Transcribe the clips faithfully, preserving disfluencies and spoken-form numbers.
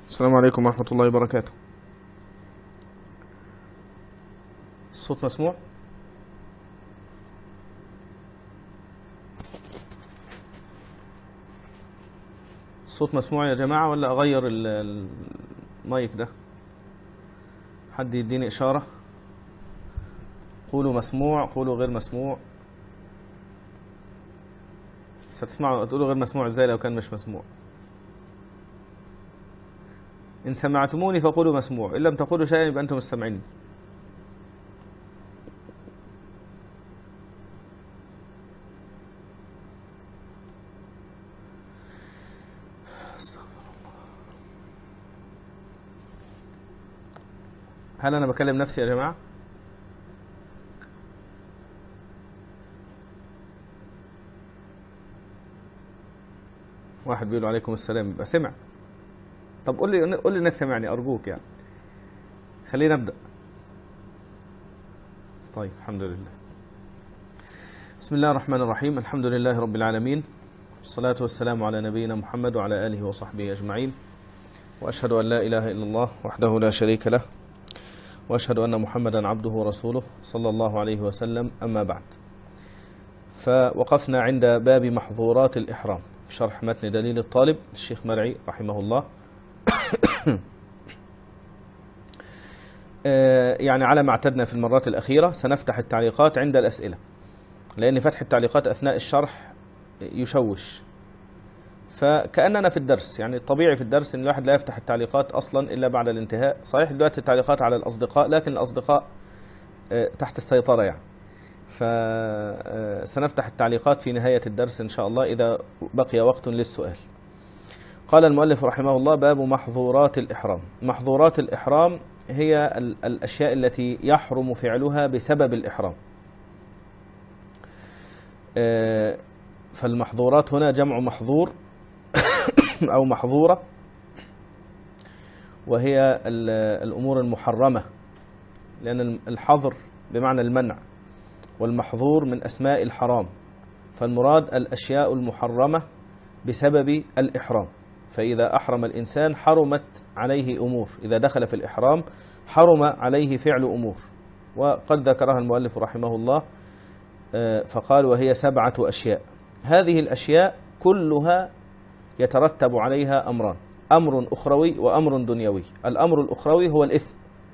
السلام عليكم ورحمة الله وبركاته. الصوت مسموع؟ الصوت مسموع يا جماعة ولا أغير المايك ده؟ حد يديني إشارة. قولوا مسموع، قولوا غير مسموع. ستسمعوا تقولوا غير مسموع إزاي لو كان مش مسموع؟ إن سمعتموني فقولوا مسموع، إن لم تقولوا شيئا يبقى أنتم مش سامعيني. استغفر الله. هل أنا بكلم نفسي يا جماعة؟ واحد بيقول عليكم السلام يبقى سمع. طب قول لي قول لي انك سامعني ارجوك يعني. خلينا نبدا. طيب الحمد لله. بسم الله الرحمن الرحيم، الحمد لله رب العالمين، والصلاة والسلام على نبينا محمد وعلى آله وصحبه أجمعين، وأشهد أن لا إله إلا الله وحده لا شريك له، وأشهد أن محمدا عبده ورسوله صلى الله عليه وسلم. أما بعد، فوقفنا عند باب محظورات الإحرام في شرح متن دليل الطالب الشيخ مرعي رحمه الله. يعني على ما اعتدنا في المرات الأخيرة سنفتح التعليقات عند الأسئلة، لأن فتح التعليقات أثناء الشرح يشوش، فكأننا في الدرس. يعني الطبيعي في الدرس أن الواحد لا يفتح التعليقات أصلا إلا بعد الانتهاء. صحيح دلوقتي التعليقات على الأصدقاء، لكن الأصدقاء تحت السيطرة يعني. فسنفتح التعليقات في نهاية الدرس إن شاء الله إذا بقي وقت للسؤال. قال المؤلف رحمه الله: باب محظورات الإحرام. محظورات الإحرام هي الأشياء التي يحرم فعلها بسبب الإحرام. فالمحظورات هنا جمع محظور أو محظورة، وهي الأمور المحرمة، لأن الحظر بمعنى المنع، والمحظور من أسماء الحرام، فالمراد الأشياء المحرمة بسبب الإحرام. فإذا أحرم الإنسان حرمت عليه أمور، إذا دخل في الإحرام حرم عليه فعل أمور، وقد ذكرها المؤلف رحمه الله فقال: وهي سبعة أشياء. هذه الأشياء كلها يترتب عليها أمران: أمر أخروي وأمر دنيوي. الأمر الأخروي هو الإثم،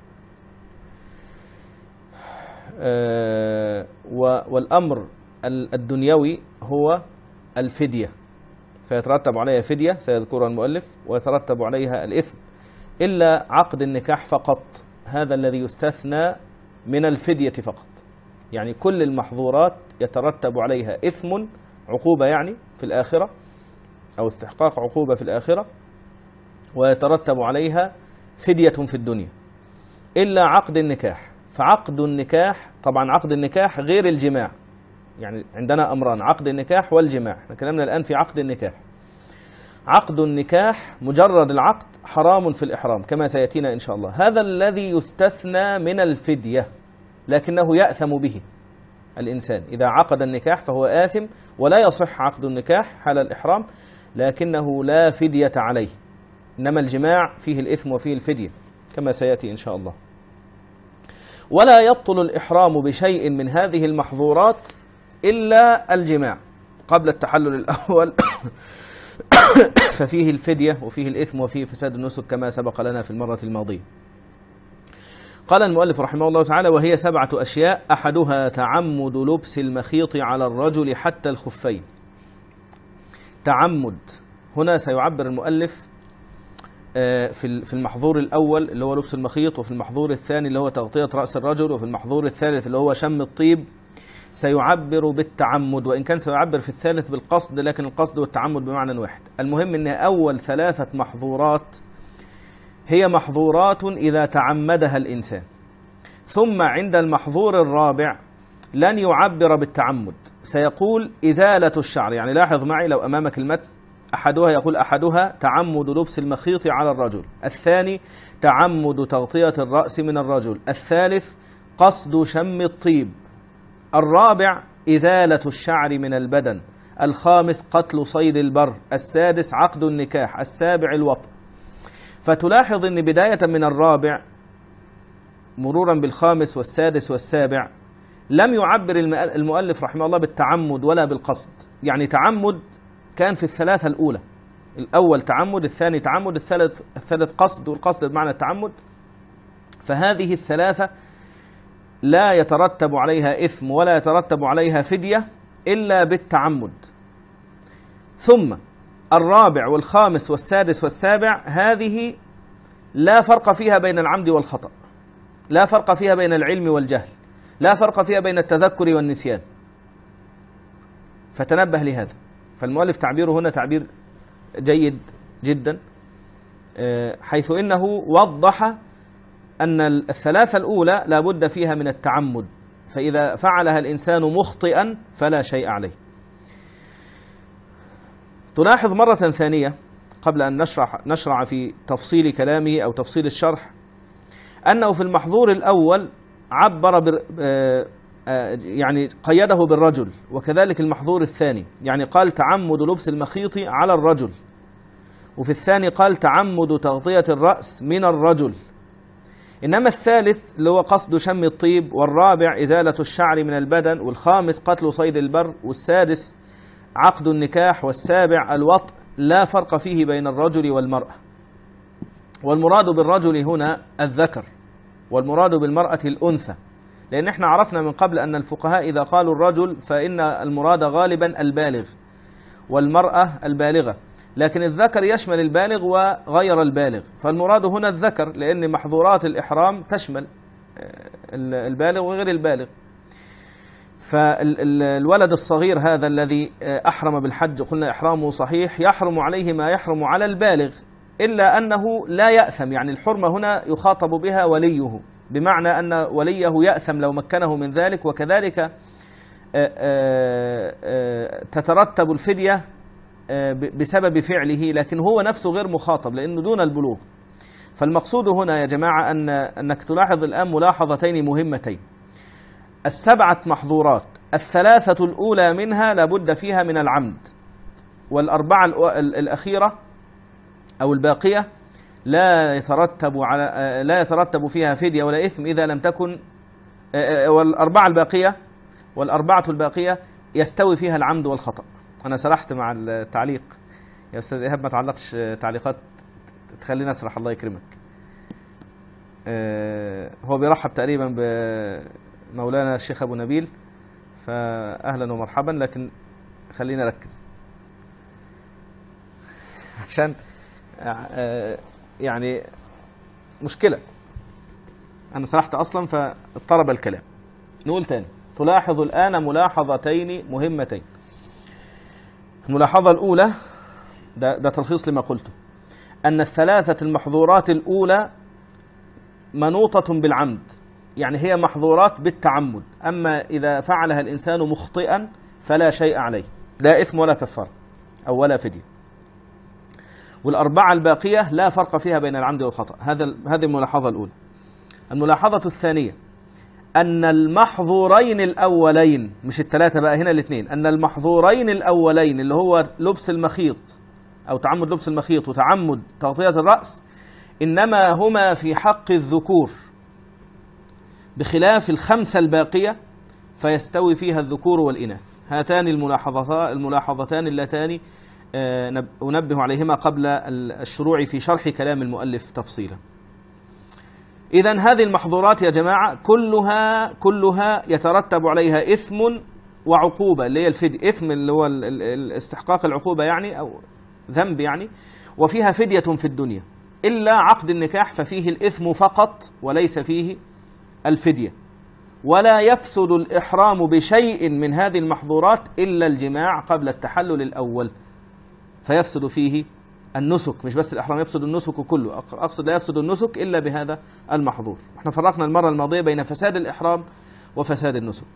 والأمر الدنيوي هو الفدية، فيترتب عليها فدية سيذكرها المؤلف، ويترتب عليها الإثم، إلا عقد النكاح فقط، هذا الذي يستثنى من الفدية فقط. يعني كل المحظورات يترتب عليها إثم، عقوبة يعني في الآخرة، أو استحقاق عقوبة في الآخرة، ويترتب عليها فدية في الدنيا، إلا عقد النكاح. فعقد النكاح طبعا عقد النكاح غير الجماع، يعني عندنا أمران: عقد النكاح والجماع. احنا كلامنا الآن في عقد النكاح. عقد النكاح مجرد العقد حرام في الإحرام كما سيأتينا إن شاء الله. هذا الذي يستثنى من الفدية، لكنه يأثم به الإنسان. إذا عقد النكاح فهو آثم، ولا يصح عقد النكاح حال الإحرام، لكنه لا فدية عليه. إنما الجماع فيه الإثم وفيه الفدية كما سيأتي إن شاء الله. ولا يبطل الإحرام بشيء من هذه المحظورات إلا الجماع قبل التحلل الأول ففيه الفدية وفيه الإثم وفيه فساد النسك كما سبق لنا في المرة الماضية. قال المؤلف رحمه الله تعالى: وهي سبعة أشياء: أحدها تعمد لبس المخيط على الرجل حتى الخفين. تعمد هنا سيعبر المؤلف في المحظور الأول اللي هو لبس المخيط، وفي المحظور الثاني اللي هو تغطية رأس الرجل، وفي المحظور الثالث اللي هو شم الطيب سيعبر بالتعمد، وإن كان سيعبر في الثالث بالقصد، لكن القصد والتعمد بمعنى واحد. المهم أن أول ثلاثة محظورات هي محظورات إذا تعمدها الإنسان، ثم عند المحظور الرابع لن يعبر بالتعمد، سيقول إزالة الشعر. يعني لاحظ معي لو أمامك المتن، أحدها يقول أحدها تعمد لبس المخيط على الرجل، الثاني تعمد تغطية الرأس من الرجل، الثالث قصد شم الطيب، الرابع إزالة الشعر من البدن، الخامس قتل صيد البر، السادس عقد النكاح، السابع الوطء. فتلاحظ أن بداية من الرابع مرورا بالخامس والسادس والسابع لم يعبر المؤلف رحمه الله بالتعمد ولا بالقصد. يعني تعمد كان في الثلاثة الأولى، الأول تعمد، الثاني تعمد، الثالث الثالث قصد، والقصد بمعنى التعمد. فهذه الثلاثة لا يترتب عليها إثم ولا يترتب عليها فدية إلا بالتعمد. ثم الرابع والخامس والسادس والسابع هذه لا فرق فيها بين العمد والخطأ، لا فرق فيها بين العلم والجهل، لا فرق فيها بين التذكر والنسيان. فتنبه لهذا. فالمؤلف تعبيره هنا تعبير جيد جدا، حيث إنه وضح أن الثلاثة الأولى لا بد فيها من التعمد، فإذا فعلها الإنسان مخطئا فلا شيء عليه. تلاحظ مرة ثانية قبل أن نشرح, نشرع في تفصيل كلامه أو تفصيل الشرح أنه في المحظور الأول عبر بر يعني قيده بالرجل، وكذلك المحظور الثاني، يعني قال تعمد لبس المخيط على الرجل، وفي الثاني قال تعمد تغطية الرأس من الرجل. إنما الثالث اللي هو قصد شم الطيب، والرابع إزالة الشعر من البدن، والخامس قتل صيد البر، والسادس عقد النكاح، والسابع الوطء، لا فرق فيه بين الرجل والمرأة. والمراد بالرجل هنا الذكر، والمراد بالمرأة الأنثى، لأن احنا عرفنا من قبل أن الفقهاء إذا قالوا الرجل فإن المراد غالبا البالغ، والمرأة البالغة، لكن الذكر يشمل البالغ وغير البالغ، فالمراد هنا الذكر، لأن محظورات الإحرام تشمل البالغ وغير البالغ. فالولد الصغير هذا الذي أحرم بالحج قلنا إحرامه صحيح، يحرم عليه ما يحرم على البالغ، إلا أنه لا يأثم. يعني الحرمة هنا يخاطب بها وليه، بمعنى أن وليه يأثم لو مكنه من ذلك، وكذلك تترتب الفدية بسبب فعله، لكن هو نفسه غير مخاطب لأنه دون البلوغ. فالمقصود هنا يا جماعة أن أنك تلاحظ الآن ملاحظتين مهمتين. السبعة محظورات الثلاثة الأولى منها لابد فيها من العمد، والأربعة الأخيرة أو الباقية لا يترتب على لا يترتب فيها فدية ولا إثم إذا لم تكن، والأربعة الباقية والأربعة الباقية يستوي فيها العمد والخطأ. أنا سرحت مع التعليق يا أستاذ إيهاب، ما تعلقش تعليقات تخليني أسرح، الله يكرمك. هو بيرحب تقريبا بمولانا الشيخ أبو نبيل، فأهلا ومرحبا، لكن خلينا أركز عشان يعني مشكلة، أنا سرحت أصلا فاضطرب الكلام. نقول تاني، تلاحظ الآن ملاحظتين مهمتين. الملاحظة الأولى، ده, ده تلخيص لما قلته، أن الثلاثة المحظورات الأولى منوطة بالعمد، يعني هي محظورات بالتعمد، أما إذا فعلها الإنسان مخطئا فلا شيء عليه، لا إثم ولا كفارة أو ولا فدية. والأربعة الباقية لا فرق فيها بين العمد والخطأ. هذا هذه الملاحظة الأولى. الملاحظة الثانية أن المحظورين الأولين، مش الثلاثة بقى، هنا الاثنين، أن المحظورين الأولين اللي هو لبس المخيط أو تعمد لبس المخيط وتعمد تغطية الرأس، إنما هما في حق الذكور، بخلاف الخمسة الباقية فيستوي فيها الذكور والإناث. هاتان الملاحظتان الملاحظتان اللتان أنبه عليهما قبل الشروع في شرح كلام المؤلف تفصيلا. إذن هذه المحظورات يا جماعة كلها كلها يترتب عليها إثم وعقوبة، اللي هي الفدية، إثم اللي هو استحقاق العقوبة يعني أو ذنب يعني، وفيها فدية في الدنيا، إلا عقد النكاح ففيه الإثم فقط وليس فيه الفدية. ولا يفسد الإحرام بشيء من هذه المحظورات إلا الجماع قبل التحلل الأول، فيفسد فيه النسك، مش بس الإحرام، يفسد النسك كله. أقصد لا يفسد النسك إلا بهذا المحظور. احنا فرقنا المرة الماضية بين فساد الإحرام وفساد النسك.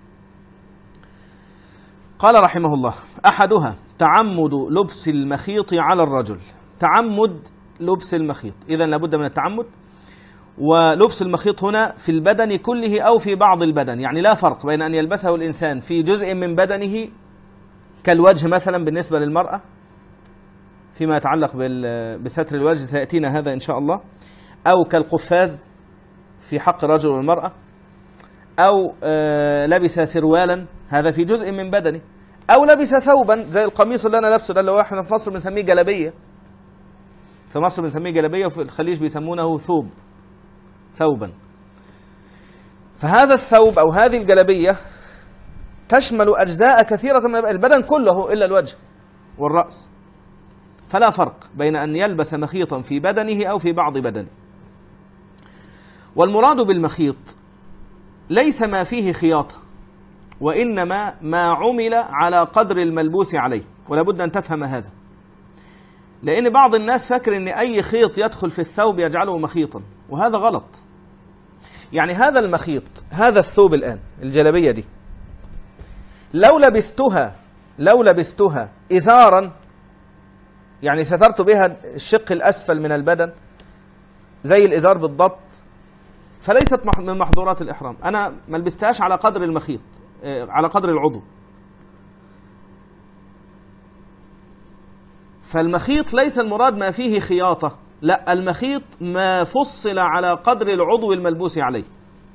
قال رحمه الله: أحدها تعمد لبس المخيط على الرجل. تعمد لبس المخيط، إذن لابد من التعمد. ولبس المخيط هنا في البدن كله أو في بعض البدن، يعني لا فرق بين أن يلبسه الإنسان في جزء من بدنه كالوجه مثلا بالنسبة للمرأة، في فيما يتعلق بستر الوجه سيأتينا هذا إن شاء الله، أو كالقفاز في حق الرجل والمرأة، أو لبس سروالا هذا في جزء من بدنه، أو لبس ثوبا زي القميص اللي أنا لابسه ده اللي هو احنا في مصر بنسميه جلابية، في مصر بنسميه جلابية وفي الخليج بيسمونه ثوب، ثوبا. فهذا الثوب أو هذه الجلابية تشمل أجزاء كثيرة من البدن كله إلا الوجه والرأس، فلا فرق بين أن يلبس مخيطا في بدنه أو في بعض بدنه. والمراد بالمخيط ليس ما فيه خياطة، وإنما ما عمل على قدر الملبوس عليه، ولا بد أن تفهم هذا، لأن بعض الناس فاكر أن أي خيط يدخل في الثوب يجعله مخيطا، وهذا غلط. يعني هذا المخيط، هذا الثوب الآن الجلابية دي، لو لبستها لو لبستها إزارا، يعني سترت بها الشق الأسفل من البدن زي الإزار بالضبط، فليست من محظورات الإحرام. أنا ما لبستهاش على قدر المخيط، على قدر العضو. فالمخيط ليس المراد ما فيه خياطة، لا، المخيط ما فصل على قدر العضو الملبوس عليه.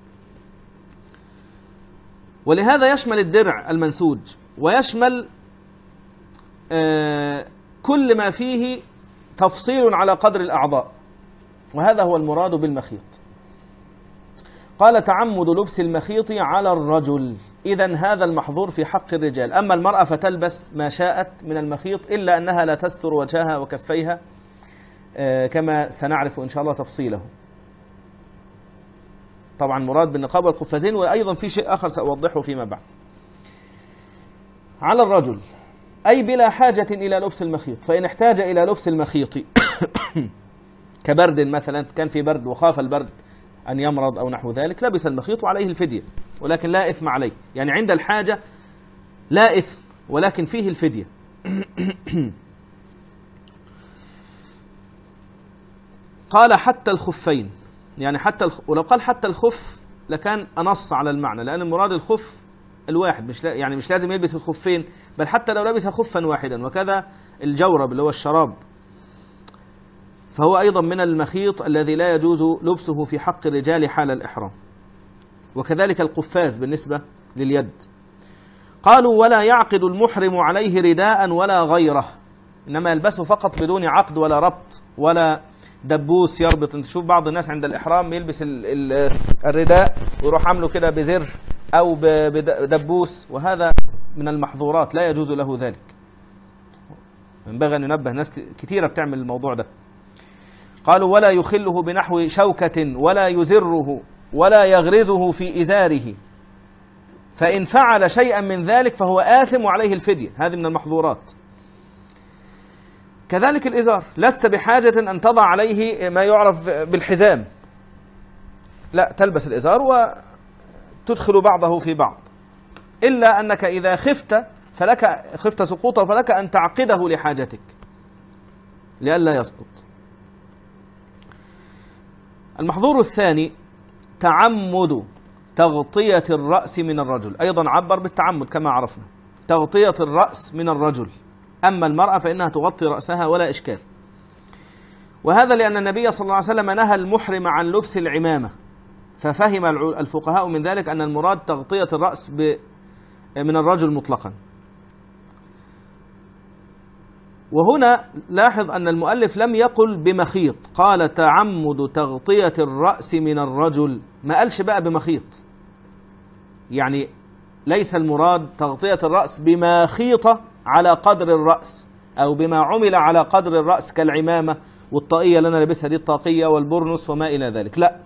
ولهذا يشمل الدرع المنسوج، ويشمل آه كل ما فيه تفصيل على قدر الأعضاء، وهذا هو المراد بالمخيط. قال تعمد لبس المخيط على الرجل، إذن هذا المحظور في حق الرجال. أما المرأة فتلبس ما شاءت من المخيط، إلا أنها لا تستر وجهها وكفيها آه كما سنعرف إن شاء الله تفصيله. طبعا مراد بالنقاب والقفازين، وأيضا في شيء آخر سأوضحه فيما بعد. على الرجل أي بلا حاجة إلى لبس المخيط، فإن احتاج إلى لبس المخيط كبرد مثلا، كان في برد وخاف البرد أن يمرض أو نحو ذلك، لبس المخيط وعليه الفدية، ولكن لا إثم عليه. يعني عند الحاجة لا إثم، ولكن فيه الفدية. قال حتى الخفين، يعني حتى الخ... ولو قال حتى الخف لكان أنص على المعنى، لأن المراد الخف الواحد، مش لا... يعني مش لازم يلبس الخفين، بل حتى لو لبس خفا واحدا. وكذا الجورب اللي هو الشراب، فهو أيضا من المخيط الذي لا يجوز لبسه في حق الرجال حال الإحرام. وكذلك القفاز بالنسبة لليد. قالوا ولا يعقد المحرم عليه رداء ولا غيره، إنما يلبسه فقط بدون عقد ولا ربط ولا دبوس يربط. انت تشوف بعض الناس عند الإحرام يلبس ال ال الرداء ويروح عامله كده بزر أو بدبوس، وهذا من المحظورات، لا يجوز له ذلك. ينبغي أن ننبه، ناس كثيرة بتعمل الموضوع ده. قالوا ولا يخله بنحو شوكة ولا يزره ولا يغرزه في إزاره، فإن فعل شيئا من ذلك فهو آثم وعليه الفدية. هذه من المحظورات. كذلك الإزار، لست بحاجة أن تضع عليه ما يعرف بالحزام، لا، تلبس الإزار وتدخل بعضه في بعض، إلا أنك إذا خفت فلك خفت سقوطه فلك أن تعقده لحاجتك لئلا يسقط. المحظور الثاني تعمد تغطية الرأس من الرجل، أيضا عبر بالتعمد كما عرفنا، تغطية الرأس من الرجل. أما المرأة فإنها تغطي رأسها ولا إشكال. وهذا لأن النبي صلى الله عليه وسلم نهى المحرم عن لبس العمامة، ففهم الفقهاء من ذلك أن المراد تغطية الرأس من الرجل مطلقا. وهنا لاحظ أن المؤلف لم يقل بمخيط، قال تعمد تغطية الرأس من الرجل، ما قالش بقى بمخيط. يعني ليس المراد تغطية الرأس بما خيط على قدر الرأس أو بما عمل على قدر الرأس كالعمامة والطاقية اللي أنا لابسها دي، الطاقية والبرنس وما إلى ذلك، لا،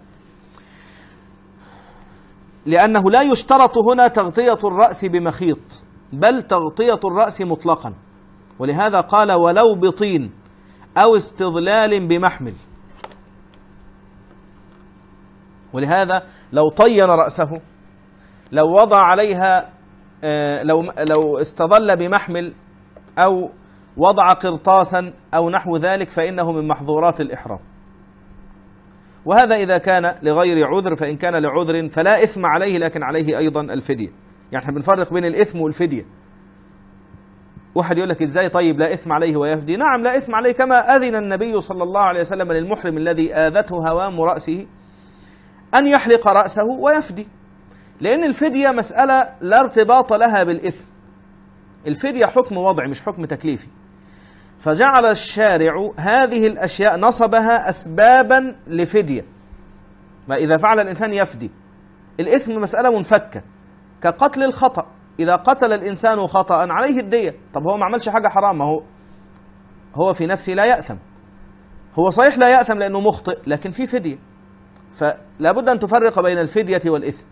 لأنه لا يشترط هنا تغطية الرأس بمخيط، بل تغطية الرأس مطلقا. ولهذا قال ولو بطين أو استظلال بمحمل. ولهذا لو طين رأسه، لو وضع عليها، لو لو استظل بمحمل أو وضع قرطاسا أو نحو ذلك، فإنه من محظورات الإحرام. وهذا إذا كان لغير عذر، فإن كان لعذر فلا إثم عليه، لكن عليه أيضا الفدية. يعني احنا بنفرق بين الإثم والفدية. واحد يقول لك ازاي طيب لا إثم عليه ويفدي؟ نعم لا إثم عليه، كما أذن النبي صلى الله عليه وسلم للمحرم الذي آذته هوام رأسه أن يحلق رأسه ويفدي، لأن الفدية مسألة لا ارتباط لها بالإثم. الفدية حكم وضعي مش حكم تكليفي، فجعل الشارع هذه الأشياء نصبها أسبابا لفدية. ما إذا فعل الإنسان يفدي. الإثم مسألة منفكة كقتل الخطأ، إذا قتل الإنسان خطأ عليه الدية. طب هو ما عملش حاجة حرام، هو هو في نفسه لا يأثم، هو صحيح لا يأثم لأنه مخطئ، لكن في فدية، فلا بد أن تفرق بين الفدية والإثم.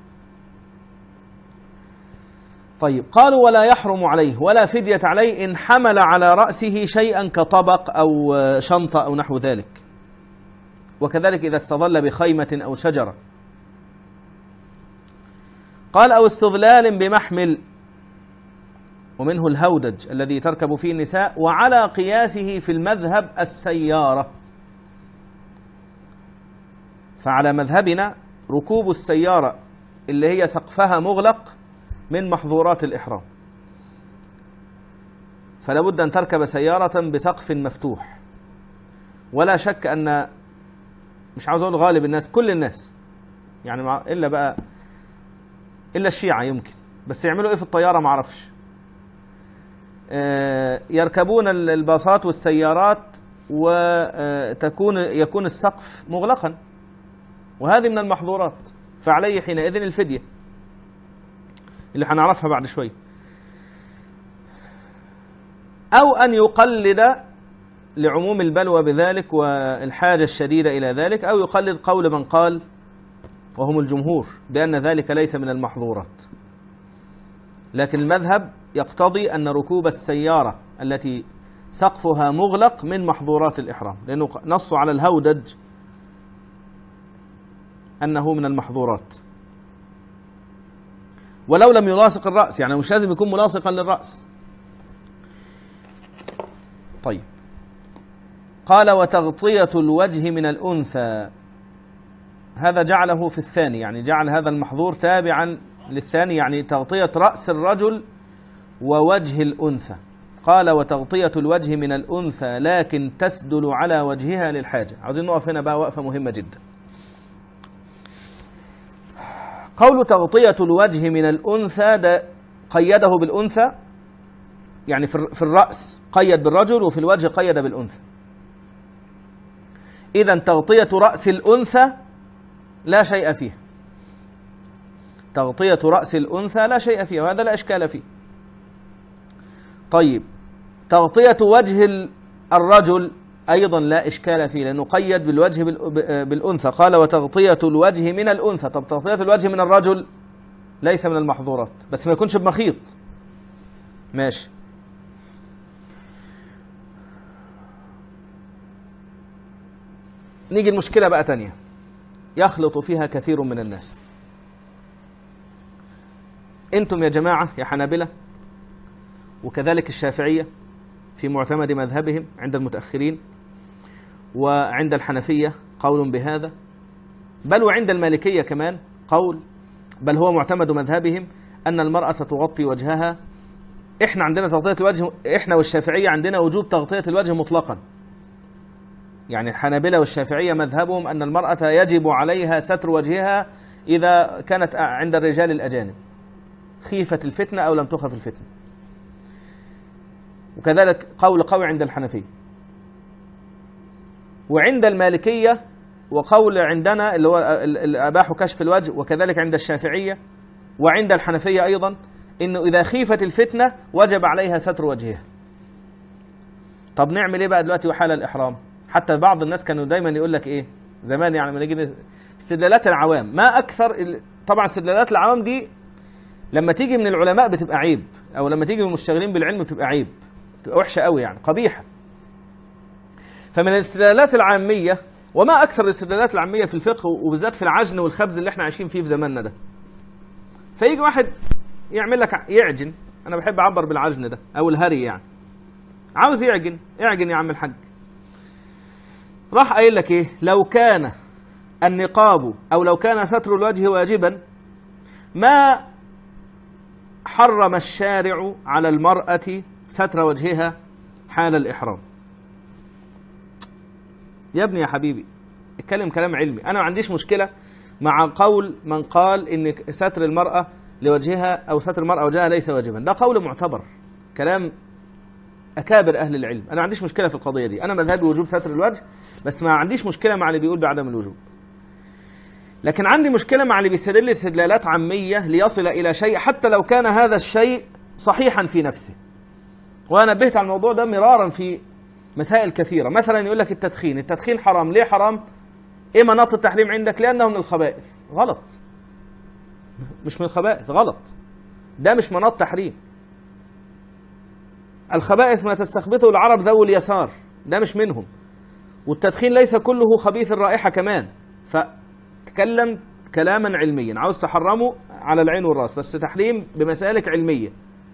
طيب قالوا ولا يحرم عليه ولا فدية عليه إن حمل على رأسه شيئا كطبق أو شنطة أو نحو ذلك، وكذلك إذا استظل بخيمة أو شجرة. قال أو استظلال بمحمل، ومنه الهودج الذي تركب فيه النساء، وعلى قياسه في المذهب السيارة. فعلى مذهبنا ركوب السيارة اللي هي سقفها مغلق من محظورات الإحرام، فلا بد أن تركب سيارة بسقف مفتوح. ولا شك أن، مش عاوز أقول غالب الناس، كل الناس يعني، إلا بقى إلا الشيعة يمكن، بس يعملوا إيه في الطيارة ما عرفش. يركبون الباصات والسيارات وتكون يكون السقف مغلقا، وهذه من المحظورات، فعليه حينئذ الفدية اللي هنعرفها بعد شوي. أو أن يقلد لعموم البلوى بذلك والحاجة الشديدة إلى ذلك، أو يقلد قول من قال وهم الجمهور بأن ذلك ليس من المحظورات. لكن المذهب يقتضي أن ركوب السيارة التي سقفها مغلق من محظورات الإحرام، لأنه نص على الهودج أنه من المحظورات، ولو لم يلاصق الرأس، يعني مش لازم يكون ملاصقا للرأس. طيب قال وتغطية الوجه من الأنثى، هذا جعله في الثاني، يعني جعل هذا المحظور تابعا للثاني، يعني تغطية رأس الرجل ووجه الأنثى. قال وتغطية الوجه من الأنثى لكن تسدل على وجهها للحاجة. عاوزين نقف هنا بقى وقفة مهمة جدا. قول تغطية الوجه من الأنثى ده قيده بالأنثى، يعني في الرأس قيد بالرجل وفي الوجه قيد بالأنثى. إذن تغطية رأس الأنثى لا شيء فيه، تغطية رأس الأنثى لا شيء فيه، وهذا لا إشكال فيه. طيب تغطية وجه الرجل أيضا لا إشكال فيه، لأنه قيد بالوجه بالأنثى، قال وتغطية الوجه من الأنثى. طب تغطية الوجه من الرجل ليس من المحظورات، بس ما يكونش بمخيط، ماشي. نيجي المشكلة بقى تانية يخلط فيها كثير من الناس. انتم يا جماعة يا حنابلة وكذلك الشافعية في معتمد مذهبهم عند المتأخرين، وعند الحنفية قول بهذا، بل وعند المالكية كمان قول، بل هو معتمد مذهبهم أن المرأة تغطي وجهها. إحنا عندنا تغطية الوجه، إحنا والشافعية عندنا وجوب تغطية الوجه مطلقا، يعني الحنابلة والشافعية مذهبهم أن المرأة يجب عليها ستر وجهها إذا كانت عند الرجال الأجانب، خيفت الفتنة أو لم تخف الفتنة. وكذلك قول قوي عند الحنفية، وعند المالكية وقول عندنا اللي هو أباحوا كشف الوجه، وكذلك عند الشافعية وعند الحنفية أيضا إنه إذا خيفت الفتنة وجب عليها ستر وجهها. طب نعمل إيه بقى دلوقتي وحال الإحرام؟ حتى بعض الناس كانوا دايما يقول لك إيه زمان، يعني من نيجي استدلالات العوام، ما أكثر طبعا استدلالات العوام دي لما تيجي من العلماء بتبقى عيب، أو لما تيجي من المشتغلين بالعلم بتبقى عيب، بتبقى وحشة قوي يعني قبيحة. فمن الاستدلالات العامية، وما أكثر الاستدلالات العامية في الفقه وبالذات في العجن والخبز اللي احنا عايشين فيه في زماننا ده، فيجي واحد يعمل لك يعجن، أنا بحب أعبر بالعجن ده أو الهري، يعني عاوز يعجن، اعجن يا عم الحاج. راح قايل لك إيه؟ لو كان النقاب أو لو كان ستر الوجه واجبا ما حرم الشارع على المرأة ستر وجهها حال الإحرام. يا ابني يا حبيبي اتكلم كلام علمي. أنا ما عنديش مشكلة مع قول من قال إن ستر المرأة لوجهها أو ستر المرأة وجهها ليس واجبا، ده قول معتبر، كلام أكابر أهل العلم. أنا ما عنديش مشكلة في القضية دي، أنا مذهبي وجوب ستر الوجه، بس ما عنديش مشكلة مع اللي بيقول بعدم الوجوب. لكن عندي مشكلة مع اللي بيستدل استدلالات عامية ليصل إلى شيء حتى لو كان هذا الشيء صحيحا في نفسه. وأنا نبهت على الموضوع ده مرارا في مسائل كثيرة. مثلا يقول لك التدخين، التدخين حرام، ليه حرام؟ إيه مناط التحريم عندك؟ لأنه من الخبائث. غلط، مش من الخبائث، غلط، ده مش مناط تحريم. الخبائث ما تستخبثه العرب ذوي اليسار، ده مش منهم. والتدخين ليس كله خبيث الرائحة كمان. فتكلم كلاما علميا، عاوز تحرمه على العين والراس، بس تحريم بمسالك علمية.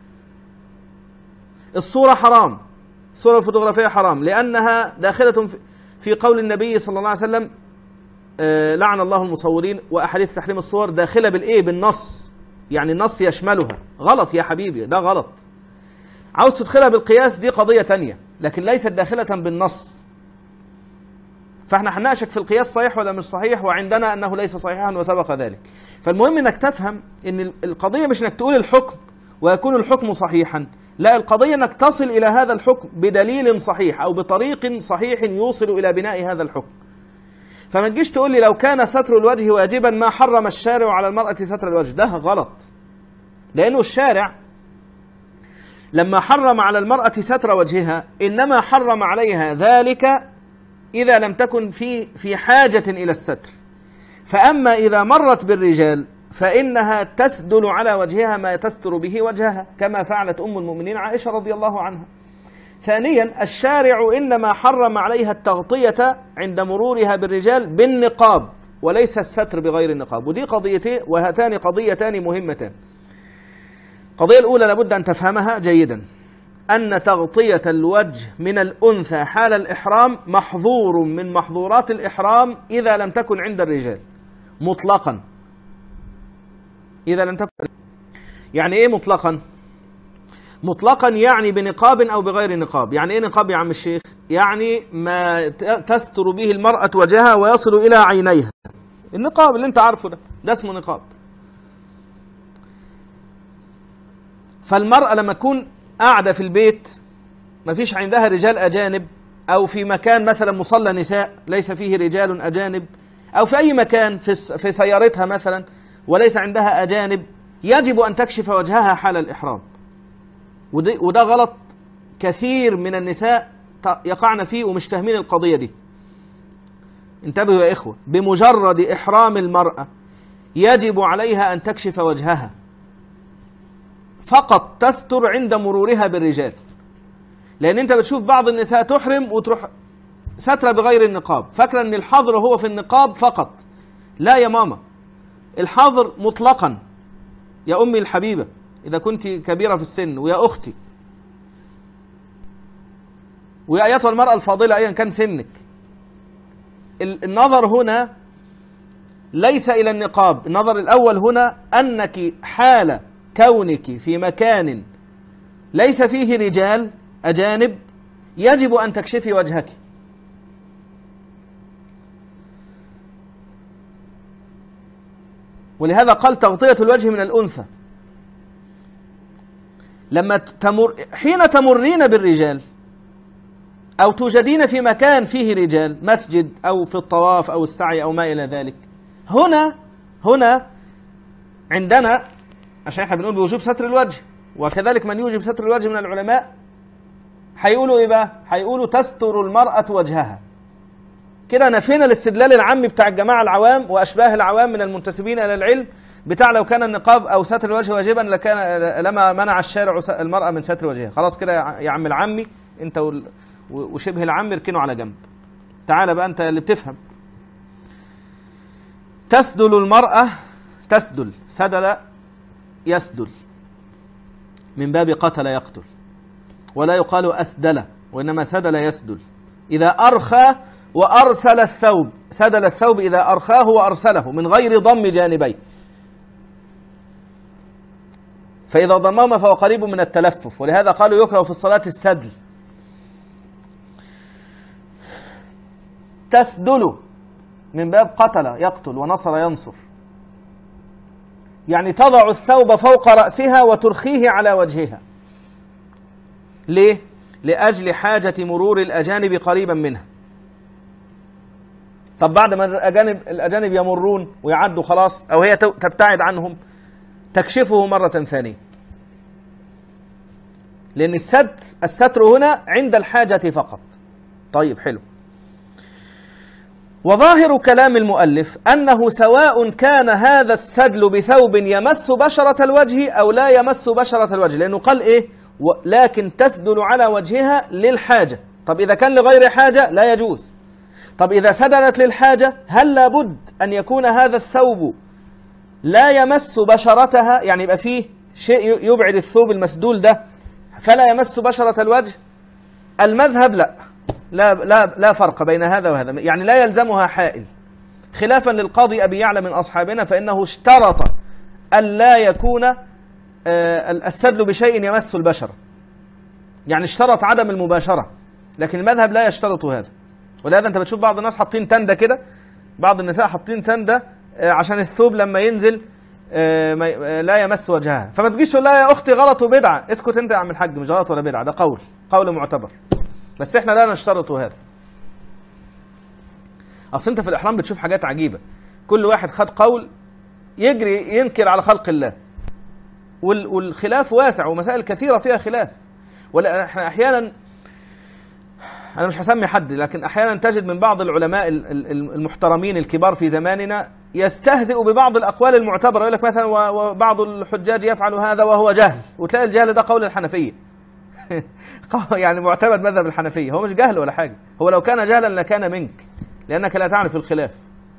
الصورة حرام، الصورة الفوتوغرافية حرام، لأنها داخلة في قول النبي صلى الله عليه وسلم آه لعن الله المصورين، وأحاديث تحريم الصور داخلة بالإيه؟ بالنص، يعني النص يشملها. غلط يا حبيبي، ده غلط. عاوز تدخلها بالقياس دي قضية تانية، لكن ليست داخلة بالنص. فاحنا هنناقشك في القياس صحيح ولا مش صحيح، وعندنا أنه ليس صحيحا وسبق ذلك. فالمهم انك تفهم ان القضية مش انك تقول الحكم ويكون الحكم صحيحا، لا، القضية انك تصل الى هذا الحكم بدليل صحيح او بطريق صحيح يوصل الى بناء هذا الحكم. فما تجيش تقول لي لو كان ستر الوجه واجبا ما حرم الشارع على المرأة ستر الوجه، ده غلط. لأنه الشارع لما حرم على المرأة ستر وجهها إنما حرم عليها ذلك إذا لم تكن في في حاجة إلى الستر. فأما إذا مرت بالرجال فإنها تسدل على وجهها ما تستر به وجهها، كما فعلت أم المؤمنين عائشة رضي الله عنها. ثانيا، الشارع إنما حرم عليها التغطية عند مرورها بالرجال بالنقاب وليس الستر بغير النقاب. ودي قضيتين، وهاتان قضيتان مهمتان. القضية الأولى لابد أن تفهمها جيدا، أن تغطية الوجه من الأنثى حال الإحرام محظور من محظورات الإحرام إذا لم تكن عند الرجال مطلقا. إذا لم تكن، يعني إيه مطلقا؟ مطلقا يعني بنقاب أو بغير نقاب. يعني إيه نقاب يا عم الشيخ؟ يعني ما تستر به المرأة وجهها ويصل إلى عينيها. النقاب اللي أنت عارفه ده، ده اسمه نقاب. فالمرأة لما تكون قاعدة في البيت ما فيش عندها رجال أجانب، أو في مكان مثلا مصلى نساء ليس فيه رجال أجانب، أو في أي مكان في سيارتها مثلا وليس عندها أجانب، يجب أن تكشف وجهها حال الإحرام. وده غلط كثير من النساء يقعن فيه ومش فاهمين القضية دي. انتبهوا يا إخوة، بمجرد إحرام المرأة يجب عليها أن تكشف وجهها، فقط تستر عند مرورها بالرجال. لأن أنت بتشوف بعض النساء تحرم وتروح سترة بغير النقاب، فاكرة أن الحظر هو في النقاب فقط. لا يا ماما، الحظر مطلقا يا أمي الحبيبة إذا كنت كبيرة في السن، ويا أختي، ويا أيتها المرأة الفاضلة أيا كان سنك. النظر هنا ليس إلى النقاب، النظر الأول هنا أنك حال كونك في مكان ليس فيه رجال أجانب يجب أن تكشفي وجهك. ولهذا قال تغطية الوجه من الأنثى. لما تمر حين تمرين بالرجال أو توجدين في مكان فيه رجال، مسجد أو في الطواف أو السعي أو ما إلى ذلك، هنا هنا عندنا، عشان احنا بنقول بوجوب ستر الوجه، وكذلك من يوجب ستر الوجه من العلماء هيقولوا ايه بقى؟ هيقولوا تستر المرأة وجهها. كده نفينا الاستدلال العامي بتاع الجماعة العوام وأشباه العوام من المنتسبين إلى العلم بتاع لو كان النقاب أو ستر الوجه واجبا لكان لما منع الشارع المرأة من ستر وجهها. خلاص كده يا عم العمي أنت وشبه العمي اركنوا على جنب. تعال بقى أنت اللي بتفهم. تسدل المرأة، تسدل، سدل يسدل من باب قتل يقتل، ولا يقال أسدل وإنما سدل يسدل. إذا أرخى وأرسل الثوب، سدل الثوب إذا أرخاه وأرسله من غير ضم جانبيه. فإذا ضمهما فهو قريب من التلفف، ولهذا قالوا يكره في الصلاة السدل. تسدل من باب قتل يقتل ونصر ينصر، يعني تضع الثوب فوق رأسها وترخيه على وجهها. ليه؟ لأجل حاجة مرور الأجانب قريبا منها. طب بعد ما الأجانب, الأجانب يمرون ويعدوا خلاص، أو هي تبتعد عنهم، تكشفه مرة ثانية. لأن الستر الستر هنا عند الحاجة فقط. طيب حلو. وظاهر كلام المؤلف أنه سواء كان هذا السدل بثوب يمس بشرة الوجه أو لا يمس بشرة الوجه، لأنه قال إيه؟ لكن تسدل على وجهها للحاجة. طب إذا كان لغير حاجة لا يجوز. طب إذا سدلت للحاجة، هل لابد أن يكون هذا الثوب لا يمس بشرتها، يعني يبقى فيه شيء يبعد الثوب المسدول ده فلا يمس بشرة الوجه؟ المذهب لا لا لا, لا فرق بين هذا وهذا، يعني لا يلزمها حائل، خلافا للقاضي أبي يعلى من أصحابنا، فإنه اشترط أن لا يكون السدل بشيء يمس البشرة، يعني اشترط عدم المباشرة، لكن المذهب لا يشترط هذا. ولهذا أنت بتشوف بعض الناس حاطين تندة كده، بعض النساء حاطين تندة عشان الثوب لما ينزل لا يمس وجهها. فما تجيش تقول لها يا أختي غلط وبدعة، اسكت أنت يا عم الحاج، مش غلط ولا بدعة، ده قول قول معتبر، بس احنا لا نشترط هذا. أصل أنت في الإحرام بتشوف حاجات عجيبة، كل واحد خد قول يجري ينكر على خلق الله، والخلاف واسع ومسائل كثيرة فيها خلاف. ولا احنا أحيانا، أنا مش هسمي حد، لكن أحيانا تجد من بعض العلماء المحترمين الكبار في زماننا يستهزئ ببعض الأقوال المعتبرة، يقول لك مثلا وبعض الحجاج يفعل هذا وهو جهل، وتلاقي الجهل ده قول الحنفية يعني معتبر مذهب الحنفية، هو مش جهل ولا حاجة، هو لو كان جهلا لكان منك، لأنك لا تعرف الخلاف.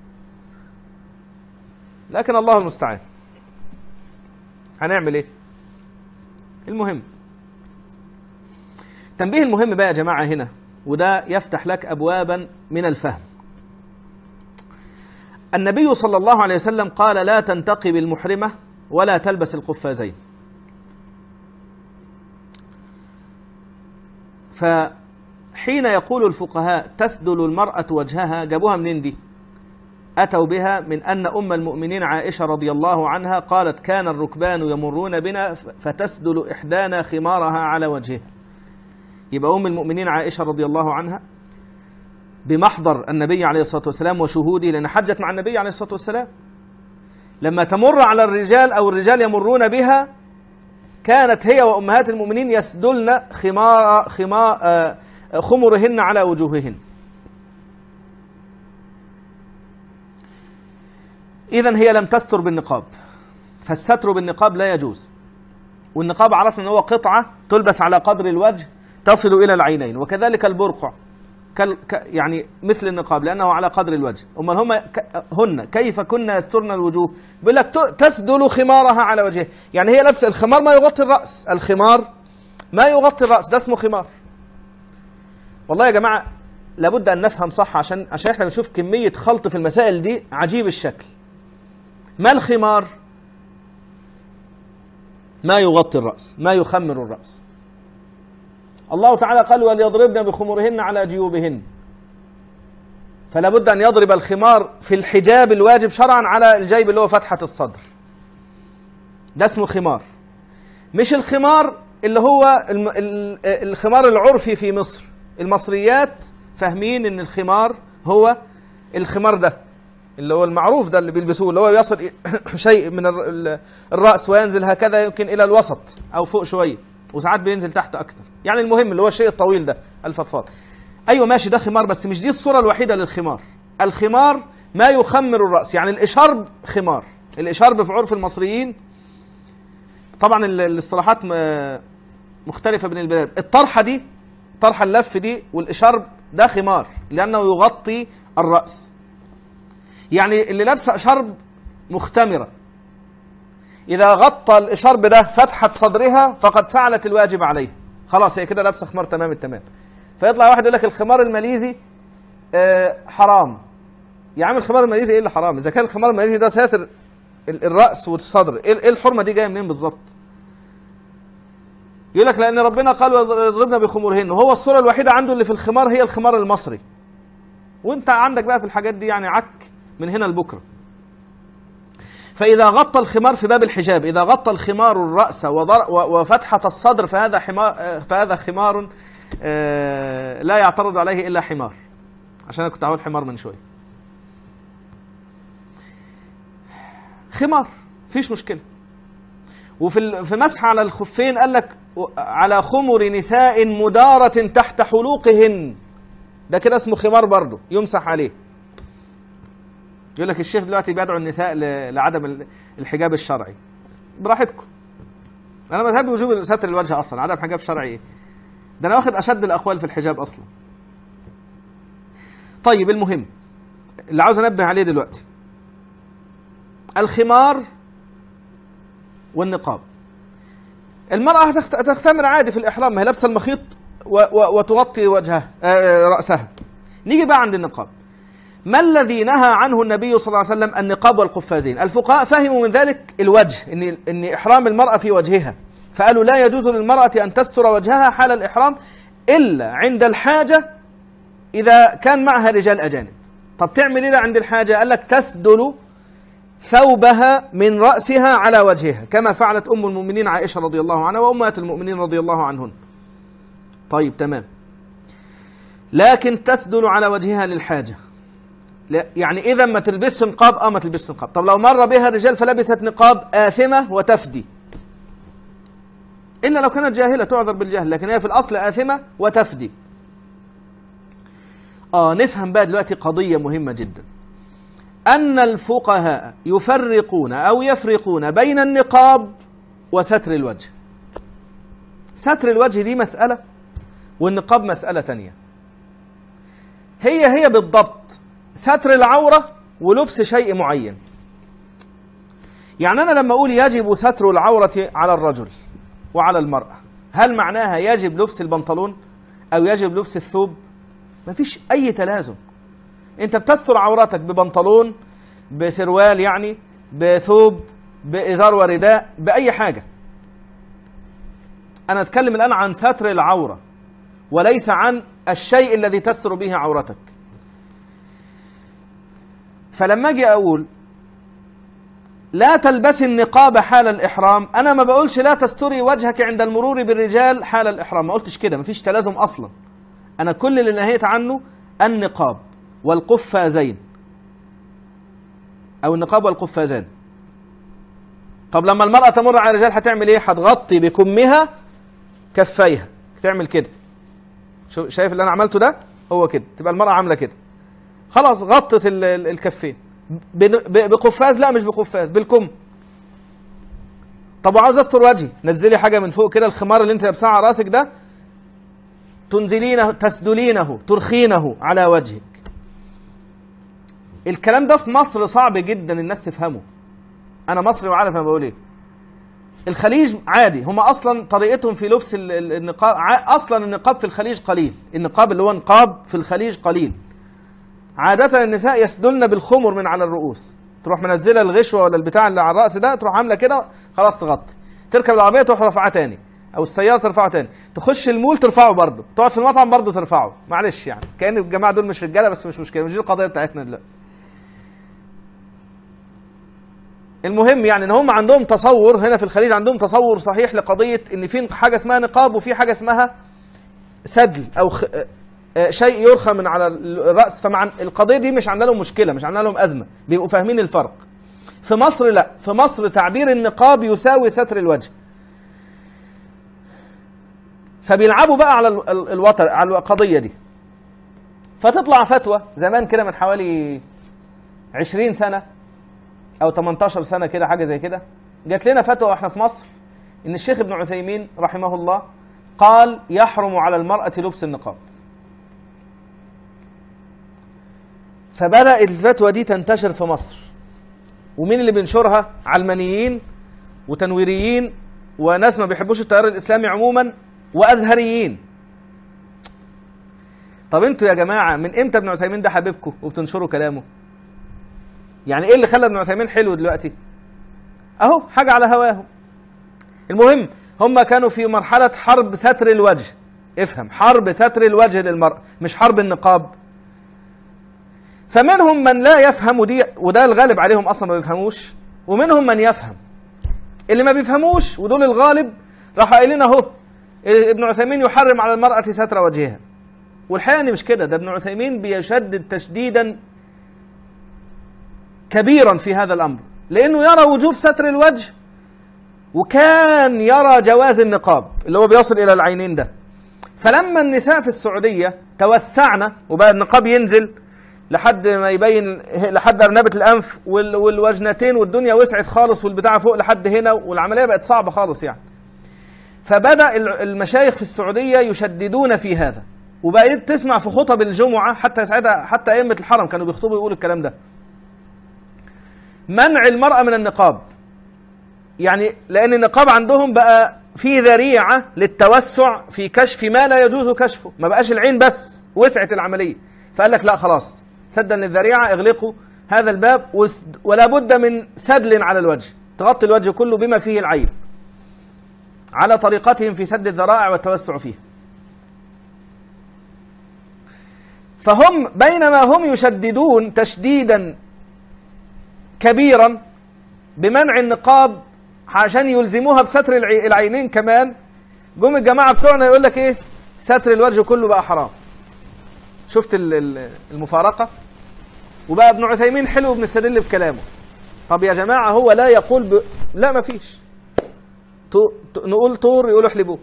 لكن الله المستعان، هنعمل ايه؟ المهم تنبيه المهم بقى يا جماعة هنا، وده يفتح لك أبوابا من الفهم. النبي صلى الله عليه وسلم قال لا تنتقب المحرمة ولا تلبس القفازين. فحين يقول الفقهاء تسدل المرأة وجهها، جابوها منين دي؟ أتوا بها من أن أم المؤمنين عائشة رضي الله عنها قالت كان الركبان يمرون بنا فتسدل إحدانا خمارها على وجهها. يبقى أم المؤمنين عائشة رضي الله عنها بمحضر النبي عليه الصلاة والسلام وشهوده، لأن حجت مع النبي عليه الصلاة والسلام، لما تمر على الرجال أو الرجال يمرون بها كانت هي وأمهات المؤمنين يسدلن خمار خمار خمرهن على وجوههن. إذن هي لم تستر بالنقاب، فالستر بالنقاب لا يجوز. والنقاب عرفنا أنه هو قطعة تلبس على قدر الوجه تصل إلى العينين، وكذلك البرقع يعني مثل النقاب لأنه على قدر الوجه. أمال هم هن كيف كنا يسترن الوجوه؟ بيقول لك تسدل خمارها على وجهه، يعني هي لابسه الخمار ما يغطي الرأس، الخمار ما يغطي الرأس، ده اسمه خمار. والله يا جماعة لابد أن نفهم صح، عشان عشان احنا بنشوف كمية خلط في المسائل دي عجيب الشكل. ما الخمار؟ ما يغطي الرأس، ما يخمر الرأس. الله تعالى قال وليضربن بخمرهن على جيوبهن، فلا بد أن يضرب الخمار في الحجاب الواجب شرعا على الجيب اللي هو فتحة الصدر، ده اسمه خمار. مش الخمار اللي هو الخمار العرفي في مصر. المصريات فاهمين ان الخمار هو الخمار ده اللي هو المعروف ده اللي بيلبسوه، اللي هو يصل شيء من الرأس وينزل هكذا يمكن إلى الوسط أو فوق شوية، وساعات بينزل تحت أكتر، يعني المهم اللي هو الشيء الطويل ده الفضفاض. أيوة ماشي ده خمار، بس مش دي الصورة الوحيدة للخمار. الخمار ما يخمر الرأس، يعني الإشارب خمار. الإشارب في عرف المصريين طبعا الاصطلاحات مختلفة بين البلاد. الطرحة دي، طرحة اللف دي، والإشارب ده خمار لأنه يغطي الرأس. يعني اللي لابسه شرب مختمرة إذا غطى الإشارب ده فتحة صدرها فقد فعلت الواجب عليه، خلاص هي كده لابسه خمار تمام التمام. فيطلع واحد يقول لك الخمار الماليزي آه حرام. يا عم الخمار الماليزي ايه اللي حرام؟ اذا كان الخمار الماليزي ده ساتر الراس والصدر، ايه الحرمه دي جايه منين بالظبط؟ يقول لك لأن ربنا قال ويضربن بخمورهن، وهو الصورة الوحيدة عنده اللي في الخمار هي الخمار المصري، وانت عندك بقى في الحاجات دي يعني عك من هنا لبكره. فإذا غطى الخمار في باب الحجاب، إذا غطى الخمار الرأس وفتحة الصدر فهذا حمار، فهذا خمار لا يعترض عليه إلا حمار، عشان أنا كنت هقول حمار من شوية. خمار مفيش مشكلة. وفي في مسح على الخفين قال لك على خمر نساء مدارة تحت حلوقهن، ده كده اسمه خمار برضه يمسح عليه. يقول لك الشيخ دلوقتي بيدعو النساء لعدم الحجاب الشرعي، براحتكم. انا مذهبي وجوب ستر الوجه اصلا، عدم حجاب شرعي ايه؟ ده انا واخد اشد الاقوال في الحجاب اصلا. طيب المهم اللي عاوز انبه عليه دلوقتي الخمار والنقاب. المرأة تختمر عادي في الإحرام، ما هي لابسة المخيط وتغطي وجهها رأسها. نيجي بقى عند النقاب. ما الذي نهى عنه النبي صلى الله عليه وسلم؟ النقاب والقفازين. الفقهاء فهموا من ذلك الوجه، إن إن إحرام المرأة في وجهها، فقالوا لا يجوز للمرأة أن تستر وجهها حال الإحرام إلا عند الحاجة إذا كان معها رجال أجانب. طب تعمل إيه عند الحاجة؟ قال لك تسدل ثوبها من رأسها على وجهها، كما فعلت أم المؤمنين عائشة رضي الله عنها وأمهات المؤمنين رضي الله عنهن. طيب تمام، لكن تسدل على وجهها للحاجة. لا يعني إذا ما تلبسش نقاب، أه ما تلبسش نقاب. طب لو مر بها رجال فلبست نقاب آثمة وتفدي، إلا لو كانت جاهلة تعذر بالجهل، لكن هي في الأصل آثمة وتفدي. آه نفهم بقى دلوقتي قضية مهمة جدا، أن الفقهاء يفرقون أو يفرقون بين النقاب وستر الوجه. ستر الوجه دي مسألة، والنقاب مسألة تانية. هي هي بالضبط ستر العورة ولبس شيء معين. يعني أنا لما أقول يجب ستر العورة على الرجل وعلى المرأة، هل معناها يجب لبس البنطلون أو يجب لبس الثوب؟ مفيش أي تلازم. أنت بتستر عورتك ببنطلون، بسروال، يعني بثوب، بإزار ورداء، بأي حاجة. أنا أتكلم الآن عن ستر العورة وليس عن الشيء الذي تستر به عورتك. فلما أجي أقول لا تلبسي النقاب حال الإحرام، أنا ما بقولش لا تستري وجهك عند المرور بالرجال حال الإحرام، ما قلتش كده، مفيش تلازم أصلا. أنا كل اللي نهيت عنه النقاب والقفازين، أو النقاب والقفازان. طب لما المرأة تمر على الرجال هتعمل إيه؟ هتغطي بكمها كفيها، تعمل كده. شايف اللي أنا عملته ده؟ هو كده، تبقى المرأة عاملة كده، خلاص غطت الكفين. بقفاز؟ لا مش بقفاز، بالكم. طب وعاوز استر وجهي، نزلي حاجة من فوق كده، الخمار اللي انت لابساه على راسك ده تنزلينه، تسدلينه، ترخينه على وجهك. الكلام ده في مصر صعب جدا الناس تفهمه. انا مصري وعارف انا بقول ايه. الخليج عادي، هم اصلا طريقتهم في لبس النقاب، اصلا النقاب في الخليج قليل، النقاب اللي هو نقاب في الخليج قليل. عادة النساء يسدلن بالخمر من على الرؤوس، تروح منزله الغشوه ولا البتاع اللي على الراس ده، تروح عامله كده خلاص تغطي. تركب العربيه تروح رافعها تاني، او السياره ترفعه تاني، تخش المول ترفعه برضه، تقعد في المطعم برضه ترفعه. معلش يعني كأن الجماعه دول مش رجاله، بس مش مشكله، مش دي القضيه بتاعتنا دلوقتي. المهم يعني ان هم عندهم تصور هنا في الخليج، عندهم تصور صحيح لقضيه ان في حاجه اسمها نقاب وفي حاجه اسمها سدل او خ... شيء يرخى من على الراس. فمع القضيه دي مش عامله لهم مشكله، مش عامله لهم ازمه، بيبقوا فاهمين الفرق. في مصر لا، في مصر تعبير النقاب يساوي ستر الوجه، فبيلعبوا بقى على الوتر، على القضيه دي. فتطلع فتوى زمان كده من حوالي عشرين سنه او تمنتاشر سنه كده، حاجه زي كده، جات لنا فتوى واحنا في مصر ان الشيخ ابن عثيمين رحمه الله قال يحرم على المراه لبس النقاب. فبدأ الفتوى دي تنتشر في مصر. ومين اللي بينشرها؟ علمانيين وتنويريين وناس ما بيحبوش التيار الإسلامي عموما وأزهريين. طب انتوا يا جماعة من امتى ابن عثيمين ده حبيبكم وبتنشروا كلامه؟ يعني ايه اللي خلى ابن عثيمين حلو دلوقتي؟ اهو حاجة على هواهم. المهم هم كانوا في مرحلة حرب ستر الوجه. افهم، حرب ستر الوجه للمرأة مش حرب النقاب. فمنهم من لا يفهم، ودي وده الغالب عليهم اصلا ما بيفهموش، ومنهم من يفهم. اللي ما بيفهموش ودول الغالب راح قايلين اهو ابن عثيمين يحرم على المرأة ستر وجهها. والحقيقة ان مش كده، ده ابن عثيمين بيشدد تشديدا كبيرا في هذا الامر، لانه يرى وجوب ستر الوجه وكان يرى جواز النقاب اللي هو بيصل الى العينين ده. فلما النساء في السعودية توسعنا وبقى النقاب ينزل لحد ما يبين لحد أرنبة الأنف والوجنتين والدنيا وسعت خالص والبتاع فوق لحد هنا والعملية بقت صعبة خالص يعني. فبدأ المشايخ في السعودية يشددون في هذا، وبقيت تسمع في خطب الجمعة حتى ساعتها حتى أئمة الحرم كانوا بيخطبوا يقولوا الكلام ده. منع المرأة من النقاب، يعني لأن النقاب عندهم بقى في ذريعة للتوسع في كشف ما لا يجوز كشفه، ما بقاش العين بس وسعت العملية. فقال لك لا خلاص سدا للذريعة، اغلقوا هذا الباب ولا بد من سدل على الوجه، تغطي الوجه كله بما فيه العين، على طريقتهم في سد الذرائع والتوسع فيه. فهم بينما هم يشددون تشديدا كبيرا بمنع النقاب عشان يلزموها بستر العينين كمان، جم الجماعة بتوعنا يقول لك ايه؟ ستر الوجه كله بقى حرام. شفت المفارقة؟ وبقى ابن عثيمين حلو بنستدل بكلامه. طب يا جماعة هو لا يقول ب... لا ما فيش. نقول طور يقولوا احلبوه.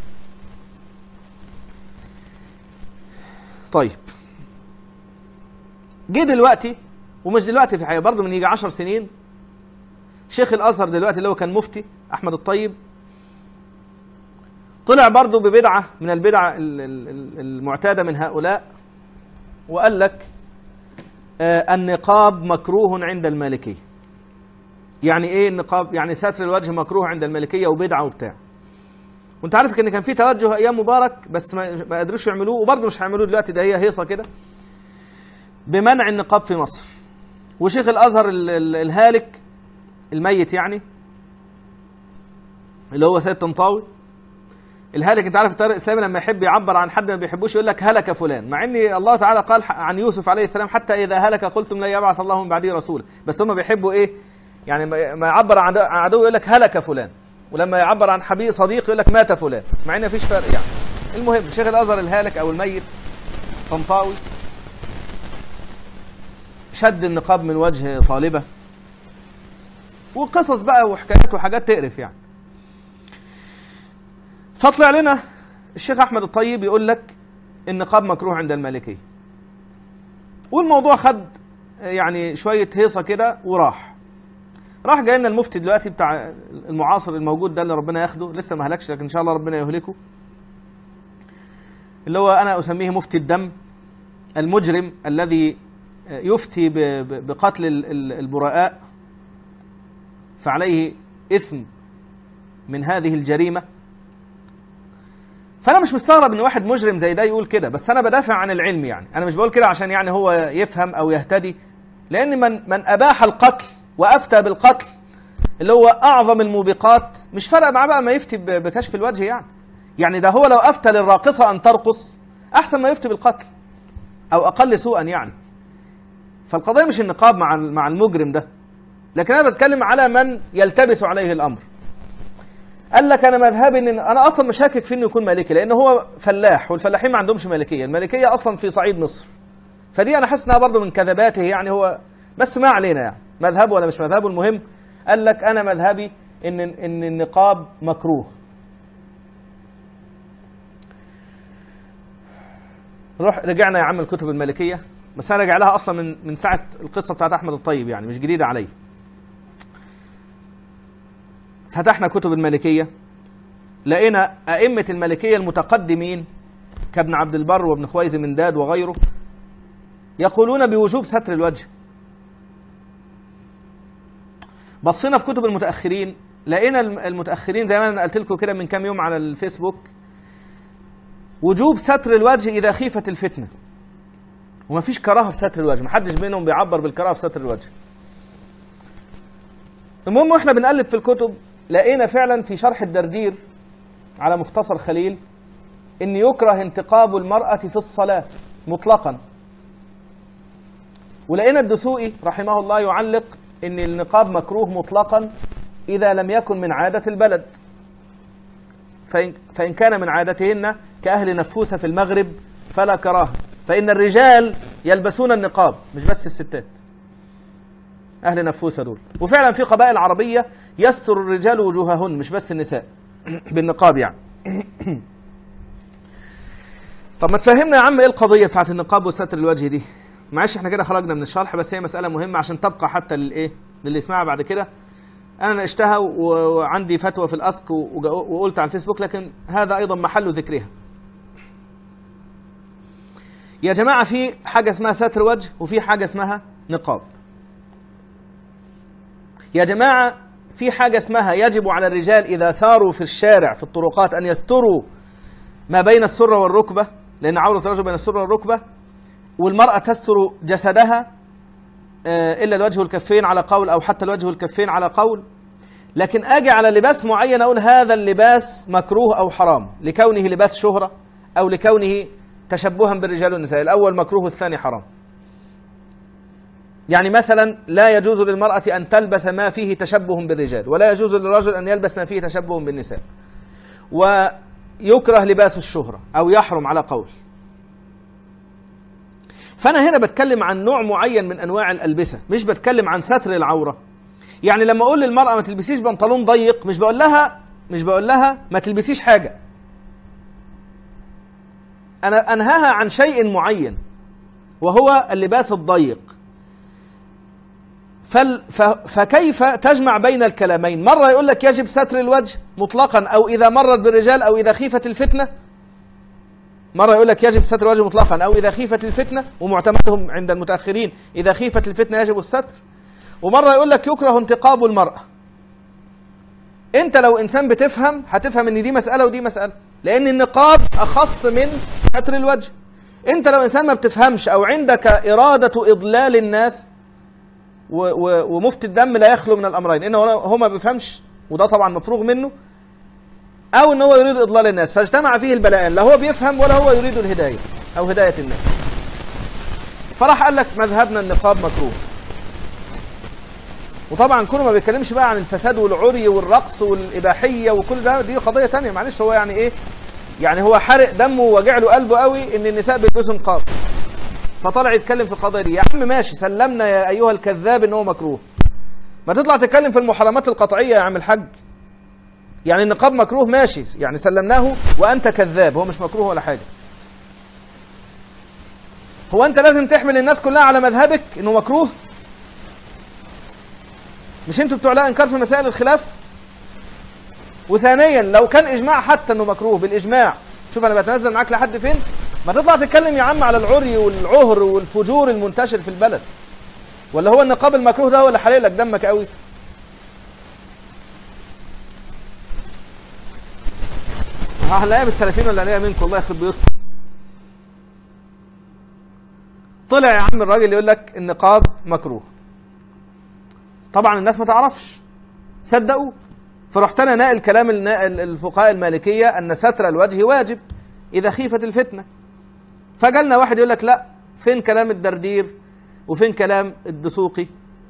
طيب جه دلوقتي، ومش دلوقتي في حقيقة برضه من يجي عشر سنين، شيخ الازهر دلوقتي اللي هو كان مفتي احمد الطيب طلع برضه ببدعة من البدع المعتادة من هؤلاء، وقال لك آه النقاب مكروه عند المالكية. يعني ايه النقاب؟ يعني ستر الوجه مكروه عند المالكية وبدعة وبتاع. وانت عارف ان كان في توجه ايام مبارك بس ما, ما قدروش يعملوه، وبرضه مش هيعملوه دلوقتي، ده هي هيصة كده بمنع النقاب في مصر. وشيخ الازهر ال ال الهالك الميت يعني اللي هو سيد طنطاوي الهالك، انت عارف التيار الاسلامي لما يحب يعبر عن حد ما بيحبوش يقول لك هلك فلان، مع ان الله تعالى قال عن يوسف عليه السلام حتى اذا هلك قلتم لا يبعث الله من بعده رسولا، بس هم بيحبوا ايه؟ يعني ما يعبر عن عدو يقول لك هلك فلان، ولما يعبر عن حبيب صديق يقول لك مات فلان، مع ان مفيش فرق يعني. المهم شيخ الازهر الهالك او الميت طنطاوي شد النقاب من وجه طالبه، وقصص بقى وحكايات وحاجات تقرف يعني. فطلع لنا الشيخ احمد الطيب يقول لك النقاب مكروه عند المالكيه، والموضوع خد يعني شويه هيصه كده وراح راح جاي لنا المفتي دلوقتي بتاع المعاصر الموجود ده اللي ربنا ياخده، لسه ما هلكش لكن ان شاء الله ربنا يهلكه، اللي هو انا اسميه مفتي الدم، المجرم الذي يفتي بقتل البراء فعليه إثم من هذه الجريمة. فأنا مش مستغرب إن واحد مجرم زي ده يقول كده، بس أنا بدافع عن العلم يعني، أنا مش بقول كده عشان يعني هو يفهم أو يهتدي، لأن من من أباح القتل وأفتى بالقتل اللي هو أعظم الموبقات مش فارق معاه بقى ما يفتي بكشف الوجه يعني. يعني ده هو لو أفتى للراقصة أن ترقص أحسن ما يفتي بالقتل أو أقل سوءا يعني. فالقضية مش النقاب مع مع المجرم ده، لكن أنا بتكلم على من يلتبس عليه الأمر. قال لك أنا مذهبي إن أنا أصلا مشاكك في إنه يكون مالكي، لأن هو فلاح والفلاحين ما عندهمش مالكية، المالكية أصلا في صعيد مصر. فدي أنا حاسس إنها برضه من كذباته يعني، هو بس ما علينا يعني مذهبه ولا مش مذهبه. المهم قال لك أنا مذهبي إن إن النقاب مكروه. روح رجعنا يا عم الكتب المالكية، بس أنا راجع لها أصلا من من ساعة القصة بتاعت أحمد الطيب يعني مش جديدة علي. فتحنا كتب المالكية لقينا أئمة المالكية المتقدمين كابن عبد البر وابن خويزي من داد وغيره يقولون بوجوب ستر الوجه. بصينا في كتب المتأخرين لقينا المتأخرين زي ما أنا قلت لكم كده من كام يوم على الفيسبوك وجوب ستر الوجه إذا خيفت الفتنة، وما فيش كراهة في ستر الوجه، محدش بينهم بيعبر بالكراهة في ستر الوجه. المهم واحنا بنقلب في الكتب لقينا فعلا في شرح الدردير على مختصر خليل إن يكره انتقاب المرأة في الصلاة مطلقا. ولقينا الدسوقي رحمه الله يعلق إن النقاب مكروه مطلقا إذا لم يكن من عادة البلد، فإن, فإن كان من عادتهن كأهل نفوسة في المغرب فلا كراهة، فإن الرجال يلبسون النقاب مش بس الستات، أهل نفوسة دول. وفعلا في قبائل عربية يستر الرجال وجوههن مش بس النساء بالنقاب يعني. طب ما تفهمنا يا عم ايه القضية بتاعت النقاب وستر الوجه دي؟ معلش احنا كده خرجنا من الشرح، بس هي مسألة مهمة عشان تبقى حتى للايه للي يسمعها بعد كده. انا ناقشتها وعندي فتوى في الاسك وقلت على الفيسبوك، لكن هذا ايضا محل ذكرها. يا جماعة في حاجة اسمها ستر وجه وفي حاجة اسمها نقاب. يا جماعة في حاجة اسمها يجب على الرجال إذا ساروا في الشارع في الطرقات أن يستروا ما بين السرة والركبة، لأن عورة الرجل بين السرة والركبة، والمرأة تستر جسدها إلا الوجه والكفين على قول، أو حتى الوجه والكفين على قول. لكن أجي على لباس معين أقول هذا اللباس مكروه أو حرام لكونه لباس شهرة أو لكونه تشبها بالرجال والنساء. الأول مكروه والثاني حرام. يعني مثلا لا يجوز للمرأة أن تلبس ما فيه تشبه بالرجال، ولا يجوز للرجل أن يلبس ما فيه تشبه بالنساء، ويكره لباس الشهرة أو يحرم على قول. فأنا هنا بتكلم عن نوع معين من أنواع الألبسة، مش بتكلم عن ستر العورة. يعني لما أقول للمرأة ما تلبسيش بنطلون ضيق، مش بقول لها مش بقول لها ما تلبسيش حاجة، أنا أنهاها عن شيء معين وهو اللباس الضيق. فل فكيف تجمع بين الكلامين؟ مرة يقول لك يجب ستر الوجه مطلقا أو إذا مرت بالرجال أو إذا خيفت الفتنة، مرة يقول لك يجب ستر الوجه مطلقا أو إذا خيفت الفتنة، ومعتمدهم عند المتأخرين إذا خيفت الفتنة يجب الستر. ومرة يقول لك يكره انتقاب المرأة. أنت لو إنسان بتفهم هتفهم إن دي مسألة ودي مسألة، لأن النقاب أخص من ستر الوجه. أنت لو إنسان ما بتفهمش أو عندك إرادة إضلال الناس، ومفتي الدم لا يخلو من الأمرين، إنه هو ما بيفهمش وده طبعا مفروغ منه، أو إن هو يريد إضلال الناس، فاجتمع فيه البلاءان، لا هو بيفهم ولا هو يريد الهداية أو هداية الناس. فراح قال لك مذهبنا النقاب مكروه. وطبعا كله ما بيتكلمش بقى عن الفساد والعري والرقص والإباحية وكل ده، دي قضية تانية معلش. هو يعني إيه؟ يعني هو حرق دمه ووجع له قلبه قوي إن النساء بيلبسوا نقاب، فطلع يتكلم في القضية دي. يا عم ماشي، سلمنا يا أيها الكذاب إن هو مكروه، ما تطلع تتكلم في المحرمات القطعية يا عم الحاج. يعني النقاب مكروه ماشي، يعني سلمناه وأنت كذاب، هو مش مكروه ولا حاجة. هو أنت لازم تحمل الناس كلها على مذهبك إنه مكروه؟ مش أنتوا بتوع لا إنكار في مسائل الخلاف؟ وثانيا لو كان إجماع حتى إنه مكروه بالإجماع، شوف أنا بتنزل معاك لحد فين؟ ما تطلع تتكلم يا عم على العري والعهر والفجور المنتشر في البلد، ولا هو النقاب المكروه ده هو اللي حرق لك دمك قوي؟ هنلاقيها بالسلفيين ولا هنلاقيها منكم؟ الله يخرب بيوتكم. طلع يا عم الراجل يقول لك النقاب مكروه. طبعا الناس ما تعرفش، صدقوا. فرحت انا ناقل كلام الفقهاء المالكيه ان ستر الوجه واجب اذا خيفت الفتنه. فجالنا واحد يقول لك لا، فين كلام الدردير وفين كلام الدسوقي؟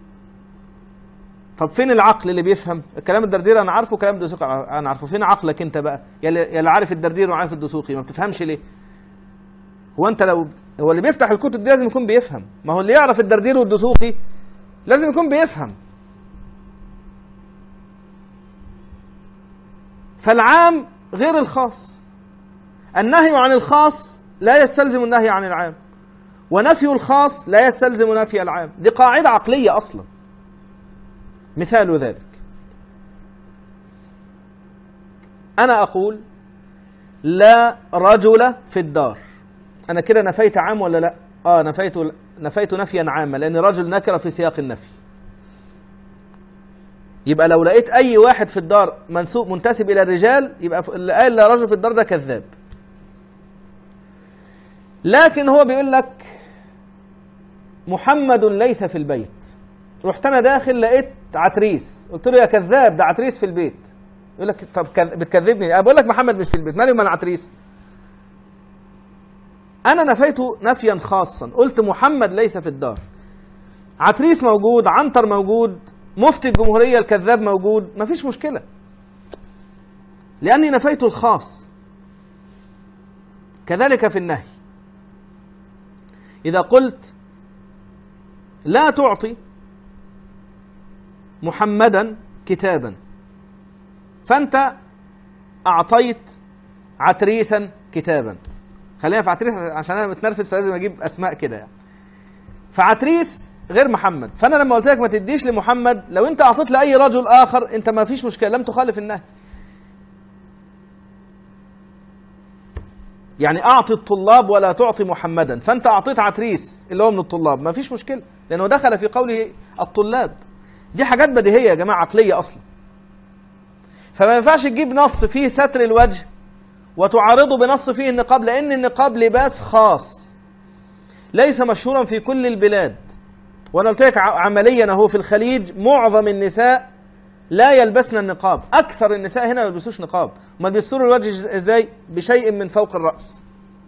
طب فين العقل اللي بيفهم؟ الكلام الدردير انا عارفه، كلام الدسوقي انا عارفه، فين عقلك انت بقى يا اللي عارف الدردير وعارف الدسوقي؟ ما بتفهمش ليه؟ هو انت لو هو اللي بيفتح الكتب دي لازم يكون بيفهم، ما هو اللي يعرف الدردير والدسوقي لازم يكون بيفهم. فالعام غير الخاص، النهي عن الخاص لا يستلزم النهي عن العام، ونفي الخاص لا يستلزم نفي العام. دي قاعدة عقلية أصلا. مثال ذلك، أنا أقول لا رجل في الدار، أنا كده نفيت عام ولا لا؟ آه نفيت نفيت نفيا عاما، لأن رجل نكرة في سياق النفي. يبقى لو لقيت أي واحد في الدار منسوب منتسب إلى الرجال، يبقى اللي قال لا رجل في الدار ده كذاب. لكن هو بيقول لك محمد ليس في البيت، رحت أنا داخل لقيت عتريس، قلت له يا كذاب ده عتريس في البيت. يقول لك طب بتكذبني، انا بقول لك محمد مش في البيت، مالي ومال عتريس؟ انا نفيته نفيا خاصا، قلت محمد ليس في الدار، عتريس موجود، عنتر موجود، مفتي الجمهورية الكذاب موجود، مفيش مشكلة، لأني نفيت الخاص. كذلك في النهي، إذا قلت لا تعطي محمدا كتابا، فأنت أعطيت عتريسا كتابا، خلينا في عتريس عشان أنا متنرفز فلازم أجيب أسماء كده يعني. فعتريس غير محمد، فأنا لما قلت لك ما تديش لمحمد، لو أنت أعطيت لأي رجل آخر أنت ما فيش مشكلة، لم تخالف النهي. يعني أعطي الطلاب ولا تعطي محمدا، فأنت أعطيت عتريس اللي هو من الطلاب، ما فيش مشكلة، لأنه دخل في قوله الطلاب. دي حاجات بديهية يا جماعة، عقلية أصلا. فما ينفعش تجيب نص فيه ستر الوجه وتعارضه بنص فيه النقاب، لأن النقاب لباس خاص ليس مشهورا في كل البلاد. وأنا قلت لك عمليا أهو في الخليج معظم النساء لا يلبسن النقاب، أكثر النساء هنا ما يلبسوش نقاب، ما بيستروا الوجه إزاي؟ بشيء من فوق الرأس.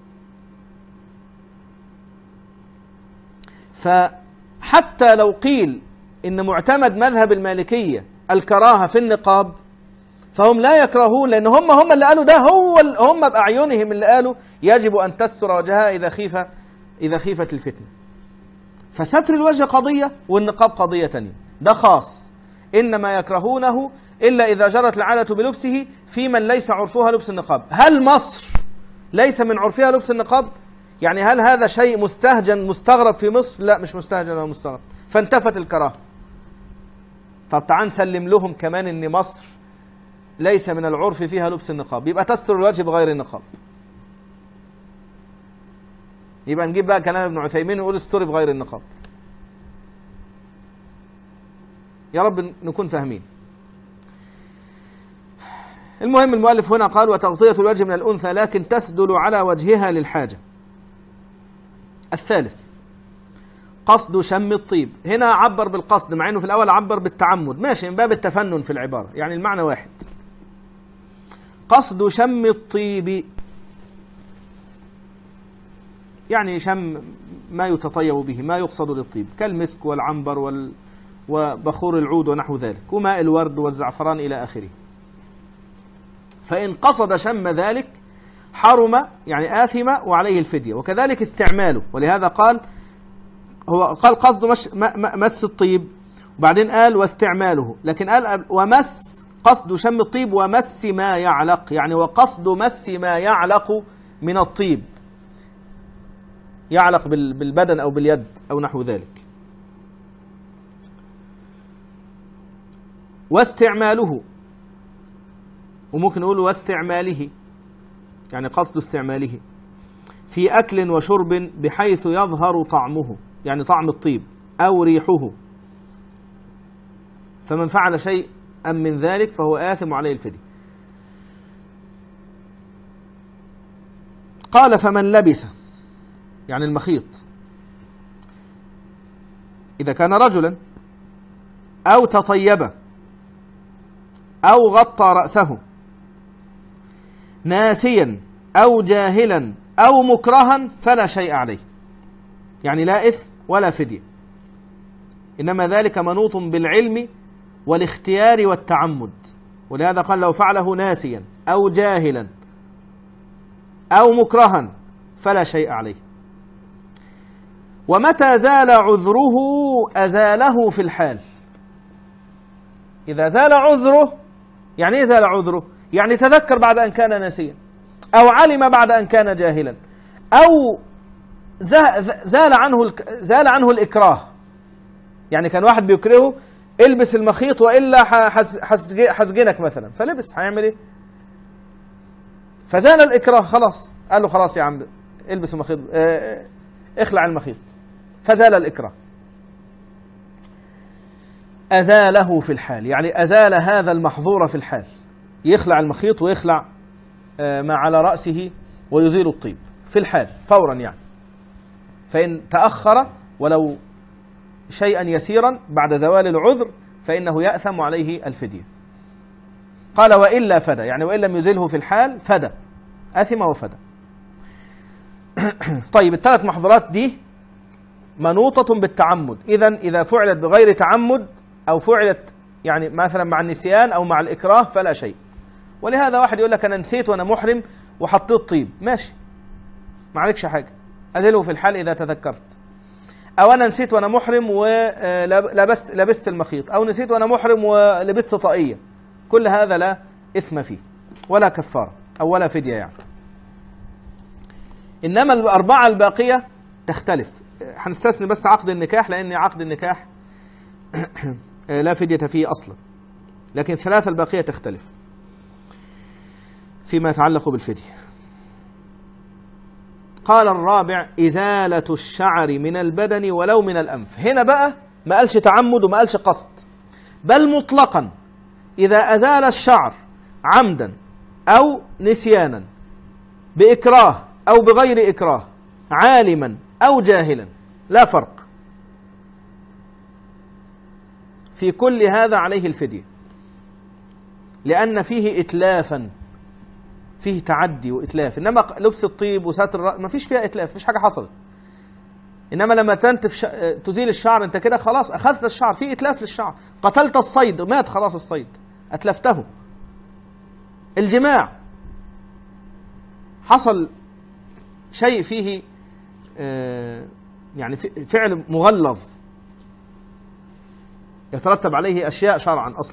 فحتى لو قيل إن معتمد مذهب المالكية الكراهة في النقاب، فهم لا يكرهون، لأن هم هم اللي قالوا ده، هو هم بأعينهم اللي قالوا يجب أن تستر وجهها إذا خيف إذا خيفت الفتنة. فستر الوجه قضية والنقاب قضية تانية، ده خاص، إنما يكرهونه إلا إذا جرت العادة بلبسه في من ليس عرفها لبس النقاب. هل مصر ليس من عرفها لبس النقاب؟ يعني هل هذا شيء مستهجن مستغرب في مصر؟ لا، مش مستهجن ولا مستغرب، فانتفت الكراهة. طب تعال نسلم لهم كمان إن مصر ليس من العرف فيها لبس النقاب، يبقى تستر الوجه بغير النقاب. يبقى نجيب بقى كلام ابن عثيمين ونقول استر بغير النقاب. يا رب نكون فاهمين. المهم المؤلف هنا قال وتغطية الوجه من الأنثى لكن تسدل على وجهها للحاجة. الثالث قصد شم الطيب. هنا عبر بالقصد مع انه في الأول عبر بالتعمد، ماشي، من باب التفنن في العبارة، يعني المعنى واحد. قصد شم الطيب يعني شم ما يتطيب به، ما يقصد للطيب، كالمسك والعنبر وال وبخور العود ونحو ذلك، وماء الورد والزعفران إلى آخره. فإن قصد شم ذلك حرم، يعني آثم وعليه الفدية، وكذلك استعماله. ولهذا قال هو قال قصد مش مس الطيب، وبعدين قال واستعماله، لكن قال ومس، قصد شم الطيب ومس ما يعلق، يعني وقصد مس ما يعلق من الطيب، يعلق بالبدن أو باليد أو نحو ذلك. واستعماله، وممكن نقول واستعماله، يعني قصد استعماله في أكل وشرب بحيث يظهر طعمه، يعني طعم الطيب أو ريحه، فمن فعل شيئا من ذلك فهو آثم عليه الفدية. قال فمن لبس، يعني المخيط، إذا كان رجلا، أو تطيب أو غطى رأسه ناسيا أو جاهلا أو مكرها فلا شيء عليه، يعني لا إثم ولا فدية، إنما ذلك منوط بالعلم والاختيار والتعمد. ولهذا قال لو فعله ناسيا أو جاهلا أو مكرها فلا شيء عليه. ومتى زال عذره أزاله في الحال. إذا زال عذره، يعني إيه زال عذره؟ يعني تذكر بعد أن كان ناسيا، أو علم بعد أن كان جاهلا، أو زال عنه زال عنه الإكراه، يعني كان واحد بيكرهه البس المخيط وإلا حسجنك مثلا، فلبس، هيعمل إيه؟ فزال الإكراه، خلاص قال له خلاص يا عم البس المخيط، اه اخلع المخيط، فزال الإكراه. أزاله في الحال، يعني أزال هذا المحظور في الحال، يخلع المخيط ويخلع ما على رأسه ويزيل الطيب في الحال فورا يعني. فإن تأخر ولو شيئا يسيرا بعد زوال العذر فإنه يأثم عليه الفدية. قال وإلا فدى، يعني وإن لم يزله في الحال فدى، أثم وفدى. طيب الثلاث محظورات دي منوطة بالتعمد، إذا إذا فعلت بغير تعمد أو فعلت يعني مثلا مع النسيان أو مع الإكراه فلا شيء. ولهذا واحد يقول لك أنا نسيت وأنا محرم وحطيت طيب، ماشي ما عليكش حاجة، أزله في الحال إذا تذكرت. أو أنا نسيت وأنا محرم ولبست لبست المخيط، أو نسيت وأنا محرم ولبست طاقية، كل هذا لا إثم فيه ولا كفارة أو ولا فدية يعني. إنما الأربعة الباقية تختلف. هنستثني بس عقد النكاح، لأن عقد النكاح لا فدية فيه أصلا، لكن الثلاثة الباقية تختلف فيما يتعلق بالفدية. قال الرابع إزالة الشعر من البدن ولو من الأنف. هنا بقى ما قالش تعمد وما قالش قصد، بل مطلقا إذا أزال الشعر عمدا أو نسيانا بإكراه أو بغير إكراه، عالما أو جاهلا، لا فرق، في كل هذا عليه الفدية، لأن فيه إتلافا، فيه تعدي وإتلاف. إنما لبس الطيب وستر الرأس ما فيش فيها إتلاف، مفيش حاجة حصلت. إنما لما تنتف ش... تزيل الشعر أنت كده خلاص أخذت الشعر، فيه إتلاف للشعر. قتلت الصيد، مات خلاص الصيد، أتلفته. الجماع حصل شيء فيه آه يعني فعل مغلظ يترتب عليه أشياء شرعا أصلا.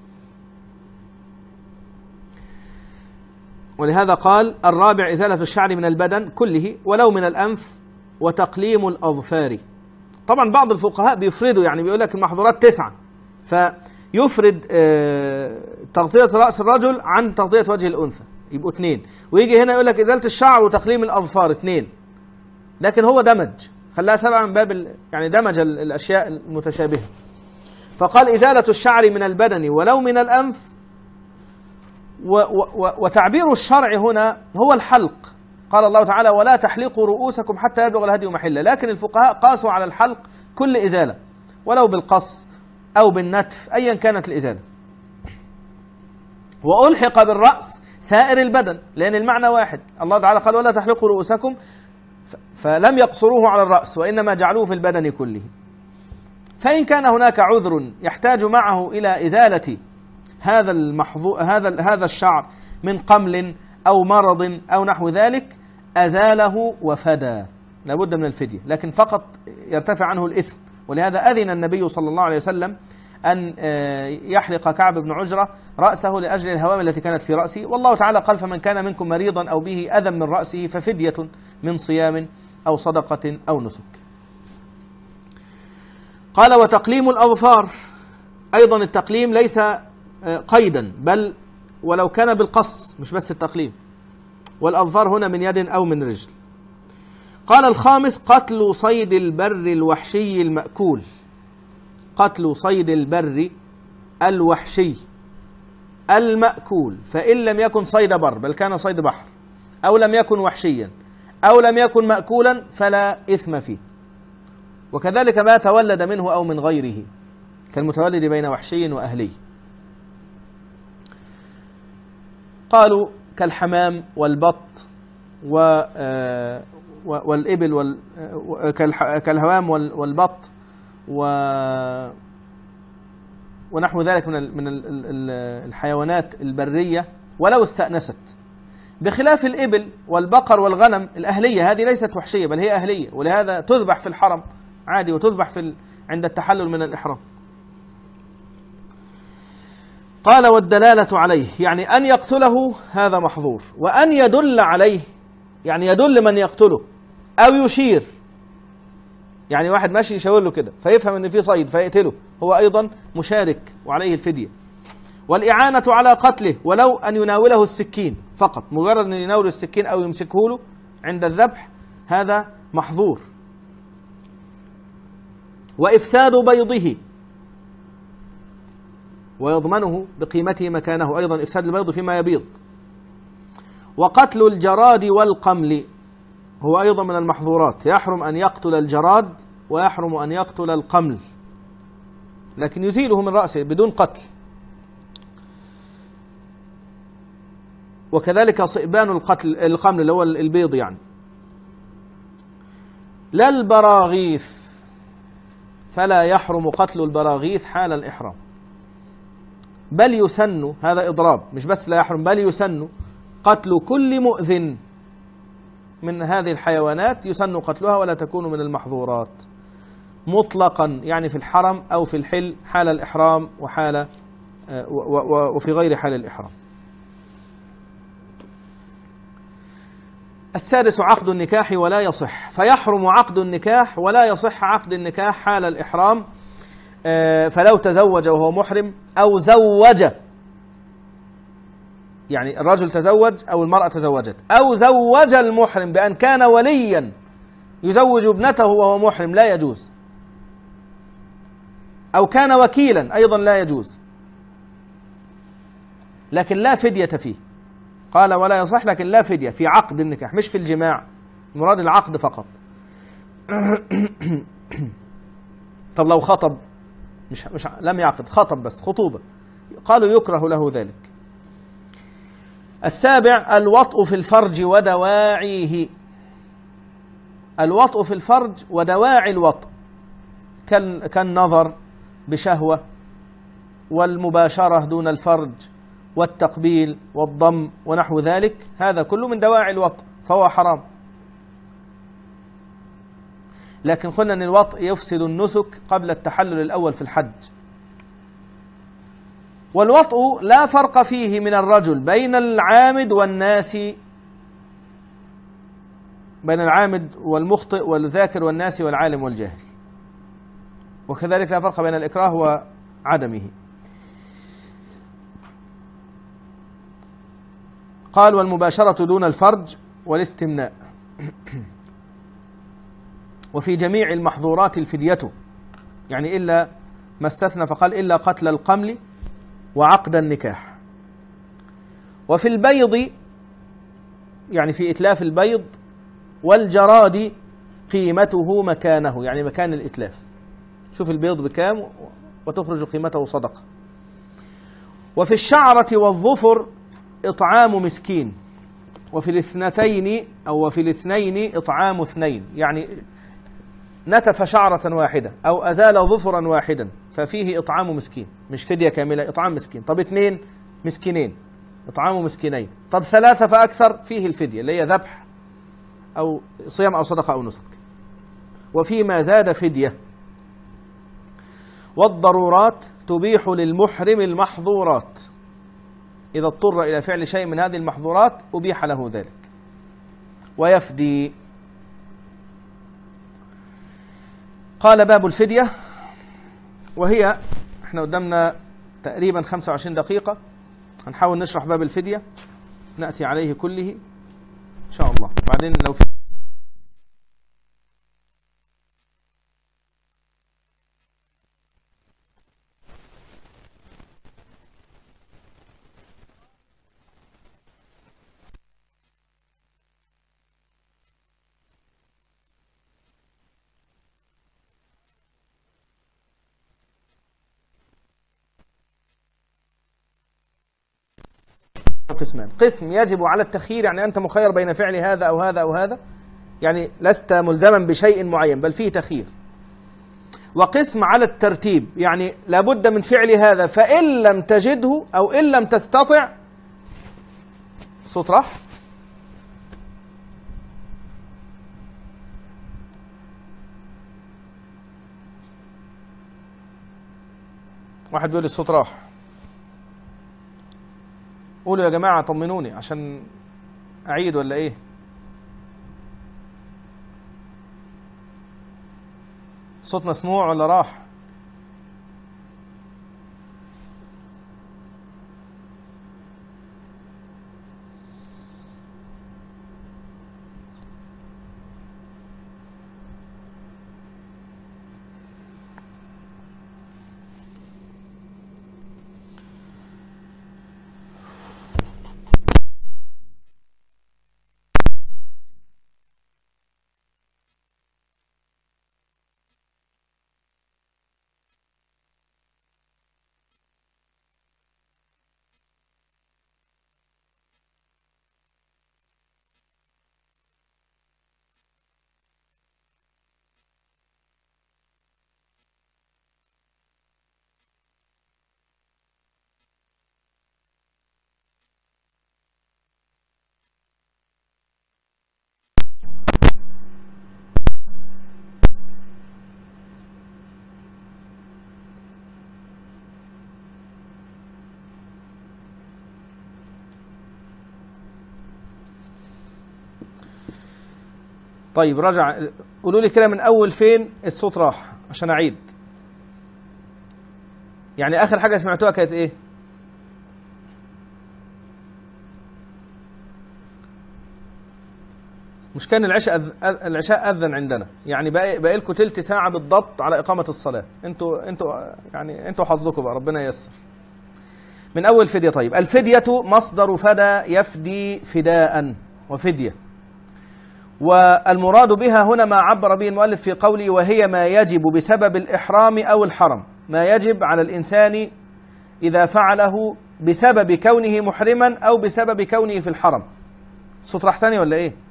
ولهذا قال الرابع إزالة الشعر من البدن كله ولو من الأنف وتقليم الأظفار. طبعا بعض الفقهاء بيفردوا، يعني بيقول لك المحظورات تسعة، فيفرد آه تغطية رأس الرجل عن تغطية وجه الأنثى، يبقوا اثنين. ويجي هنا يقول لك إزالة الشعر وتقليم الأظفار اثنين، لكن هو دمج، خلاها سبعة من باب يعني دمج الأشياء المتشابهة. فقال إزالة الشعر من البدن ولو من الأنف. و و وتعبير الشرع هنا هو الحلق. قال الله تعالى ولا تحلقوا رؤوسكم حتى يبلغ الهدي محله، لكن الفقهاء قاسوا على الحلق كل إزالة ولو بالقص أو بالنتف أيا كانت الإزالة، وألحق بالرأس سائر البدن، لأن المعنى واحد. الله تعالى قال ولا تحلقوا رؤوسكم، فلم يقصروه على الرأس وإنما جعلوه في البدن كله. فإن كان هناك عذر يحتاج معه إلى إزالة هذا المحظو هذا هذا الشعر من قمل أو مرض أو نحو ذلك، أزاله وفدى، لابد من الفدية، لكن فقط يرتفع عنه الإثم. ولهذا أذن النبي صلى الله عليه وسلم أن يحلق كعب بن عجرة رأسه لأجل الهوام التي كانت في رأسه. والله تعالى قال فمن كان منكم مريضا أو به أذى من رأسه ففدية من صيام أو صدقة أو نسك. قال وتقليم الأظفار أيضا، التقليم ليس قيدا، بل ولو كان بالقص، مش بس التقليم. والأظفار هنا من يد أو من رجل. قال الخامس قتل صيد البر الوحشي المأكول. قتل صيد البر الوحشي المأكول، فإن لم يكن صيد بر بل كان صيد بحر، أو لم يكن وحشيا، أو لم يكن مأكولا، فلا إثم فيه. وكذلك ما تولد منه أو من غيره، كالمتولد بين وحشي وأهلي. قالوا كالحمام والبط والإبل، كالهوام والبط ونحو ذلك من الحيوانات البرية ولو استأنست، بخلاف الإبل والبقر والغنم الأهلية، هذه ليست وحشية بل هي أهلية، ولهذا تذبح في الحرم عادي وتذبح في عند التحلل من الإحرام. قال والدلالة عليه، يعني أن يقتله هذا محظور، وأن يدل عليه يعني يدل من يقتله أو يشير، يعني واحد ماشي يشاور له كده فيفهم أن في صيد فيقتله، هو أيضا مشارك وعليه الفدية. والإعانة على قتله ولو أن يناوله السكين فقط، مجرد أن يناوله السكين أو يمسكه له عند الذبح هذا محظور. وإفساد بيضه ويضمنه بقيمته مكانه، أيضا إفساد البيض فيما يبيض. وقتل الجراد والقمل هو أيضا من المحظورات، يحرم أن يقتل الجراد ويحرم أن يقتل القمل، لكن يزيله من رأسه بدون قتل. وكذلك صئبان القتل القمل اللي هو البيض يعني. لا البراغيث، فلا يحرم قتل البراغيث حال الإحرام، بل يسن، هذا إضراب، مش بس لا يحرم بل يسن قتل كل مؤذن من هذه الحيوانات، يسن قتلها ولا تكون من المحظورات مطلقا، يعني في الحرم أو في الحل حال الإحرام وحال وفي غير حال الإحرام. السادس عقد النكاح ولا يصح، فيحرم عقد النكاح ولا يصح عقد النكاح حال الإحرام. فلو تزوج وهو محرم أو زوج، يعني الرجل تزوج أو المرأة تزوجت، أو زوج المحرم بأن كان وليا يزوج ابنته وهو محرم لا يجوز، أو كان وكيلا أيضا لا يجوز، لكن لا فدية فيه. قال ولا يصح لكن لا فدية في عقد النكاح، مش في الجماع، مراد العقد فقط. طب لو خطب، مش مش لم يعقد، خطب بس خطوبة، قالوا يكره له ذلك. السابع الوطء في الفرج ودواعيه، الوطء في الفرج ودواعي الوطء كالنظر بشهوة، والمباشرة دون الفرج، والتقبيل والضم ونحو ذلك، هذا كله من دواعي الوطء فهو حرام. لكن قلنا أن الوطء يفسد النسك قبل التحلل الأول في الحج. والوطء لا فرق فيه من الرجل بين العامد والناسي، بين العامد والمخطئ والذاكر والناسي والعالم والجاهل، وكذلك لا فرق بين الإكراه وعدمه. قال والمباشرة دون الفرج والاستمناء. وفي جميع المحظورات الفدية، يعني إلا ما استثنى فقال إلا قتل القمل وعقد النكاح. وفي البيض، يعني في إتلاف البيض، والجراد قيمته مكانه، يعني مكان الإتلاف، شوف البيض بكام وتخرج قيمته صدقة. وفي الشعرة والظفر إطعام مسكين، وفي الاثنتين أو وفي الاثنين إطعام اثنين، يعني نتف شعرة واحدة أو أزال ظفرا واحدا ففيه إطعام مسكين، مش فدية كاملة، إطعام مسكين. طب اثنين مسكينين، إطعام مسكينين. طب ثلاثة فأكثر، فيه الفدية اللي هي ذبح أو صيام أو صدقة أو نسك. وفيما زاد فدية. والضرورات تبيح للمحرم المحظورات، إذا اضطر إلى فعل شيء من هذه المحظورات أبيح له ذلك ويفدي. قال باب الفدية، وهي احنا قدامنا تقريبا خمسة وعشرين دقيقة، هنحاول نشرح باب الفدية نأتي عليه كله إن شاء الله. بعدين لو في قسمان. قسم يجب على التخيير، يعني أنت مخير بين فعل هذا أو هذا أو هذا، يعني لست ملزما بشيء معين بل فيه تخيير. وقسم على الترتيب، يعني لابد من فعل هذا فإن لم تجده أو إن لم تستطع. صوت راح؟ واحد بيقول الصوت راح. قولوا يا جماعة طمنوني عشان أعيد ولا إيه؟ صوت مسموع ولا راح؟ طيب رجع، قولوا لي كده من اول فين الصوت راح عشان اعيد. يعني اخر حاجه سمعتوها كانت ايه؟ مش كان العشاء أذ... العشاء اذن عندنا، يعني باقي باقي لكم تلت ساعه بالضبط على اقامه الصلاه. انتوا انتوا يعني انتوا حظكم بقى، ربنا ييسر. من اول فديه. طيب الفديه مصدر فدى يفدي فداء وفديه، والمراد بها هنا ما عبر به المؤلف في قوله وهي ما يجب بسبب الإحرام أو الحرم، ما يجب على الإنسان إذا فعله بسبب كونه محرما أو بسبب كونه في الحرم. الصوت راح تاني ولا إيه؟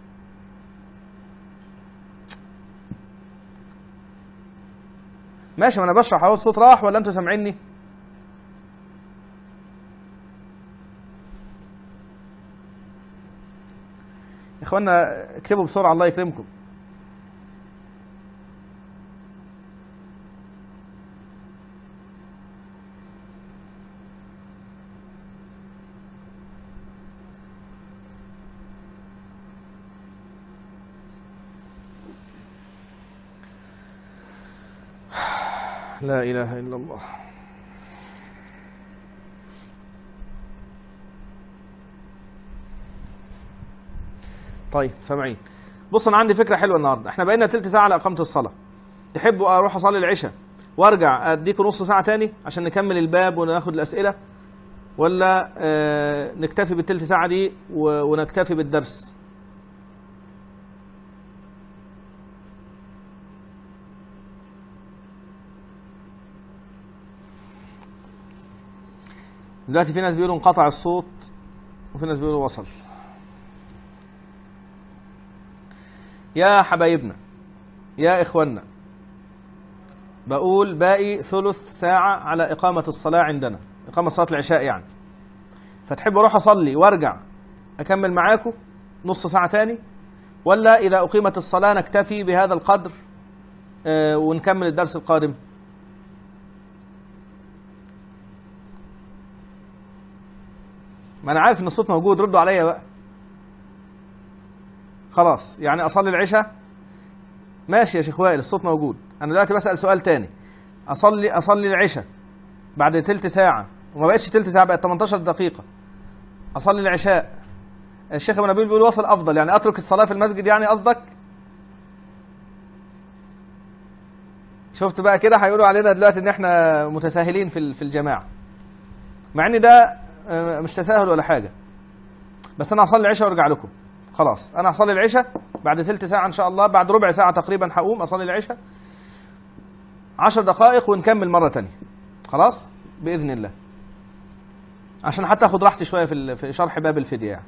ماشي، ما أنا بشرح أهو. الصوت راح ولا أنتوا سامعيني؟ يا إخوانا اكتبوا بسرعة الله يكرمكم. لا إله إلا الله. طيب سامعين؟ بص أنا عندي فكرة حلوة النهاردة. احنا بقينا تلت ساعة على إقامة الصلاة. تحبوا أروح أصلي العشاء وأرجع أديكم نص ساعة تاني عشان نكمل الباب وناخد الأسئلة، ولا آه نكتفي بالتلت ساعة دي ونكتفي بالدرس؟ دلوقتي في ناس بيقولوا انقطع الصوت وفي ناس بيقولوا وصل. يا حبايبنا يا إخوانا، بقول باقي ثلث ساعة على إقامة الصلاة عندنا، إقامة صلاة العشاء يعني. فتحب أروح أصلي وأرجع أكمل معاكم نص ساعة تاني، ولا إذا أقيمت الصلاة نكتفي بهذا القدر آه ونكمل الدرس القادم؟ ما أنا عارف إن الصوت موجود، ردوا عليا بقى. خلاص يعني أصلي العشاء؟ ماشي يا شيخ وائل الصوت موجود. أنا دلوقتي بسأل سؤال تاني. أصلي أصلي العشاء بعد تلت ساعة، وما بقتش تلت ساعة، بقت تمنتاشر دقيقة. أصلي العشاء، الشيخ ابن نبيل بيقول وصل أفضل، يعني أترك الصلاة في المسجد يعني قصدك؟ شفت بقى كده هيقولوا علينا دلوقتي إن إحنا متساهلين في في الجماعة، مع إن ده مش تساهل ولا حاجة. بس أنا هصلي العشاء وأرجع لكم. خلاص أنا هصلي العشاء بعد تلت ساعة إن شاء الله، بعد ربع ساعة تقريبا هقوم أصلي العشاء عشر دقائق ونكمل مرة تانية. خلاص بإذن الله، عشان حتى أخد راحتي شوية في في شرح باب الفدية يعني.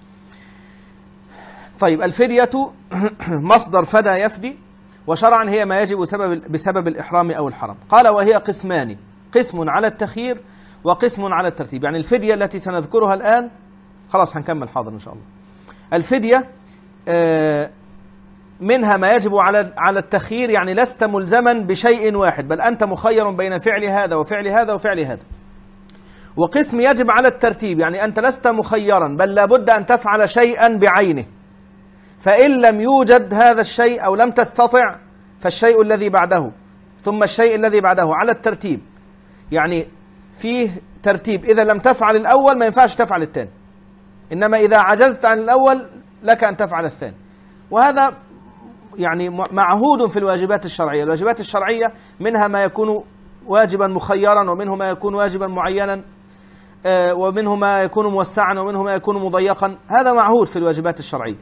طيب الفدية مصدر فدى يفدي، وشرعا هي ما يجب بسبب بسبب الإحرام أو الحرم. قال وهي قسمان، قسم على التخيير وقسم على الترتيب. يعني الفدية التي سنذكرها الآن، خلاص هنكمل حاضر إن شاء الله. الفدية منها ما يجب على على التخيير، يعني لست ملزما بشيء واحد، بل أنت مخير بين فعل هذا وفعل هذا وفعل هذا. وقسم يجب على الترتيب، يعني أنت لست مخيرا بل لابد أن تفعل شيئا بعينه، فإن لم يوجد هذا الشيء أو لم تستطع فالشيء الذي بعده ثم الشيء الذي بعده على الترتيب. يعني فيه ترتيب، إذا لم تفعل الأول ما ينفعش تفعل الثاني، إنما إذا عجزت عن الأول لك أن تفعل الثاني. وهذا يعني معهود في الواجبات الشرعية. الواجبات الشرعية منها ما يكون واجبا مخيرا، ومنه ما يكون واجبا معينا، ومنه ما يكون موسعا، ومنه ما يكون مضيقا. هذا معهود في الواجبات الشرعية.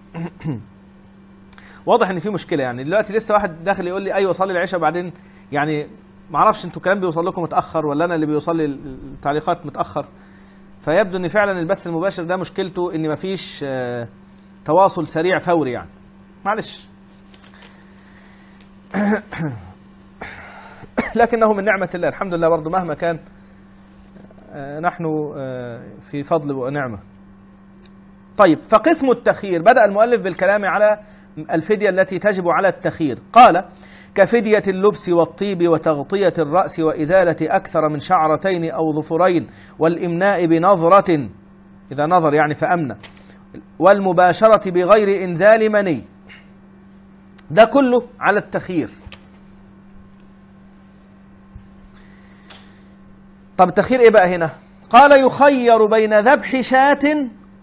واضح ان في مشكلة. يعني دلوقتي لسه واحد داخل يقول لي ايوه صلي العشاء بعدين، يعني ما اعرفش انتوا الكلام بيوصل لكم متأخر ولا انا اللي بيوصل لي التعليقات متأخر. فيبدو ان فعلا البث المباشر ده مشكلته ان مفيش آه تواصل سريع فوري يعني. معلش. لكنه من نعمة الله الحمد لله برضه مهما كان آه نحن آه في فضل ونعمة. طيب فقسم التخيير، بدأ المؤلف بالكلام على الفدية التي تجب على التخيير. قال كفدية اللبس والطيب وتغطية الرأس وإزالة أكثر من شعرتين أو ظفرين والإمناء بنظرة، إذا نظر يعني فأمنى، والمباشرة بغير إنزال مني. ده كله على التخيير. طب التخيير ايه بقى هنا؟ قال يخير بين ذبح شاة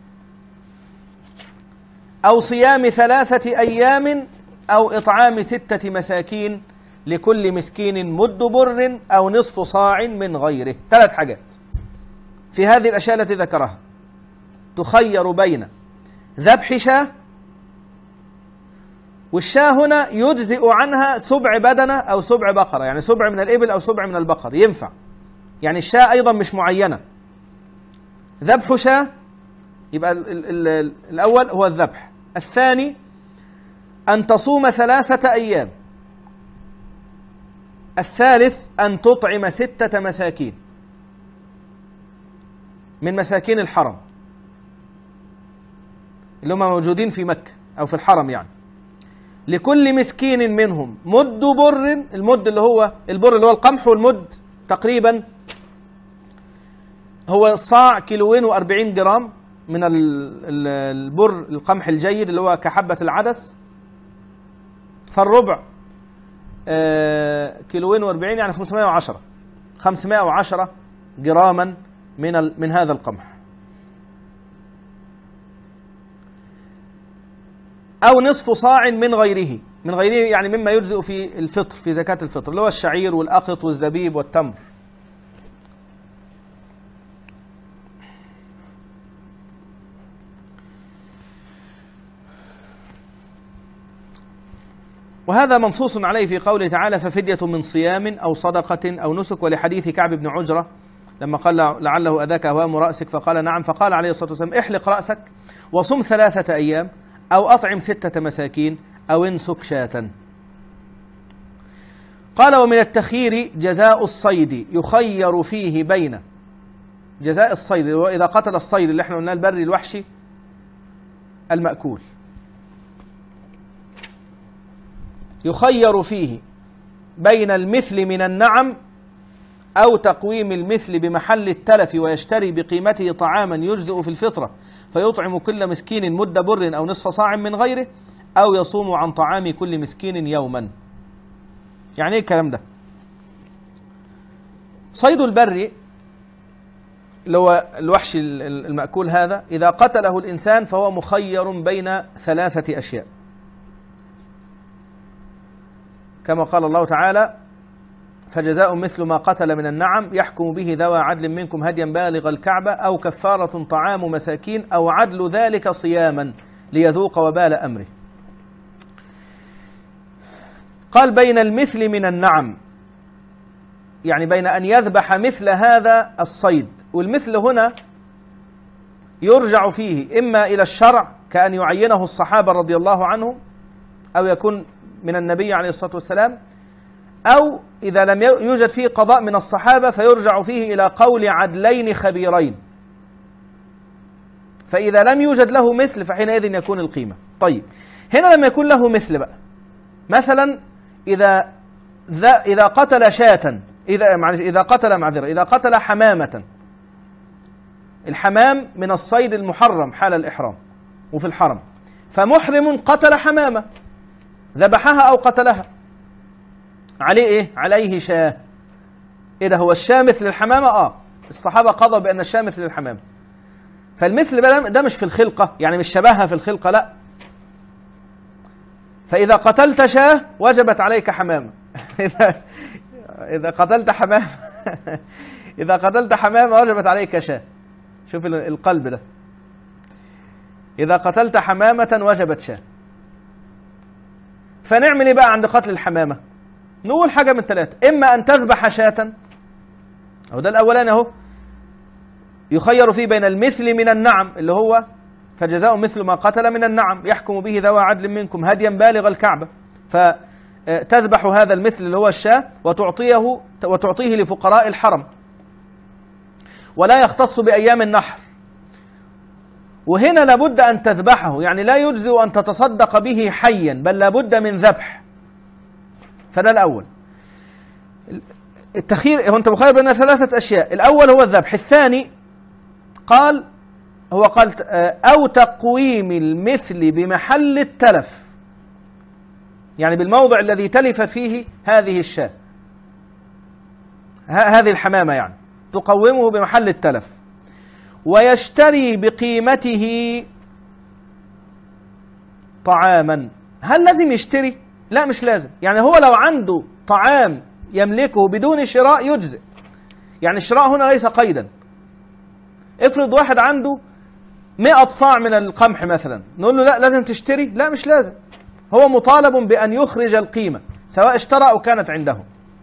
أو صيام ثلاثة أيام أو إطعام ستة مساكين لكل مسكين مد بر أو نصف صاع من غيره. ثلاث حاجات في هذه الأشياء التي ذكرها. تخير بين ذبح شاة، والشاة هنا يجزئ عنها سبع بدنة أو سبع بقرة، يعني سبع من الإبل أو سبع من البقر ينفع، يعني الشاة أيضا مش معينة. ذبح شاة يبقى ال ال ال الأول هو الذبح. الثاني أن تصوم ثلاثة أيام. الثالث أن تطعم ستة مساكين من مساكين الحرم اللي هم موجودين في مكة أو في الحرم، يعني لكل مسكين منهم مد بر. المد اللي هو البر اللي هو القمح، والمد تقريبا هو صاع كيلوين وأربعين جرام من البر القمح الجيد اللي هو كحبة العدس، فالربع كيلوين وأربعين يعني خمسمائة وعشرة خمسمائة وعشرة جراما من من هذا القمح، أو نصف صاع من غيره. من غيره يعني مما يجزئ في الفطر، في زكاة الفطر، اللي هو الشعير والأقط والزبيب والتمر. وهذا منصوص عليه في قوله تعالى ففدية من صيام أو صدقة أو نسك. ولحديث كعب بن عجرة لما قال لعله أذاك أهوام رأسك فقال نعم، فقال عليه الصلاة والسلام احلق رأسك وصم ثلاثة أيام أو أطعم ستة مساكين أو انسك شاة. قال ومن التخيير جزاء الصيد يخير فيه بين جزاء الصيد، وإذا قتل الصيد اللي احنا قلنا البري الوحشي المأكول، يخير فيه بين المثل من النعم أو تقويم المثل بمحل التلف ويشتري بقيمته طعاما يجزئ في الفطرة فيطعم كل مسكين مد بر أو نصف صاع من غيره، أو يصوم عن طعام كل مسكين يوما. يعني ايه الكلام ده؟ صيد البر اللي هو الوحش المأكول هذا إذا قتله الإنسان فهو مخير بين ثلاثة أشياء، كما قال الله تعالى فجزاء مثل ما قتل من النعم يحكم به ذوى عدل منكم هديا بالغ الكعبة أو كفارة طعام مساكين أو عدل ذلك صياما ليذوق وبال أمره. قال بين المثل من النعم، يعني بين أن يذبح مثل هذا الصيد، والمثل هنا يرجع فيه إما إلى الشرع كأن يعينه الصحابة رضي الله عنهم أو يكون من النبي عليه الصلاة والسلام، أو إذا لم يوجد فيه قضاء من الصحابة فيرجع فيه إلى قول عدلين خبيرين، فإذا لم يوجد له مثل فحينئذ يكون القيمة. طيب هنا لما يكون له مثل بقى، مثلا إذا إذا قتل شاة، إذا إذا قتل معذرة إذا قتل حمامة، الحمام من الصيد المحرم حال الإحرام وفي الحرم، فمحرم قتل حمامة ذبحها أو قتلها، عليه إيه؟ عليه شاة. إيه ده؟ هو الشاة مثل الحمامة؟ آه الصحابة قضوا بأن الشاة مثل الحمامة. فالمثل ده مش في الخلقة، يعني مش شبهها في الخلقة، لا. فإذا قتلت شاة وجبت عليك حمامة. إذا قتلت حمامة إذا قتلت حمامة وجبت عليك شاة. شوف القلب ده، إذا قتلت حمامة وجبت شاة. فنعمل إيه بقى عند قتل الحمامة؟ نقول حاجة من ثلاثة، إما أن تذبح شاة، أو ده الأولاني أهو، يخير فيه بين المثل من النعم اللي هو فجزاء مثل ما قتل من النعم يحكم به ذوى عدل منكم هديا بالغ الكعبة، فتذبح هذا المثل اللي هو الشاة وتعطيه وتعطيه لفقراء الحرم، ولا يختص بأيام النحر. وهنا لابد أن تذبحه، يعني لا يجزئ أن تتصدق به حيا، بل لابد من ذبح. فده الأول. التخيير هو أنت مخير بين ثلاثة أشياء، الأول هو الذبح، الثاني قال هو قال أو تقويم المثل بمحل التلف، يعني بالموضع الذي تلفت فيه هذه الشاة، هذه الحمامة يعني تقومه بمحل التلف. ويشتري بقيمته طعاما. هل لازم يشتري؟ لا مش لازم. يعني هو لو عنده طعام يملكه بدون شراء يجزئ. يعني الشراء هنا ليس قيدا. افرض واحد عنده مئة صاع من القمح مثلا، نقول له لا لازم تشتري؟ لا مش لازم. هو مطالب بأن يخرج القيمة سواء اشترى أو كانت عنده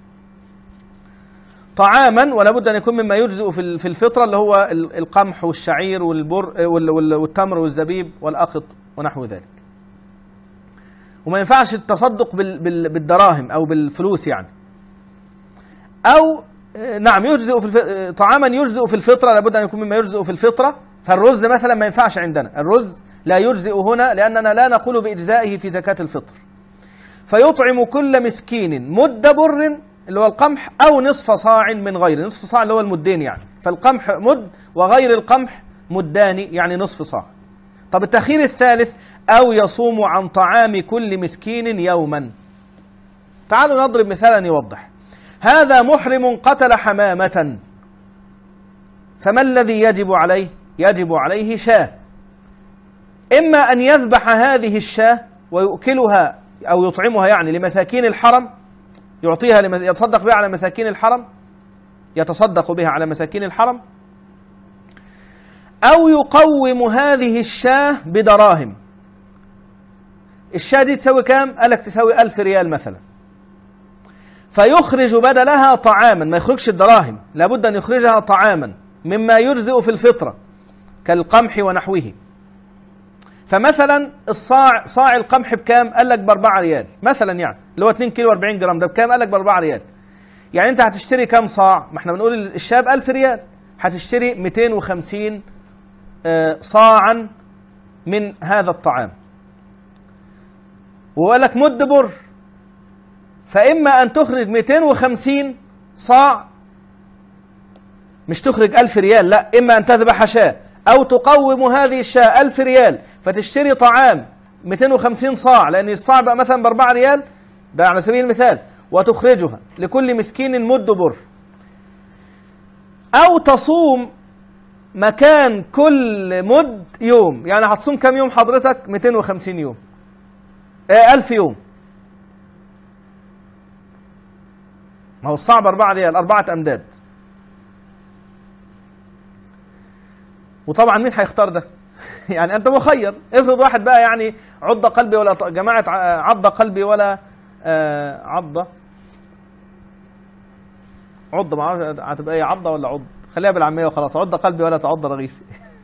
طعاما، ولا بد أن يكون مما يجزئ في الفطرة اللي هو القمح والشعير والبر والتمر والزبيب والأقط ونحو ذلك. وما ينفعش التصدق بالدراهم أو بالفلوس يعني. أو نعم يجزئ في طعاما يجزئ في الفطرة، لابد أن يكون مما يجزئ في الفطرة. فالرز مثلا ما ينفعش عندنا، الرز لا يجزئ هنا لأننا لا نقول بإجزائه في زكاة الفطر. فيطعم كل مسكين مد بر اللي هو القمح أو نصف صاع من غيره. نصف صاع اللي هو المدين يعني، فالقمح مد وغير القمح مدان يعني نصف صاع. طب التأخير الثالث أو يصوم عن طعام كل مسكين يوما. تعالوا نضرب مثالا يوضح. هذا محرم قتل حمامة، فما الذي يجب عليه؟ يجب عليه شاة. إما أن يذبح هذه الشاة ويؤكلها أو يطعمها يعني لمساكين الحرم، يعطيها لمس... يتصدق بها على مساكين الحرم، يتصدق بها على مساكين الحرم، أو يقوم هذه الشاة بدراهم. الشاة دي تسوي كام؟ قالك تسوي ألف ريال مثلا، فيخرج بدلها طعاما. ما يخرجش الدراهم، لابد أن يخرجها طعاما مما يجزئ في الفطرة كالقمح ونحوه. فمثلا الصاع صاع القمح بكام؟ قال لك بأربعة ريال مثلا، يعني اللي هو اتنين كيلو وأربعين جرام ده بكام؟ قال لك بأربعة ريال. يعني أنت هتشتري كام صاع؟ ما احنا بنقول الشاب ألف ريال، هتشتري مئتين وخمسين صاعا من هذا الطعام. وقال لك مد بر، فإما أن تخرج مئتين وخمسين صاع، مش تخرج ألف ريال، لا، إما أن تذبح شاة أو تقوم هذه الشاة ألف ريال فتشتري طعام مئتين وخمسين صاع، لأن الصاع بقى مثلا بأربعة ريال، ده على سبيل المثال، وتخرجها لكل مسكين مد بر. أو تصوم مكان كل مد يوم. يعني هتصوم كم يوم حضرتك؟ مئتين وخمسين يوم، آه ألف يوم. ما هو الصاع بأربعة ريال، أربعة أمداد. وطبعا مين هيختار ده؟ يعني انت مخير. افرض واحد بقى يعني عض قلبي ولا ط... جماعه عض قلبي ولا آه عضه عض ما اعرفش هتبقى ايه، عضه ولا عض، خليها بالعاميه وخلاص. عض قلبي ولا تعض رغيفي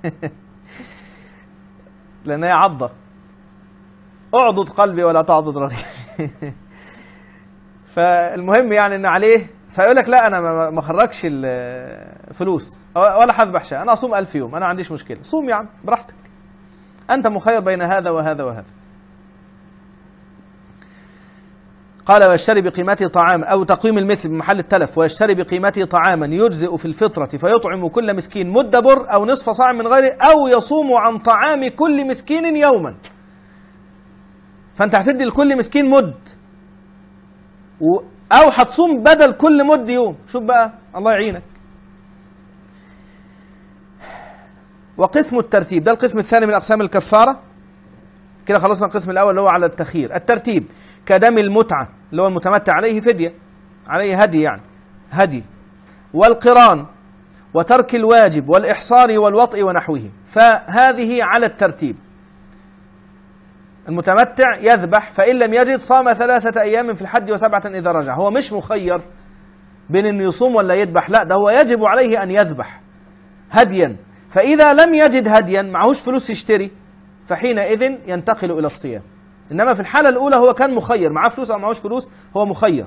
لان هي عضه. اعضد قلبي ولا تعضد رغيفي فالمهم يعني ان عليه، فيقول لك لا انا ما اخرجش الفلوس ولا هذبح شاة، انا اصوم ألف يوم، انا ما عنديش مشكله. صوم يا عم براحتك، انت مخير بين هذا وهذا وهذا. قال ويشتري بقيمته طعام او تقويم المثل بمحل التلف، ويشتري بقيمته طعاما يجزئ في الفطره فيطعم كل مسكين مد بر او نصف صاع من غيره، او يصوم عن طعام كل مسكين يوما. فانت هتدي لكل مسكين مد، او هتصوم بدل كل مد يوم. شوف بقى الله يعينك. وقسم الترتيب، ده القسم الثاني من اقسام الكفاره. كده خلصنا القسم الاول اللي هو على التخيير. الترتيب كدم المتعه اللي هو المتمتع عليه فديه، عليه هدي يعني هدي، والقران، وترك الواجب، والاحصار والوطء ونحوه. فهذه على الترتيب. المتمتع يذبح، فإن لم يجد صام ثلاثة أيام في الحج وسبعة إذا رجع. هو مش مخير بين أن يصوم ولا يذبح، لا، ده هو يجب عليه أن يذبح هديا. فإذا لم يجد هديا، معهوش فلوس يشتري، فحينئذ ينتقل إلى الصيام. إنما في الحالة الأولى هو كان مخير، معاه فلوس أو معهوش فلوس، هو مخير.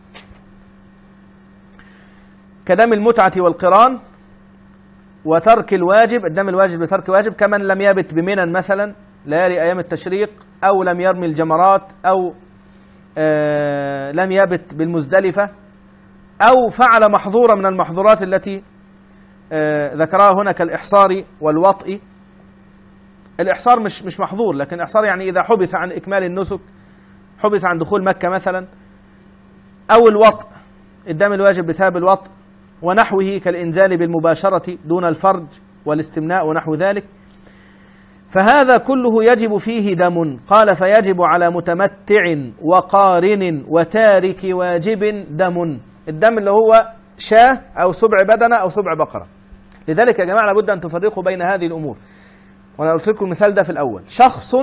كدم المتعة والقران وترك الواجب. الدم الواجب لترك واجب، كمن لم يبت بمنى مثلا ليالي أيام التشريق، أو لم يرمي الجمرات، أو آه لم يبت بالمزدلفة، أو فعل محظورة من المحظورات التي آه ذكرها هنا كالإحصار والوطء. الإحصار مش مش محظور، لكن الإحصار يعني إذا حبس عن إكمال النسك، حبس عن دخول مكة مثلا، أو الوطء، الدم الواجب بسبب الوطء ونحوه كالإنزال بالمباشرة دون الفرج والاستمناء ونحو ذلك، فهذا كله يجب فيه دم. قال فيجب على متمتع وقارن وتارك واجب دم. الدم اللي هو شاه أو سبع بدنة أو سبع بقرة. لذلك يا جماعة لابد أن تفرقوا بين هذه الأمور، وأنا قلت لكم المثال ده في الأول. شخص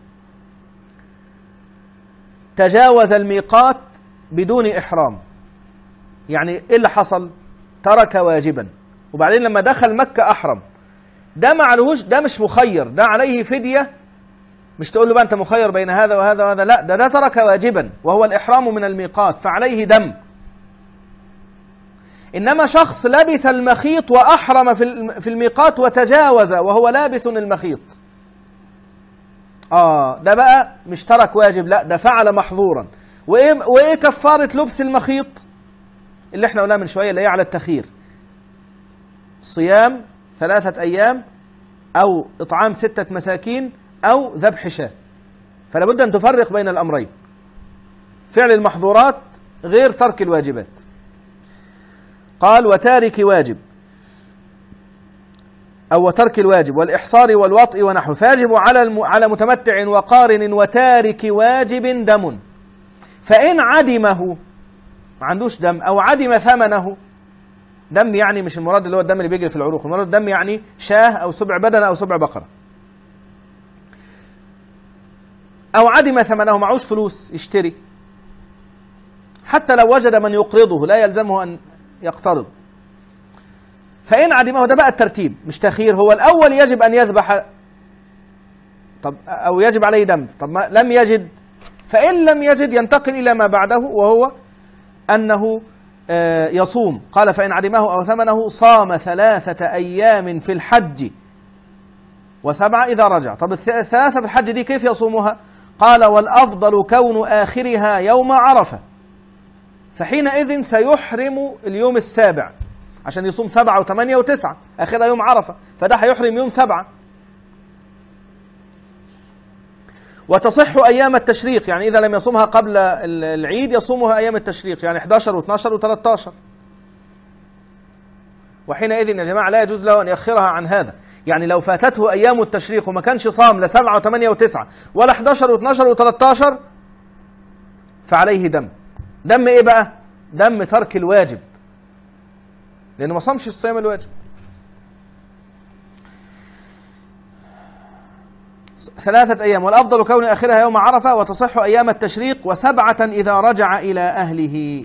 تجاوز الميقات بدون إحرام، يعني إيه اللي حصل؟ ترك واجبا، وبعدين لما دخل مكة أحرم. ده ما عليهوش، ده مش مخير، ده عليه فدية. مش تقول له بقى أنت مخير بين هذا وهذا وهذا، لا، ده ده ترك واجبا وهو الإحرام من الميقات، فعليه دم. إنما شخص لبس المخيط وأحرم في الميقات وتجاوز وهو لابس المخيط، آه ده بقى مش ترك واجب، لا، ده فعل محظورا. وإيه, وإيه كفارة لبس المخيط؟ اللي احنا قلنا من شوية، اللي هي على التخيير: صيام ثلاثة أيام أو إطعام ستة مساكين أو ذبح شاة. فلا بد أن تفرق بين الأمرين، فعل المحظورات غير ترك الواجبات. قال وتارك واجب أو وترك الواجب والإحصار والوطء ونحو، فيجب على الم... على متمتع وقارن وتارك واجب دم. فإن عدمه، ما عندوش دم، أو عدم ثمنه، دم يعني مش المراد اللي هو الدم اللي بيجري في العروق، المراد الدم يعني شاه أو سبع بدنة أو سبع بقرة، أو عدم ثمنه، معوش فلوس يشتري، حتى لو وجد من يقرضه لا يلزمه أن يقترض. فإن عدمه، ده بقى الترتيب مش تخيير، هو الأول يجب أن يذبح، طب أو يجب عليه دم، طب ما لم يجد، فإن لم يجد ينتقل إلى ما بعده، وهو أنه يصوم. قال فإن عدمه أو ثمنه صام ثلاثة أيام في الحج وسبعة إذا رجع. طب الثلاثة في الحج دي كيف يصومها؟ قال والأفضل كون آخرها يوم عرفة، فحينئذ سيحرم اليوم السابع، عشان يصوم سبعة وثمانية وتسعة، آخرها يوم عرفة، فده هيحرم يوم سبعة. وتصح أيام التشريق، يعني إذا لم يصومها قبل العيد يصومها أيام التشريق، يعني إحدى عشر واثني عشر وثلاثة عشر. وحينئذ يا جماعة لا يجوز له أن يأخرها عن هذا. يعني لو فاتته أيام التشريق وما كانش صام لا سبعة وثمانية وتسعة ولا إحدى عشر واثني عشر وثلاثة عشر، فعليه دم. دم إيه بقى؟ دم ترك الواجب، لأنه ما صامش الصيام الواجب. ثلاثة أيام والأفضل كون آخرها يوم عرفة، وتصح أيام التشريق، وسبعة إذا رجع إلى أهله.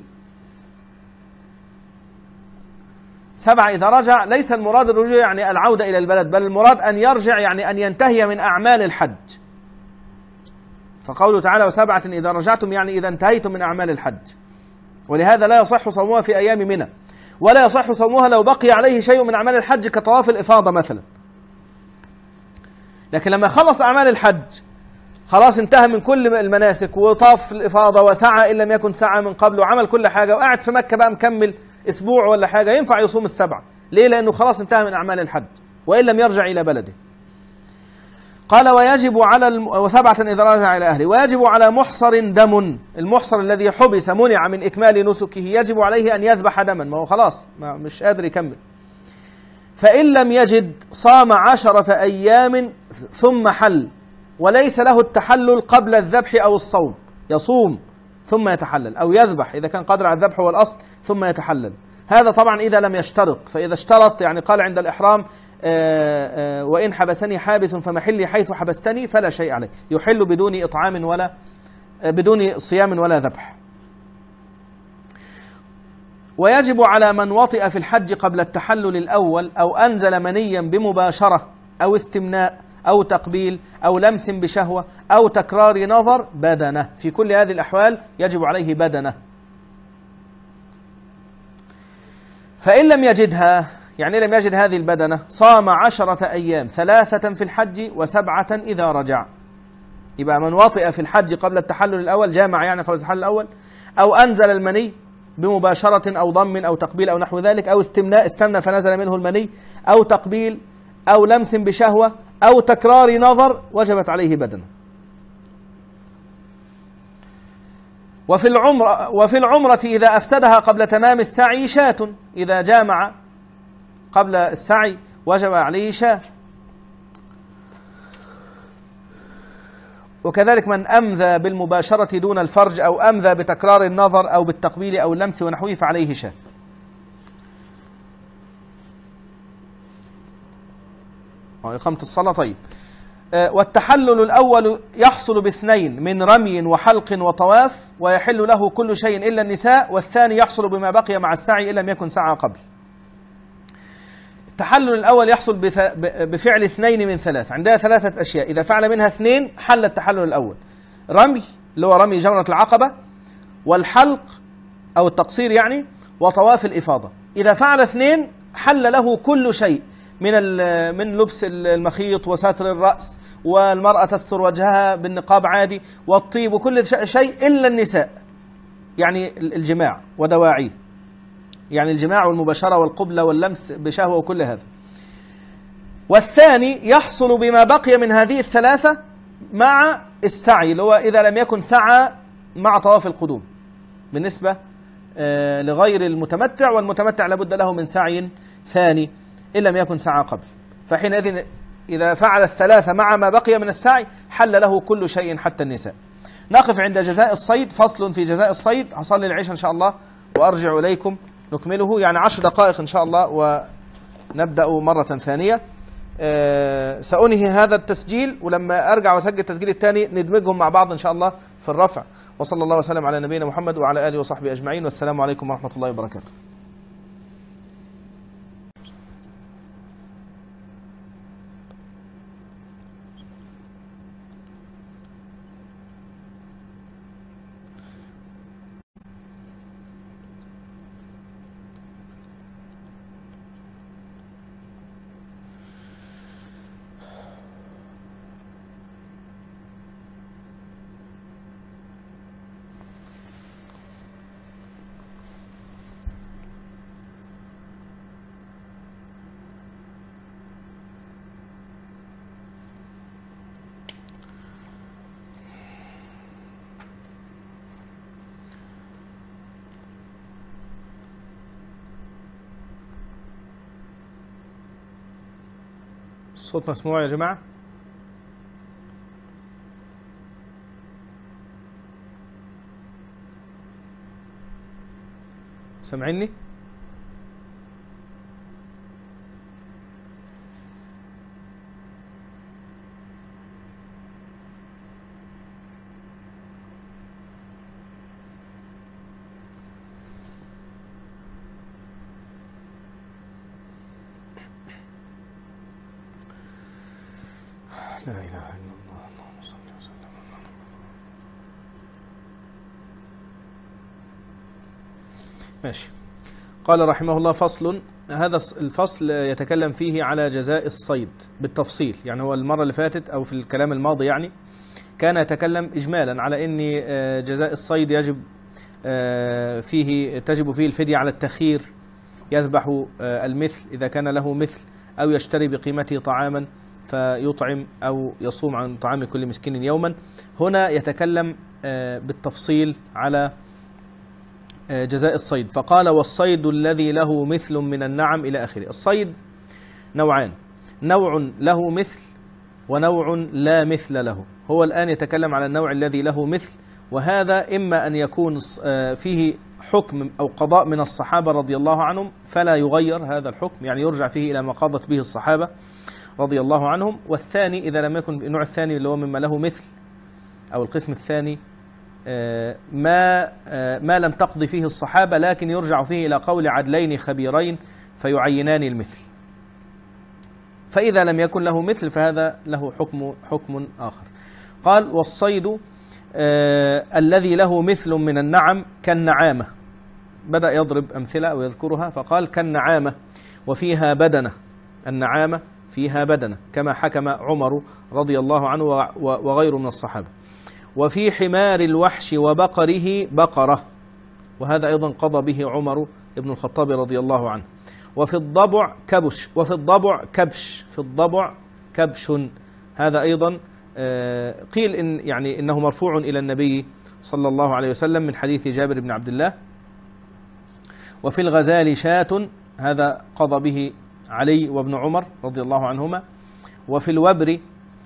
سبعة إذا رجع، ليس المراد الرجوع يعني العودة إلى البلد، بل المراد أن يرجع يعني أن ينتهي من أعمال الحج. فقوله تعالى وسبعة إذا رجعتم، يعني إذا انتهيتم من أعمال الحج. ولهذا لا يصح صومها في أيام منى، ولا يصح صومها لو بقي عليه شيء من أعمال الحج كطواف الإفاضة مثلا. لكن لما خلص أعمال الحج خلاص انتهى من كل المناسك، وطاف الإفاضة وسعى إن لم يكن سعى من قبل، وعمل كل حاجة، وقاعد في مكة بقى مكمل أسبوع ولا حاجة، ينفع يصوم السبعة. ليه؟ لأنه خلاص انتهى من أعمال الحج، وإن لم يرجع إلى بلده. قال ويجب على الم... وسبعة إذا رجع إلى أهله. ويجب على محصر دم، المحصر الذي حبس منع من إكمال نسكه يجب عليه أن يذبح دما، ما هو خلاص ما مش قادر يكمل. فإن لم يجد صام عشرة أيام ثم حل، وليس له التحلل قبل الذبح أو الصوم، يصوم ثم يتحلل، أو يذبح إذا كان قادر على الذبح والأصل ثم يتحلل. هذا طبعا إذا لم يشترط، فإذا اشترط يعني قال عند الإحرام آآ آآ وإن حبسني حابس فمحلي حيث حبستني، فلا شيء عليه، يحل بدون إطعام ولا بدون صيام ولا ذبح. ويجب على من وطئ في الحج قبل التحلل الأول، أو أنزل منيا بمباشرة أو استمناء أو تقبيل أو لمس بشهوة أو تكرار نظر بدنة، في كل هذه الأحوال يجب عليه بدنة. فإن لم يجدها، يعني لم يجد هذه البدنة، صام عشرة أيام، ثلاثة في الحج وسبعة إذا رجع. يبقى من وطئ في الحج قبل التحلل الأول، جامع يعني قبل التحلل الأول، أو أنزل المني بمباشرة أو ضم أو تقبيل أو نحو ذلك، أو استمناء استمنى فنزل منه المني، أو تقبيل أو لمس بشهوة أو تكرار نظر، وجبت عليه بدنة. وفي العمرة وفي العمرة إذا أفسدها قبل تمام السعي شاة، إذا جامع قبل السعي وجب عليه شاة. وكذلك من أمذى بالمباشرة دون الفرج أو أمذى بتكرار النظر أو بالتقبيل أو اللمس ونحوه فعليه شاة. إقامة الصلاة. طيب، والتحلل الأول يحصل باثنين من رمي وحلق وطواف، ويحل له كل شيء إلا النساء، والثاني يحصل بما بقي مع السعي إن لم يكن سعى قبل. التحلل الأول يحصل بفعل اثنين من ثلاث، عندها ثلاثة أشياء، إذا فعل منها اثنين حل التحلل الأول: رمي اللي هو رمي جمرة العقبة، والحلق أو التقصير يعني، وطواف الإفاضة. إذا فعل اثنين حل له كل شيء من من لبس المخيط وستر الرأس، والمرأة تستر وجهها بالنقاب عادي، والطيب وكل شيء إلا النساء، يعني الجماع ودواعيه، يعني الجماع والمباشرة والقبلة واللمس بشهوة وكل هذا. والثاني يحصل بما بقي من هذه الثلاثة مع السعي، اللي هو إذا لم يكن سعى مع طواف القدوم بالنسبة لغير المتمتع، والمتمتع لابد له من سعي ثاني إن لم يكن سعى قبل. فحينئذ إذا فعل الثلاثة مع ما بقي من السعي حل له كل شيء حتى النساء. نقف عند جزاء الصيد. فصل في جزاء الصيد. هصلي العشاء إن شاء الله وأرجع إليكم نكمله، يعني عشر دقائق إن شاء الله ونبدأ مرة ثانية. أه سأنهي هذا التسجيل، ولما أرجع وأسجل التسجيل الثاني ندمجهم مع بعض إن شاء الله في الرفع. وصلى الله وسلم على نبينا محمد وعلى آله وصحبه أجمعين، والسلام عليكم ورحمة الله وبركاته. الصوت مسموع يا جماعة؟ سامعيني؟ لا إله إلا الله، اللهم صل وسلم. ماشي. قال رحمه الله: فصل. هذا الفصل يتكلم فيه على جزاء الصيد بالتفصيل، يعني هو المرة اللي فاتت أو في الكلام الماضي يعني كان يتكلم إجمالا على أن جزاء الصيد يجب فيه تجب فيه الفدية على التخيير، يذبح المثل إذا كان له مثل، أو يشتري بقيمته طعاما فيطعم، أو يصوم عن طعام كل مسكين يوما. هنا يتكلم بالتفصيل على جزاء الصيد، فقال: والصيد الذي له مثل من النعم إلى آخره. الصيد نوعان: نوع له مثل ونوع لا مثل له. هو الآن يتكلم على النوع الذي له مثل، وهذا إما أن يكون فيه حكم أو قضاء من الصحابة رضي الله عنهم فلا يغير هذا الحكم، يعني يرجع فيه إلى ما قضت به الصحابة رضي الله عنهم. والثاني إذا لم يكن النوع الثاني اللي هو مما له مثل أو القسم الثاني ما ما لم تقضي فيه الصحابة، لكن يرجع فيه إلى قول عدلين خبيرين فيعينان المثل. فإذا لم يكن له مثل فهذا له حكم حكم آخر. قال: والصيد الذي له مثل من النعم كالنعامة. بدأ يضرب أمثلة أو يذكرها، فقال: كالنعامة وفيها بدنة. النعامة فيها بدنة كما حكم عمر رضي الله عنه وغيره من الصحابة. وفي حمار الوحش وبقره بقرة، وهذا أيضا قضى به عمر ابن الخطاب رضي الله عنه. وفي الضبع كبش، وفي الضبع كبش، في الضبع كبش، هذا أيضا قيل إن يعني إنه مرفوع إلى النبي صلى الله عليه وسلم من حديث جابر بن عبد الله. وفي الغزال شاة، هذا قضى به علي وابن عمر رضي الله عنهما. وفي الوبر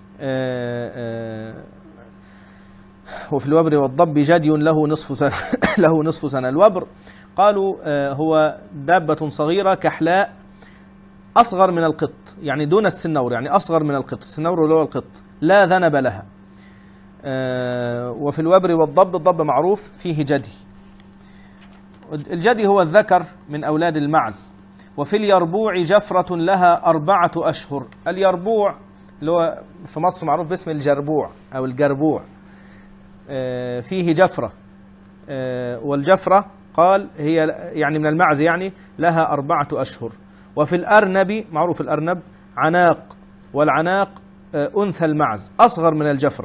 وفي الوبر والضب جدي له نصف سنة له نصف سنة. الوبر قالوا هو دابة صغيرة كحلاء أصغر من القط، يعني دون السنور، يعني أصغر من القط. السنور اللي هو القط، لا ذنب لها. وفي الوبر والضب، الضب معروف فيه جدي. الجدي هو الذكر من أولاد المعز. وفي اليربوع جفرة لها أربعة أشهر. اليربوع اللي هو في مصر معروف باسم الجربوع أو الجربوع، فيه جفرة، والجفرة قال هي يعني من المعز، يعني لها أربعة أشهر. وفي الأرنب، معروف الأرنب عناق، والعناق أنثى المعز أصغر من الجفرة،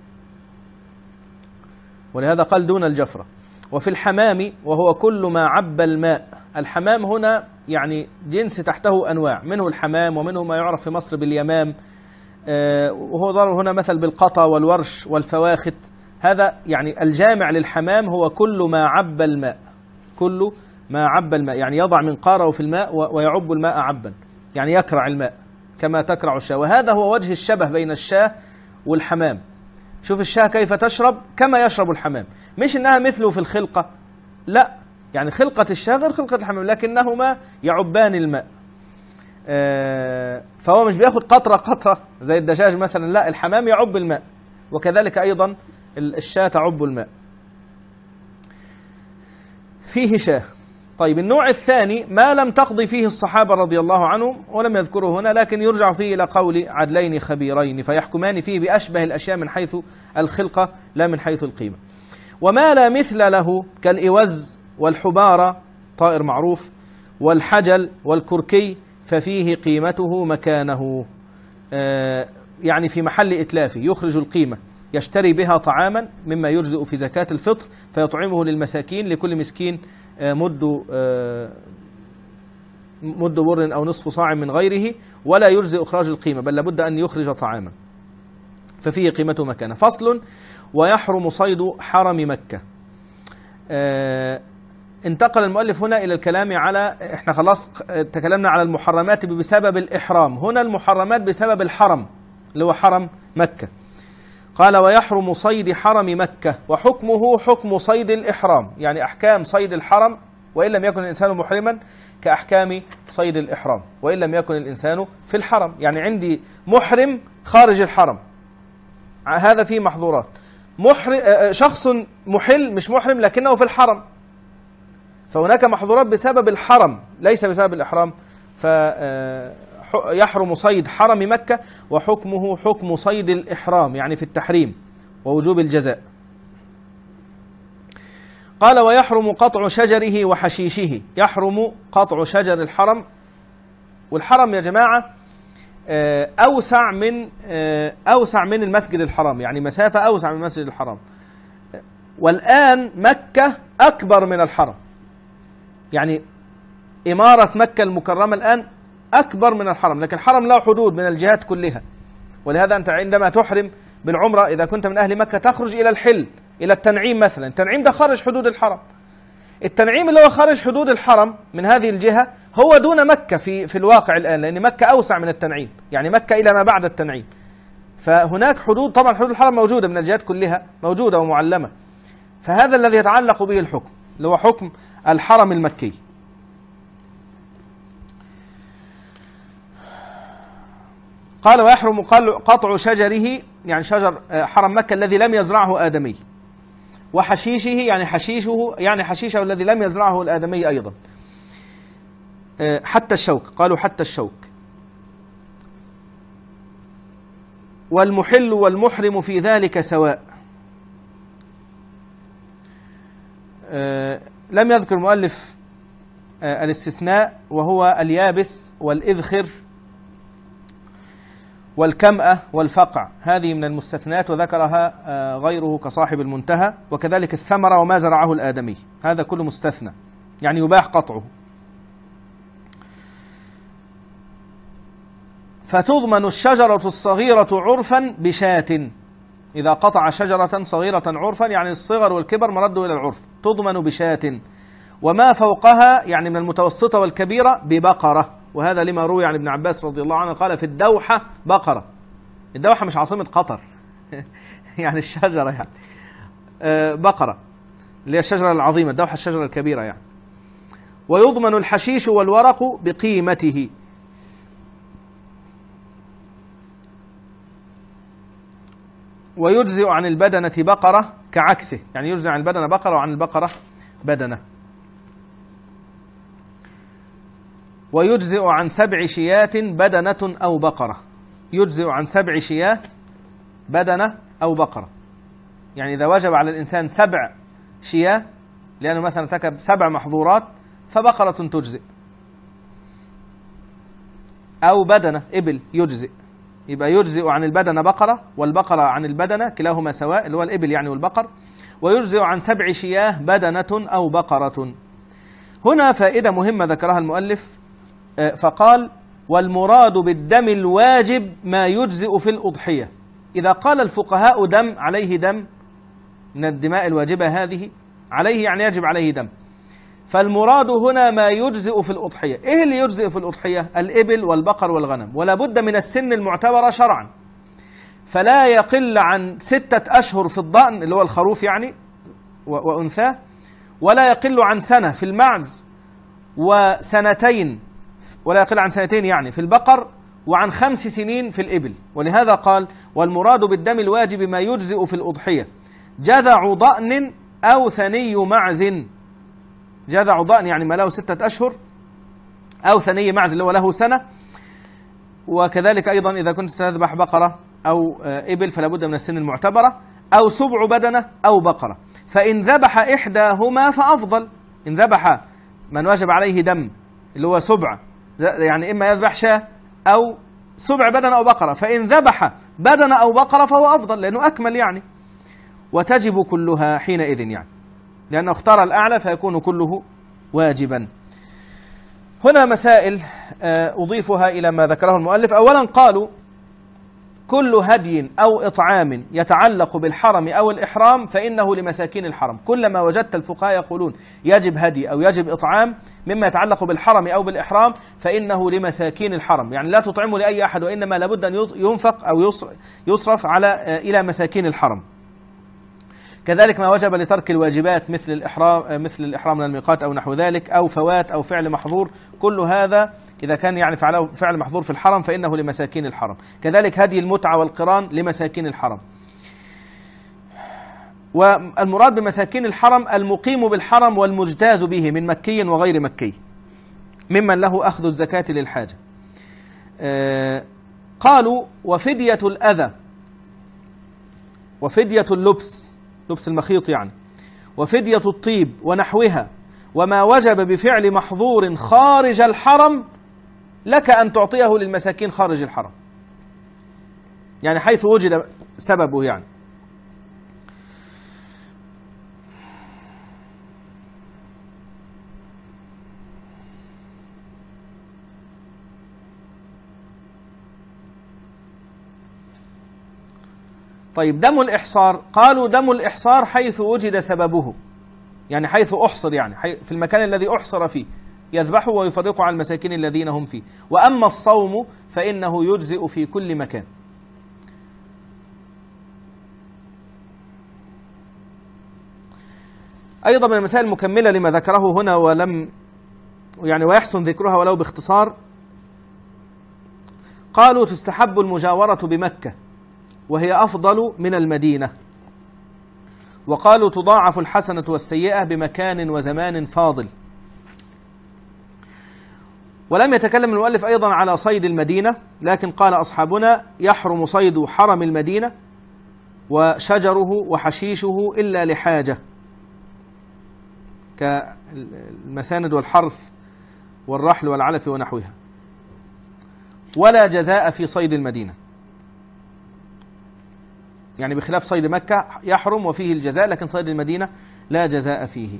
ولهذا قال دون الجفرة. وفي الحمام، وهو كل ما عب الماء. الحمام هنا يعني جنس تحته أنواع، منه الحمام ومنه ما يعرف في مصر باليمام، وهو ضرب هنا مثل بالقطا والورش والفواخت. هذا يعني الجامع للحمام هو كل ما عب الماء، كل ما عب الماء، يعني يضع منقاره في الماء ويعب الماء عبا، يعني يكرع الماء كما تكرع الشاة. وهذا هو وجه الشبه بين الشاة والحمام. شوف الشاة كيف تشرب كما يشرب الحمام، مش انها مثله في الخلقة، لا، يعني خلقة الشاة غير خلقة الحمام، لكنهما يعبان الماء. فهو مش بياخد قطرة قطرة زي الدجاج مثلا، لا، الحمام يعب الماء، وكذلك أيضا الشاة تعب الماء. فيه شاة. طيب النوع الثاني ما لم تقضي فيه الصحابة رضي الله عنهم ولم يذكره هنا، لكن يرجع فيه إلى قول عدلين خبيرين فيحكمان فيه بأشبه الأشياء من حيث الخلقة لا من حيث القيمة. وما لا مثل له كالإوز والحبارة، طائر معروف، والحجل والكركي، ففيه قيمته مكانه، آه يعني في محل إتلافه، يخرج القيمة، يشتري بها طعاما مما يجزئ في زكاة الفطر فيطعمه للمساكين، لكل مسكين مد مد بر أو نصف صاع من غيره، ولا يجزئ إخراج القيمة، بل لابد أن يخرج طعاما، ففيه قيمته مكانه. فصل: ويحرم صيد حرم مكة. انتقل المؤلف هنا إلى الكلام على، احنا خلاص تكلمنا على المحرمات بسبب الإحرام، هنا المحرمات بسبب الحرم اللي هو حرم مكة. قال: ويحرم صيد حرم مكة، وحكمه حكم صيد الإحرام، يعني أحكام صيد الحرم وإن لم يكن الإنسان محرما كأحكام صيد الإحرام وإن لم يكن الإنسان في الحرم. يعني عندي محرم خارج الحرم، هذا فيه محظورات. محرم شخص محل مش محرم لكنه في الحرم، فهناك محظورات بسبب الحرم ليس بسبب الإحرام. فيحرم صيد حرم مكة، وحكمه حكم صيد الإحرام، يعني في التحريم ووجوب الجزاء. قال: ويحرم قطع شجره وحشيشه. يحرم قطع شجر الحرم، والحرم يا جماعة أوسع من أوسع من المسجد الحرام، يعني مسافة أوسع من المسجد الحرام. والآن مكة أكبر من الحرم، يعني إمارة مكة المكرمة الآن أكبر من الحرم، لكن الحرم له حدود من الجهات كلها. ولهذا أنت عندما تحرم بالعمرة إذا كنت من أهل مكة تخرج إلى الحل، إلى التنعيم مثلا. التنعيم ده خارج حدود الحرم. التنعيم اللي هو خارج حدود الحرم من هذه الجهة هو دون مكة في في الواقع الآن، لأن مكة أوسع من التنعيم، يعني مكة إلى ما بعد التنعيم. فهناك حدود، طبعا حدود الحرم موجودة من الجهات كلها، موجودة ومعلمة. فهذا الذي يتعلق به الحكم اللي هو حكم الحرم المكي. قال: ويحرم قطع شجره، يعني شجر حرم مكة الذي لم يزرعه آدمي، وحشيشه يعني حشيشه يعني حشيشه الذي لم يزرعه الآدمي أيضا، حتى الشوك، قالوا حتى الشوك. والمحل والمحرم في ذلك سواء. لم يذكر المؤلف الاستثناء، وهو اليابس والإذخر والكمأة والفقع، هذه من المستثنات وذكرها غيره كصاحب المنتهى. وكذلك الثمرة وما زرعه الآدمي، هذا كله مستثنى، يعني يباح قطعه. فتضمن الشجرة الصغيرة عرفا بشاة. إذا قطع شجرة صغيرة عرفا يعني الصغر والكبر مرده إلى العرف، تضمن بشاة. وما فوقها يعني من المتوسطة والكبيرة ببقرة. وهذا لما روي عن ابن عباس رضي الله عنه قال في الدوحة بقرة. الدوحة مش عاصمة قطر يعني الشجرة يعني بقرة اللي هي الشجرة العظيمة، الدوحة الشجرة الكبيرة يعني. ويضمن الحشيش والورق بقيمته. ويجزئ عن البدنة بقرة كعكسه، يعني يجزئ عن البدنة بقرة وعن البقرة بدنة. ويجزئ عن سبع شيات بدنة أو بقرة. يجزئ عن سبع شياه بدنة أو بقرة، يعني إذا وجب على الإنسان سبع شياه لأنه مثلا ارتكب سبع محظورات فبقرة تجزئ، أو بدنة إبل يجزئ. يبقى يجزئ عن البدنة بقرة والبقرة عن البدنة كلاهما سواء اللي هو الإبل يعني والبقر. ويجزئ عن سبع شياه بدنة أو بقرة. هنا فائدة مهمة ذكرها المؤلف فقال والمراد بالدم الواجب ما يجزئ في الأضحية. إذا قال الفقهاء دم عليه دم من الدماء الواجبة هذه عليه يعني يجب عليه دم، فالمراد هنا ما يجزئ في الأضحية. إيه اللي يجزئ في الأضحية؟ الإبل والبقر والغنم، ولا بد من السن المعتبرة شرعا، فلا يقل عن ستة أشهر في الضأن اللي هو الخروف يعني وأنثاه، ولا يقل عن سنة في المعز، وسنتين ولا يقل عن سنتين يعني في البقر، وعن خمس سنين في الإبل. ولهذا قال والمراد بالدم الواجب ما يجزئ في الأضحية جذع ضأن أو ثني معز. جذع ضأن يعني ما له ستة أشهر، أو ثني معز اللي هو له سنة. وكذلك أيضا إذا كنت ستذبح بقرة أو إبل فلا بد من السن المعتبرة، أو سبع بدنة أو بقرة. فإن ذبح إحداهما فأفضل. إن ذبح من وجب عليه دم اللي هو سبع، يعني إما يذبح شاة أو سبع بدنة أو بقرة، فإن ذبح بدنة أو بقرة فهو أفضل لأنه أكمل يعني. وتجب كلها حينئذ يعني لأنه اختار الأعلى فيكون كله واجبا. هنا مسائل أضيفها إلى ما ذكره المؤلف. أولا قالوا كل هدي أو إطعام يتعلق بالحرم أو الإحرام فإنه لمساكين الحرم. كلما وجدت الفقهاء يقولون يجب هدي أو يجب إطعام مما يتعلق بالحرم أو بالإحرام فإنه لمساكين الحرم، يعني لا تطعمه لأي أحد، وإنما لابد أن ينفق أو يصرف على إلى مساكين الحرم. كذلك ما وجب لترك الواجبات مثل الإحرام مثل الإحرام من الميقات أو نحو ذلك، أو فوات أو فعل محظور، كل هذا إذا كان يعني فعله فعل محظور في الحرم فإنه لمساكين الحرم. كذلك هدي المتعة والقران لمساكين الحرم. والمراد بمساكين الحرم المقيم بالحرم والمجتاز به من مكي وغير مكي ممن له أخذ الزكاة للحاجة. قالوا وفدية الأذى وفدية اللبس، لبس المخيط يعني، وفدية الطيب ونحوها، وما وجب بفعل محظور خارج الحرم لك أن تعطيه للمساكين خارج الحرم، يعني حيث وجد سببه يعني. طيب دم الإحصار، قالوا دم الإحصار حيث وجد سببه، يعني حيث أحصر، يعني في المكان الذي أحصر فيه يذبحه ويفرقه على المساكين الذين هم فيه. وأما الصوم فإنه يجزئ في كل مكان. أيضا من المسائل المكملة لما ذكره هنا ولم يعني ويحسن ذكرها ولو باختصار، قالوا تستحب المجاورة بمكة وهي أفضل من المدينة. وقالوا تضاعف الحسنة والسيئة بمكان وزمان فاضل. ولم يتكلم المؤلف أيضا على صيد المدينة، لكن قال أصحابنا يحرم صيد حرم المدينة وشجره وحشيشه إلا لحاجة كالمساند والحرث والرحل والعلف ونحوها، ولا جزاء في صيد المدينة، يعني بخلاف صيد مكة يحرم وفيه الجزاء، لكن صيد المدينة لا جزاء فيه.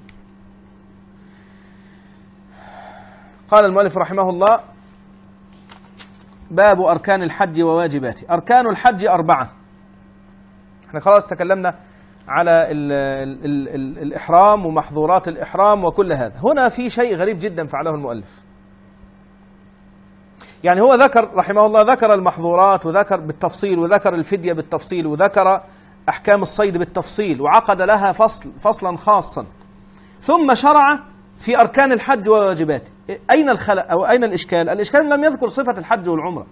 قال المؤلف رحمه الله باب أركان الحج وواجباته. أركان الحج أربعة. احنا خلاص تكلمنا على ال ال ال ال الإحرام ومحظورات الإحرام وكل هذا. هنا في شيء غريب جدا فعله المؤلف. يعني هو ذكر رحمه الله ذكر المحظورات وذكر بالتفصيل وذكر الفدية بالتفصيل وذكر أحكام الصيد بالتفصيل وعقد لها فصل فصلا خاصا، ثم شرع في أركان الحج وواجباته. أين الخلل أو أين الإشكال؟ الإشكال لم يذكر صفة الحج والعمرة.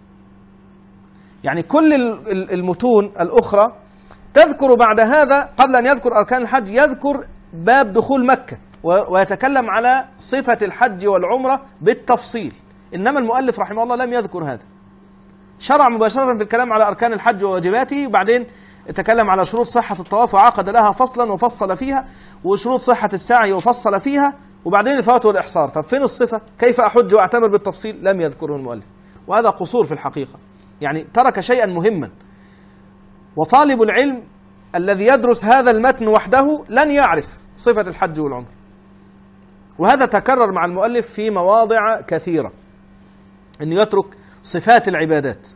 يعني كل المتون الأخرى تذكر بعد هذا قبل أن يذكر أركان الحج يذكر باب دخول مكة ويتكلم على صفة الحج والعمرة بالتفصيل، إنما المؤلف رحمه الله لم يذكر هذا. شرع مباشرة في الكلام على أركان الحج وواجباته، وبعدين تكلم على شروط صحة الطواف وعقد لها فصلا وفصل فيها، وشروط صحة السعي وفصل فيها، وبعدين الفوات والإحصار. طب فين الصفة؟ كيف أحج وأعتمر بالتفصيل؟ لم يذكره المؤلف، وهذا قصور في الحقيقة. يعني ترك شيئا مهما، وطالب العلم الذي يدرس هذا المتن وحده لن يعرف صفة الحج والعمر، وهذا تكرر مع المؤلف في مواضع كثيرة، أنه يترك صفات العبادات.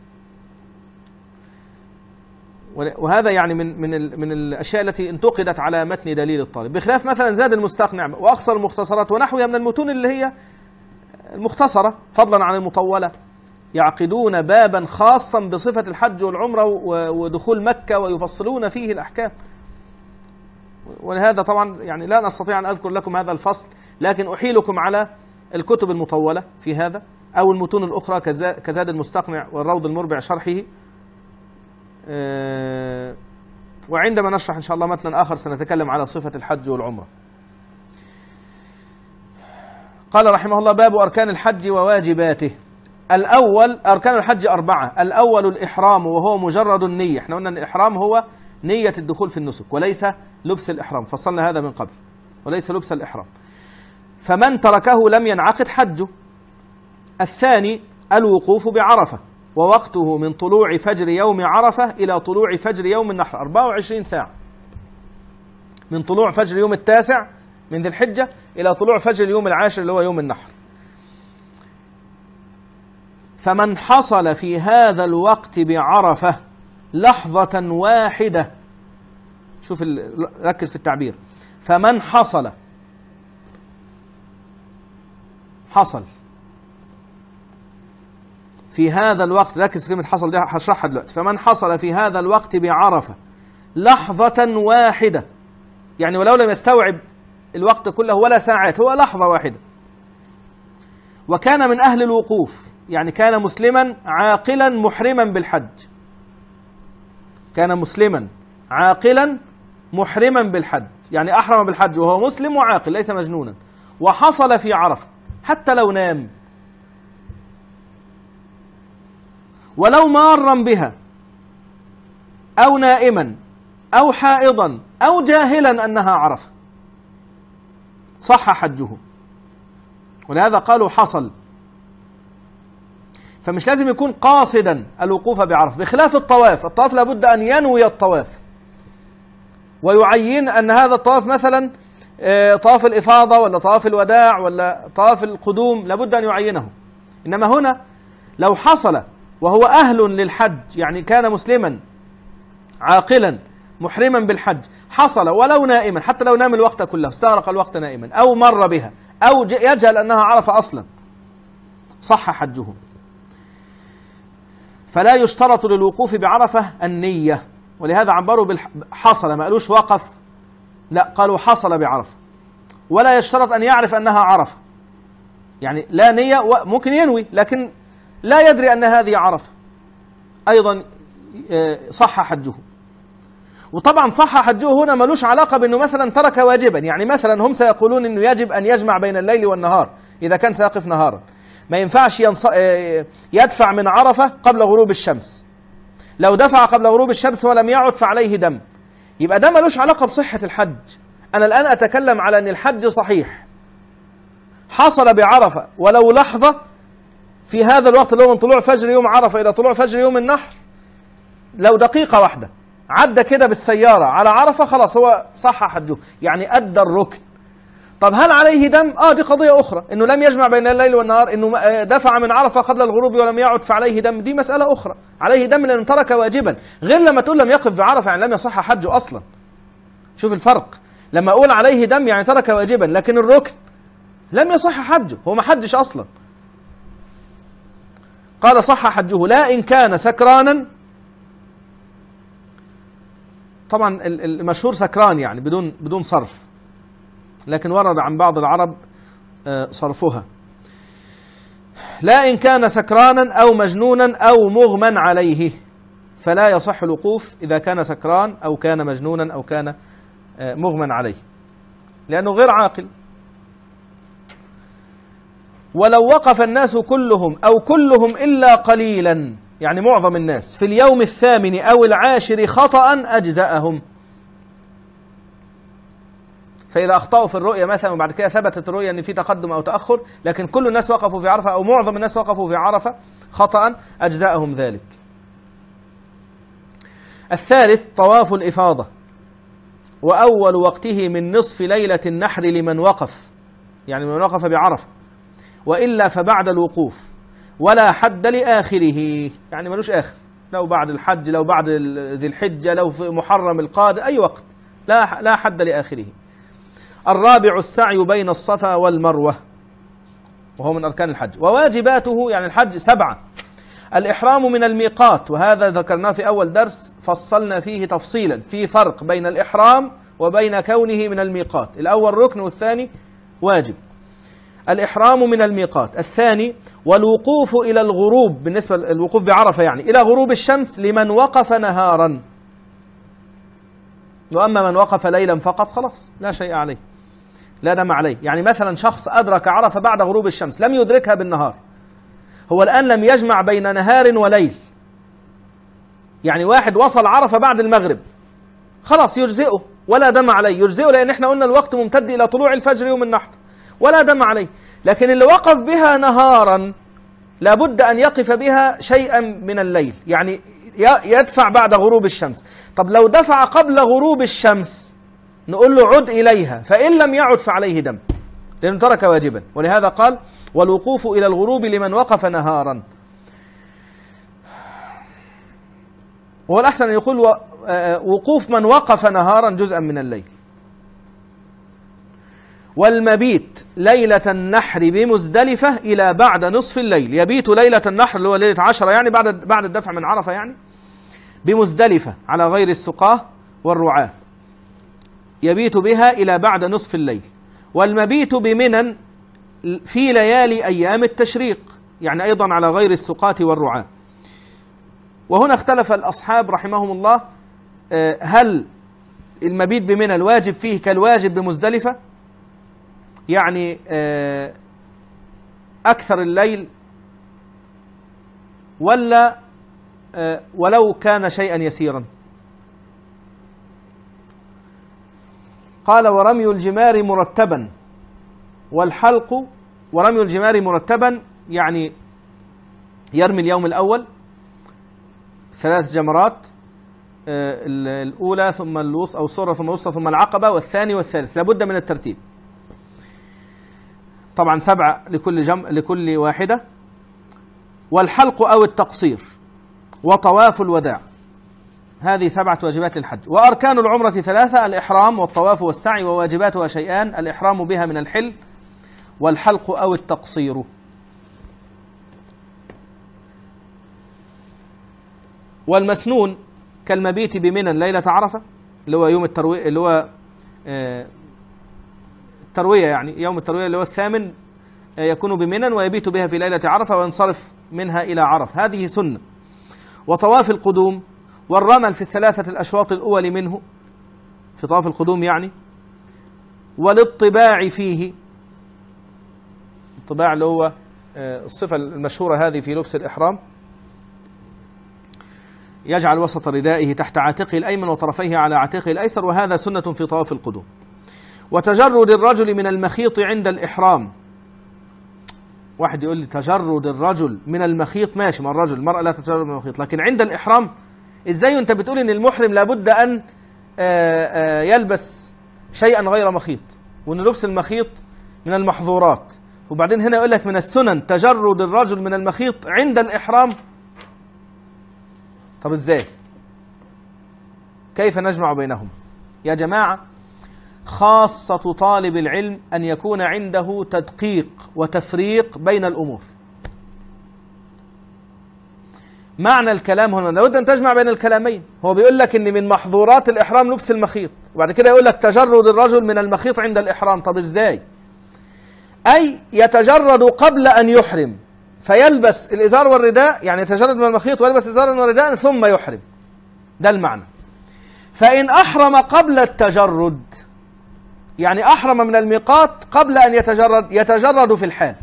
وهذا يعني من من من الاشياء التي انتقدت على متن دليل الطالب، بخلاف مثلا زاد المستقنع واقصر المختصرات ونحوها من المتون اللي هي المختصره فضلا عن المطوله، يعقدون بابا خاصا بصفه الحج والعمره ودخول مكه ويفصلون فيه الاحكام. ولهذا طبعا يعني لا نستطيع ان اذكر لكم هذا الفصل، لكن احيلكم على الكتب المطوله في هذا او المتون الاخرى كزاد المستقنع والروض المربع شرحه. أه وعندما نشرح إن شاء الله متنا آخر سنتكلم على صفة الحج والعمرة. قال رحمه الله: باب أركان الحج وواجباته. الأول أركان الحج أربعة. الأول الإحرام وهو مجرد النية. احنا قلنا أن الإحرام هو نية الدخول في النسك وليس لبس الإحرام، فصلنا هذا من قبل، وليس لبس الإحرام، فمن تركه لم ينعقد حجه. الثاني الوقوف بعرفة، ووقته من طلوع فجر يوم عرفة إلى طلوع فجر يوم النحر، أربعة وعشرين ساعة، من طلوع فجر يوم التاسع من ذي الحجة إلى طلوع فجر اليوم العاشر اللي هو يوم النحر. فمن حصل في هذا الوقت بعرفة لحظة واحدة، شوف ركز في التعبير، فمن حصل حصل في هذا الوقت، ركز في كلمة حصل دي هشرحها دلوقتي. فمن حصل في هذا الوقت بعرفة لحظة واحدة، يعني ولو لم يستوعب الوقت كله ولا ساعات، هو لحظة واحدة، وكان من أهل الوقوف، يعني كان مسلما عاقلا محرما بالحج، كان مسلما عاقلا محرما بالحج، يعني أحرم بالحج وهو مسلم وعاقل ليس مجنونا، وحصل في عرفة حتى لو نام، ولو مارا بها أو نائما أو حائضا أو جاهلا أنها عرفة صح حجه. ولهذا قالوا حصل، فمش لازم يكون قاصدا الوقوف بعرفة، بخلاف الطواف. الطواف لابد أن ينوي الطواف ويعين أن هذا الطواف مثلا طواف الإفاضة ولا طواف الوداع ولا طواف القدوم، لابد أن يعينه. إنما هنا لو حصل وهو أهل للحج، يعني كان مسلما عاقلا محرما بالحج، حصل ولو نائما، حتى لو نام الوقت كله، استغرق الوقت نائما، أو مر بها، أو يجهل أنها عرفة أصلا، صح حجه. فلا يشترط للوقوف بعرفة النية، ولهذا عبروا بالحصل، ما قالوش وقف، لا قالوا حصل بعرفة. ولا يشترط أن يعرف أنها عرفة، يعني لا نية، ممكن ينوي لكن لا يدري أن هذه عرفة، أيضا صح حجه. وطبعا صح حجه هنا ملوش علاقة بأنه مثلا ترك واجبا، يعني مثلا هم سيقولون أنه يجب أن يجمع بين الليل والنهار إذا كان سيقف نهارا، ما ينفعش ينص... يدفع من عرفة قبل غروب الشمس، لو دفع قبل غروب الشمس ولم يعد فعليه دم، يبقى ده ملوش علاقة بصحة الحج. أنا الآن أتكلم على أن الحج صحيح، حصل بعرفة ولو لحظة في هذا الوقت اللي هو من طلوع فجر يوم عرفة إلى طلوع فجر يوم النحر، لو دقيقة واحدة عدى كده بالسيارة على عرفة، خلاص هو صح حجه، يعني أدى الركن. طب هل عليه دم؟ اه دي قضية أخرى، إنه لم يجمع بين الليل والنهار، إنه دفع من عرفة قبل الغروب ولم يعد فعليه دم، دي مسألة أخرى. عليه دم لأنه ترك واجبا، غير لما تقول لم يقف بعرفة يعني لم يصح حجه أصلا. شوف الفرق، لما أقول عليه دم يعني ترك واجبا، لكن الركن لم يصح حجه، هو ما حجش أصلا. قال صح حجه لا إن كان سكرانا، طبعا المشهور سكران يعني بدون بدون صرف، لكن ورد عن بعض العرب صرفها. لا إن كان سكرانا أو مجنونا أو مغمى عليه، فلا يصح الوقوف إذا كان سكران أو كان مجنونا أو كان مغمى عليه، لأنه غير عاقل. ولو وقف الناس كلهم أو كلهم إلا قليلا، يعني معظم الناس، في اليوم الثامن أو العاشر خطأ أجزأهم. فإذا أخطأوا في الرؤية مثلا وبعد كده ثبتت الرؤية أن في تقدم أو تأخر، لكن كل الناس وقفوا في عرفة أو معظم الناس وقفوا في عرفة خطأ، أجزأهم ذلك. الثالث طواف الإفاضة، وأول وقته من نصف ليلة النحر لمن وقف، يعني من وقف بعرفة، وإلا فبعد الوقوف، ولا حد لآخره، يعني ملوش آخر، لو بعد الحج، لو بعد ذي الحجة، لو في محرم القادم، أي وقت، لا لا حد لآخره. الرابع السعي بين الصفا والمروة، وهو من أركان الحج. وواجباته يعني الحج سبعة. الإحرام من الميقات، وهذا ذكرناه في أول درس فصلنا فيه تفصيلا، في فرق بين الإحرام وبين كونه من الميقات. الأول ركن والثاني واجب. الإحرام من الميقات. الثاني والوقوف إلى الغروب، بالنسبة للوقوف بعرفة يعني إلى غروب الشمس لمن وقف نهارا، وأما من وقف ليلا فقط خلاص لا شيء عليه، لا دم عليه. يعني مثلا شخص أدرك عرفة بعد غروب الشمس، لم يدركها بالنهار، هو الآن لم يجمع بين نهار وليل، يعني واحد وصل عرفة بعد المغرب، خلاص يجزئه ولا دم عليه، يجزئه لأن احنا قلنا الوقت ممتد إلى طلوع الفجر يوم النحر، ولا دم عليه. لكن اللي وقف بها نهارا لابد أن يقف بها شيئا من الليل، يعني يدفع بعد غروب الشمس. طب لو دفع قبل غروب الشمس نقول له عد إليها، فإن لم يعد فعليه دم لأنه ترك واجبا. ولهذا قال والوقوف إلى الغروب لمن وقف نهارا. وهو الأحسن أن يقول وقوف من وقف نهارا جزءا من الليل. والمبيت ليلة النحر بمزدلفة إلى بعد نصف الليل، يبيت ليلة النحر اللي هو ليلة عشرة يعني بعد بعد الدفع من عرفة، يعني بمزدلفة على غير السقاة والرعاة، يبيت بها إلى بعد نصف الليل. والمبيت بمنى في ليالي أيام التشريق، يعني أيضا على غير السقاة والرعاة. وهنا اختلف الأصحاب رحمهم الله، هل المبيت بمنى الواجب فيه كالواجب بمزدلفة، يعني أكثر الليل، ولا ولو كان شيئا يسيرا؟ قال ورمي الجمار مرتبا والحلق، ورمي الجمار مرتبا يعني يرمي اليوم الأول ثلاث جمرات، الأولى ثم الوسطى أو الصغرى ثم الوسطى ثم العقبة، والثاني والثالث، لابد من الترتيب. طبعا سبعة لكل جم... لكل واحدة. والحلق أو التقصير، وطواف الوداع، هذه سبعة واجبات للحج. وأركان العمرة ثلاثة: الإحرام والطواف والسعي، وواجباتها شيئان: الإحرام بها من الحل، والحلق أو التقصير. والمسنون كالمبيت بمنى ليلة عرفة اللي هو يوم التروية، اللي هو آه التروية يعني يوم التروية اللي هو الثامن، آه يكون بمنى ويبيت بها في ليلة عرفة وينصرف منها إلى عرفة، هذه سنة. وطواف القدوم والرمل في الثلاثة الأشواط الأول منه، في طواف القدوم يعني. والاطباع فيه، الطباع اللي هو آه الصفة المشهورة هذه في لبس الإحرام، يجعل وسط ردائه تحت عاتقه الأيمن وطرفيه على عاتقه الأيسر، وهذا سنة في طواف القدوم. وتجرد الرجل من المخيط عند الإحرام. واحد يقول لي تجرد الرجل من المخيط، ماشي، ما الرجل المرأة لا تتجرد من المخيط، لكن عند الإحرام إزاي أنت بتقول إن المحرم لابد أن يلبس شيئا غير مخيط؟ وأن لبس المخيط من المحظورات، وبعدين هنا يقول لك من السنن تجرد الرجل من المخيط عند الإحرام. طب إزاي؟ كيف نجمع بينهم؟ يا جماعة، خاصة طالب العلم أن يكون عنده تدقيق وتفريق بين الأمور. معنى الكلام هنا لابد أن تجمع بين الكلامين. هو بيقول لك إن من محظورات الإحرام لبس المخيط، وبعد كده يقول لك تجرد الرجل من المخيط عند الإحرام. طب إزاي؟ أي يتجرد قبل أن يحرم فيلبس الإزار والرداء، يعني يتجرد من المخيط ويلبس إزارا ورداء ثم يحرم. ده المعنى. فإن أحرم قبل التجرد، يعني أحرم من الميقات قبل أن يتجرد، يتجرد في الحال.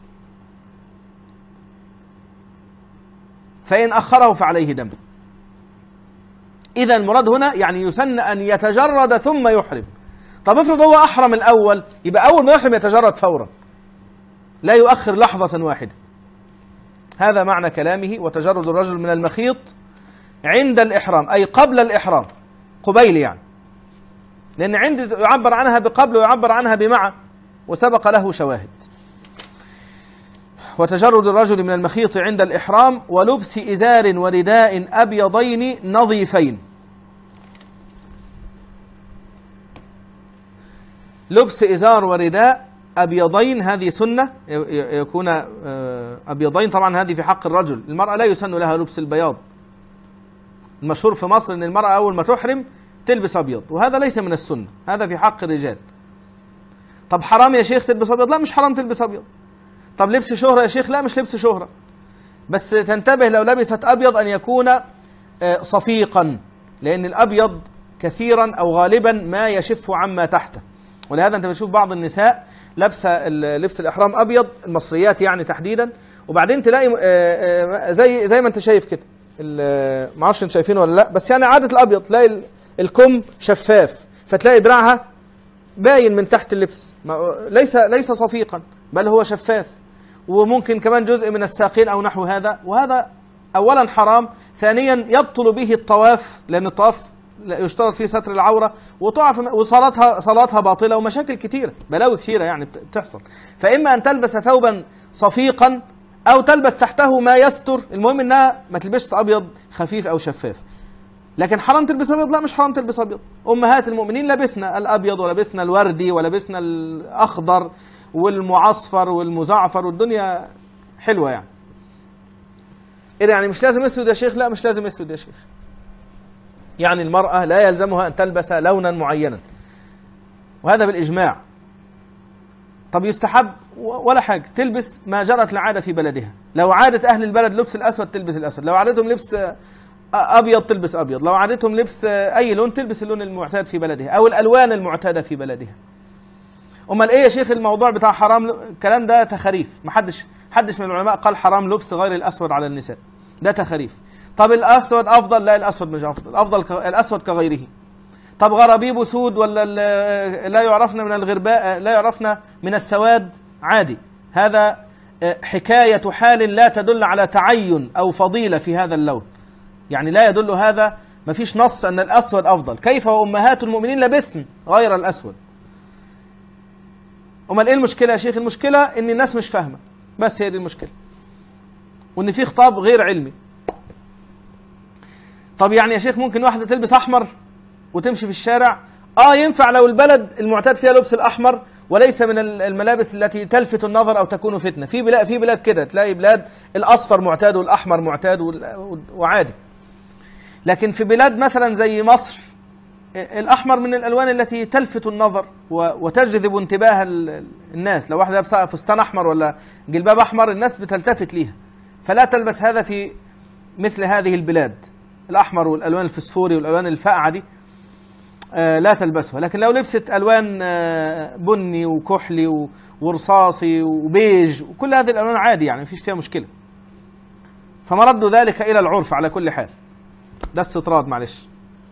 فإن أخره فعليه دم. إذا المراد هنا يعني يسن أن يتجرد ثم يحرم. طب افرض هو أحرم الأول، يبقى أول ما يحرم يتجرد فورا، لا يؤخر لحظة واحدة. هذا معنى كلامه وتجرد الرجل من المخيط عند الإحرام، أي قبل الإحرام، قبيل يعني، لأن عند يعبر عنها بقبل ويعبر عنها بمع، وسبق له شواهد. وتجرد الرجل من المخيط عند الإحرام ولبس إزار ورداء أبيضين نظيفين. لبس إزار ورداء أبيضين هذه سنة، يكون أبيضين طبعا هذه في حق الرجل. المرأة لا يسن لها لبس البياض. المشهور في مصر أن المرأة أول ما تحرم تلبس أبيض، وهذا ليس من السنة، هذا في حق الرجال. طب حرام يا شيخ تلبس أبيض؟ لا، مش حرام تلبس أبيض. طب لبس شهرة يا شيخ؟ لا، مش لبس شهرة، بس تنتبه لو لبست أبيض أن يكون صفيقا، لأن الأبيض كثيرا أو غالبا ما يشف عما تحته. ولهذا أنت بتشوف بعض النساء لابسه لبس الإحرام أبيض، المصريات يعني تحديدا، وبعدين تلاقي زي زي ما أنت شايف كده، ما اعرفش انتوا شايفينه ولا لا، بس يعني عادة الأبيض تلاقي الكم شفاف، فتلاقي دراعها باين من تحت اللبس، ليس ليس صفيقا بل هو شفاف، وممكن كمان جزء من الساقين أو نحو هذا. وهذا أولا حرام، ثانيا يبطل به الطواف، لأن الطواف يشترط فيه ستر العورة، وطعف وصلاتها صلاتها باطلة، ومشاكل كثيرة، بلاوي كثيرة يعني بتحصل. فإما أن تلبس ثوبا صفيقا أو تلبس تحته ما يستر، المهم إنها ما تلبسش أبيض خفيف أو شفاف. لكن حرام تلبس أبيض؟ لا، مش حرام تلبس أبيض. أمهات المؤمنين لبسنا الأبيض ولبسنا الوردي ولبسنا الأخضر والمعصفر والمزعفر، والدنيا حلوة يعني. إيه يعني مش لازم أسود يا شيخ؟ لا، مش لازم أسود يا شيخ. يعني المرأة لا يلزمها أن تلبس لونا معينا، وهذا بالإجماع. طب يستحب ولا حاجة، تلبس ما جرت العادة في بلدها. لو عادة أهل البلد لبس الأسود تلبس الأسود، لو عادتهم لبس أبيض تلبس أبيض، لو عادتهم لبس أي لون تلبس اللون المعتاد في بلدها أو الألوان المعتادة في بلدها. أمال إيه يا شيخ الموضوع بتاع حرام؟ الكلام ده تخريف، محدش حدش من العلماء قال حرام لبس غير الأسود على النساء، ده تخريف. طب الأسود أفضل؟ لا، الأسود مش أفضل، أفضل ك... الأسود كغيره. طب غرابيب سود ولا لا يعرفنا من الغرباء، لا يعرفنا من السواد، عادي. هذا حكاية حال لا تدل على تعين أو فضيلة في هذا اللون، يعني لا يدل هذا، ما فيش نص أن الأسود أفضل. كيف وأمهات المؤمنين لبسن غير الأسود؟ أمال إيه المشكلة يا شيخ؟ المشكلة إن الناس مش فاهمة، بس هي دي المشكلة، وإن في خطاب غير علمي. طب يعني يا شيخ ممكن واحدة تلبس أحمر وتمشي في الشارع؟ آه ينفع لو البلد المعتاد فيها لبس الأحمر وليس من الملابس التي تلفت النظر أو تكون فتنة. في بلاد في بلاد كده تلاقي بلاد الأصفر معتاد والأحمر معتاد وعادي. لكن في بلاد مثلا زي مصر الأحمر من الألوان التي تلفت النظر وتجذب انتباه الناس. لو واحدة لابسة فستان أحمر ولا جلباب أحمر الناس بتلتفت ليها، فلا تلبس هذا في مثل هذه البلاد. الأحمر والألوان الفسفوري والألوان الفاقعة دي آه لا تلبسها. لكن لو لبست ألوان آه بني وكحلي ورصاصي وبيج وكل هذه الألوان عادي، يعني مفيش فيها مشكلة. فمرد ذلك إلى العرف على كل حال، ده استطراد معلش.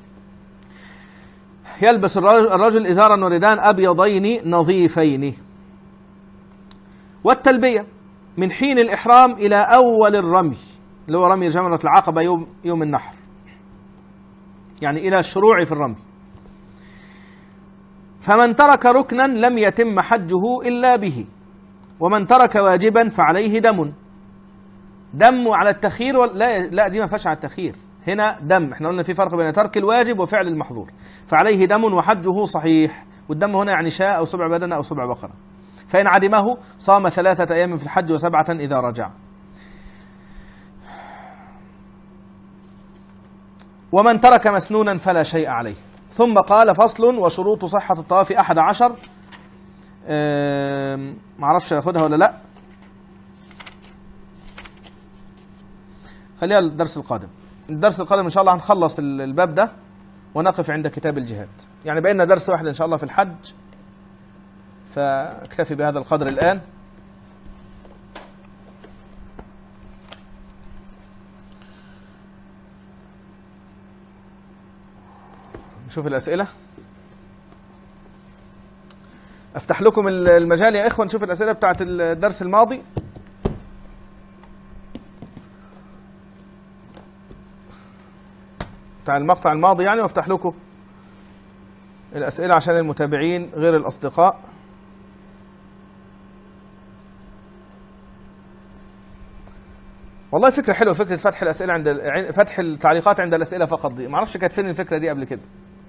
يلبس الرجل إزارا وردان أبيضين نظيفين. والتلبية من حين الإحرام إلى أول الرمي، اللي هو رمي جمرة العقبة يوم يوم النحر، يعني إلى الشروع في الرمي. فمن ترك ركنا لم يتم حجه إلا به، ومن ترك واجبا فعليه دم. دم على التخيير ولا لا؟ لا دي ما فيهاش على التخيير، هنا دم. احنا قلنا في فرق بين ترك الواجب وفعل المحظور. فعليه دم وحجه صحيح، والدم هنا يعني شاء أو سبع بدنة أو سبع بقرة. فإن عدمه صام ثلاثة أيام في الحج وسبعة إذا رجع. ومن ترك مسنونا فلا شيء عليه. ثم قال فصل وشروط صحة الطواف أحد عشر. معرفش أخدها ولا لأ، خليها الدرس القادم. الدرس القادم إن شاء الله هنخلص الباب ده ونقف عند كتاب الجهاد. يعني بقينا درس واحد إن شاء الله في الحج، فاكتفي بهذا القدر الآن. نشوف الأسئلة. أفتح لكم المجال يا إخوة، نشوف الأسئلة بتاعت الدرس الماضي. بتاع المقطع الماضي يعني، وافتح لكم الأسئلة عشان المتابعين غير الأصدقاء. والله فكرة حلوة، فكرة فتح الأسئلة عند فتح التعليقات عند الأسئلة فقط دي، معرفش كانت فين الفكرة دي قبل كده.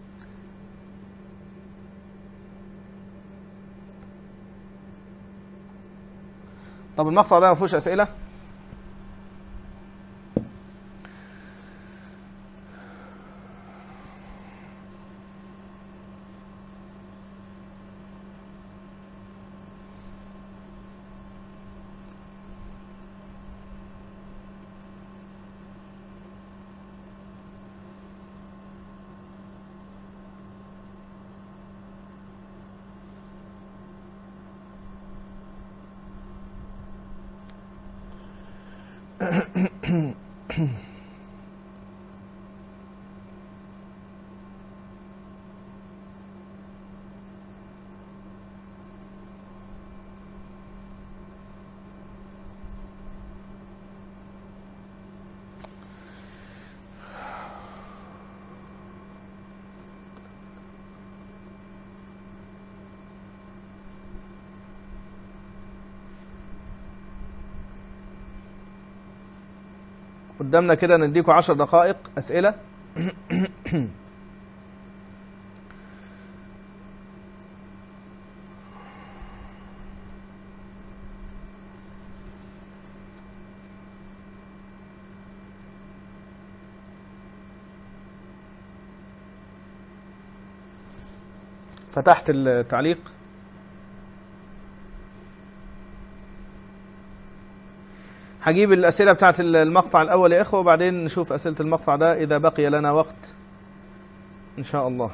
طب المقطع ده ما فيهوش أسئلة؟ قدامنا كده نديكوا عشر دقائق أسئلة. فتحت التعليق. هجيب الأسئلة بتاعت المقطع الأول يا إخوة، وبعدين نشوف أسئلة المقطع ده إذا بقي لنا وقت إن شاء الله.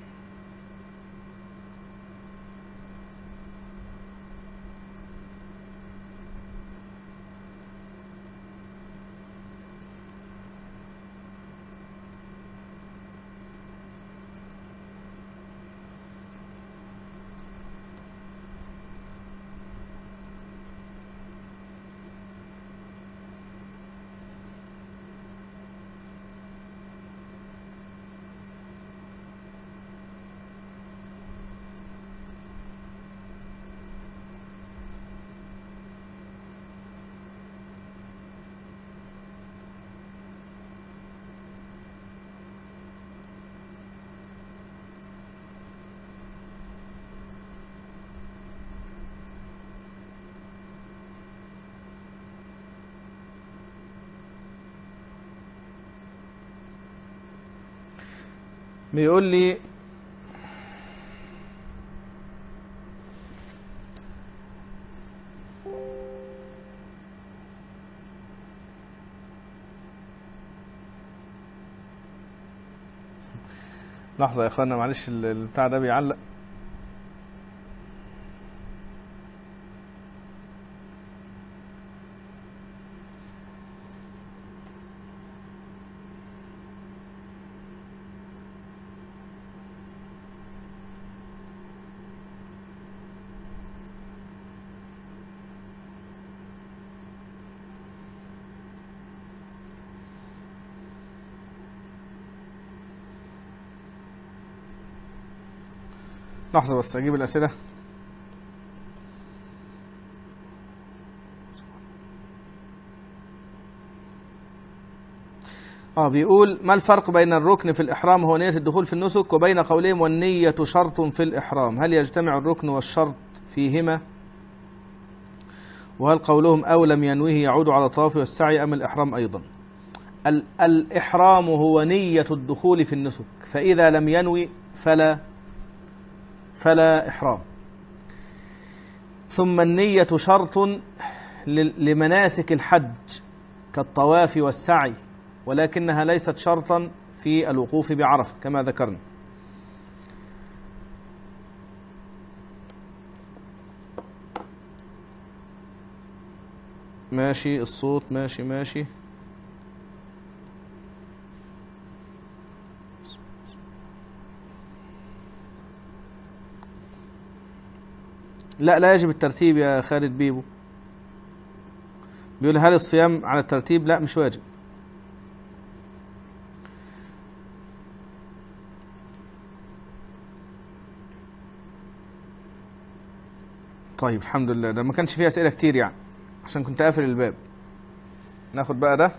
بيقول لي لحظة يا اخوانا معلش البتاع ده بيعلق. لحظة بس أجيب الأسئلة. اه بيقول ما الفرق بين الركن في الإحرام هو نية الدخول في النسك وبين قولهم والنية شرط في الإحرام، هل يجتمع الركن والشرط فيهما؟ وهل قولهم أو لم ينويه يعود على الطواف والسعي أم الإحرام أيضا؟ ال الإحرام هو نية الدخول في النسك، فإذا لم ينوي فلا فلا إحرام. ثم النية شرط لمناسك الحج كالطواف والسعي، ولكنها ليست شرطا في الوقوف بعرفة كما ذكرنا. ماشي الصوت، ماشي ماشي. لا لا يجب الترتيب يا خالد بيبو. بيقول هل الصيام على الترتيب؟ لا مش واجب. طيب الحمد لله، ده ما كانش فيه أسئلة كتير يعني عشان كنت قافل الباب. ناخد بقى ده.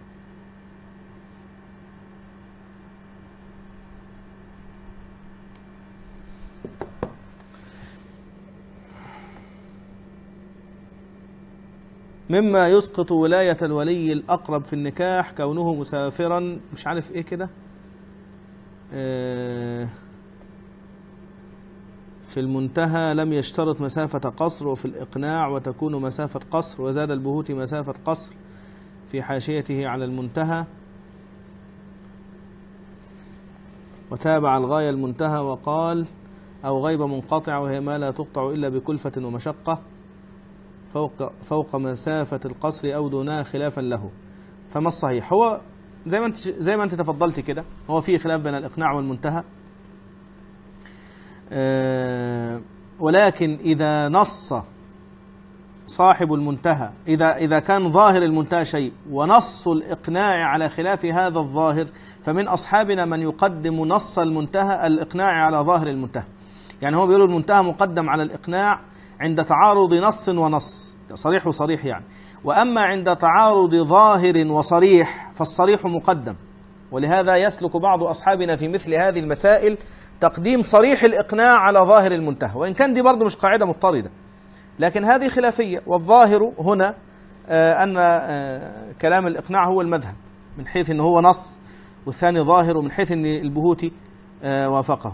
مما يسقط ولاية الولي الأقرب في النكاح كونه مسافرا مش عارف ايه كده اه في المنتهى لم يشترط مسافة قصر، وفي الإقناع وتكون مسافة قصر، وزاد البهوتي مسافة قصر في حاشيته على المنتهى، وتابع الغاية المنتهى وقال أو غيبة منقطعة وهي ما لا تقطع إلا بكلفة ومشقة فوق فوق مسافة القصر أو دونها خلافا له. فما الصحيح؟ هو زي ما انت زي ما انت تفضلت كده، هو فيه خلاف بين الإقناع والمنتهى، أه ولكن إذا نص صاحب المنتهى، إذا إذا كان ظاهر المنتهى شيء ونص الإقناع على خلاف هذا الظاهر، فمن أصحابنا من يقدم نص المنتهى الإقناع على ظاهر المنتهى. يعني هو بيقول المنتهى مقدم على الإقناع عند تعارض نص ونص، صريح وصريح يعني، وأما عند تعارض ظاهر وصريح فالصريح مقدم. ولهذا يسلك بعض أصحابنا في مثل هذه المسائل تقديم صريح الإقناع على ظاهر المنتهى، وإن كان دي برضو مش قاعدة مضطردة، لكن هذه خلافية. والظاهر هنا آه أن آه كلام الإقناع هو المذهب من حيث أنه هو نص، والثاني ظاهر ومن حيث أن البهوتي آه وافقه.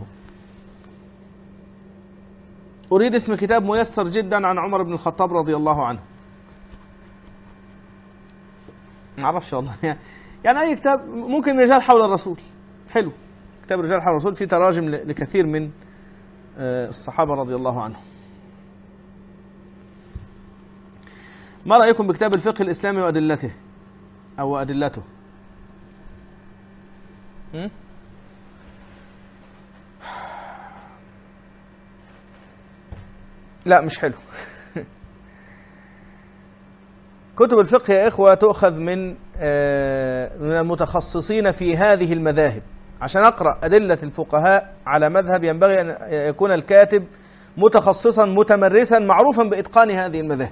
أريد اسم كتاب ميسر جدا عن عمر بن الخطاب رضي الله عنه. ما أعرفش والله يعني أي كتاب، ممكن رجال حول الرسول، حلو كتاب رجال حول الرسول، في تراجم لكثير من الصحابة رضي الله عنهم. ما رأيكم بكتاب الفقه الإسلامي وأدلته أو أدلته؟ م? لا مش حلو. كتب الفقه يا إخوة تؤخذ من من المتخصصين في هذه المذاهب. عشان أقرأ أدلة الفقهاء على مذهب ينبغي أن يكون الكاتب متخصصا متمرسا معروفا بإتقان هذه المذاهب.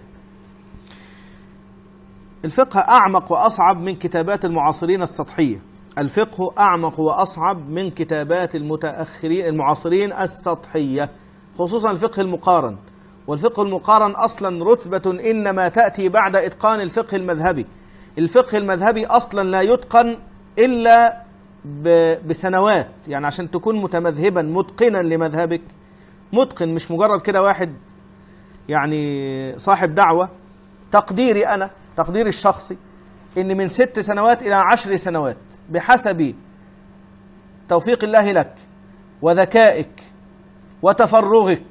الفقه أعمق وأصعب من كتابات المعاصرين السطحية. الفقه أعمق وأصعب من كتابات المتأخرين المعاصرين السطحية، خصوصا الفقه المقارن. والفقه المقارن أصلا رتبة إنما تأتي بعد إتقان الفقه المذهبي. الفقه المذهبي أصلا لا يتقن إلا بسنوات، يعني عشان تكون متمذهبا متقنا لمذهبك، متقن مش مجرد كده واحد يعني صاحب دعوة. تقديري أنا، تقديري الشخصي، إن من ست سنوات إلى عشر سنوات بحسب توفيق الله لك وذكائك وتفرغك،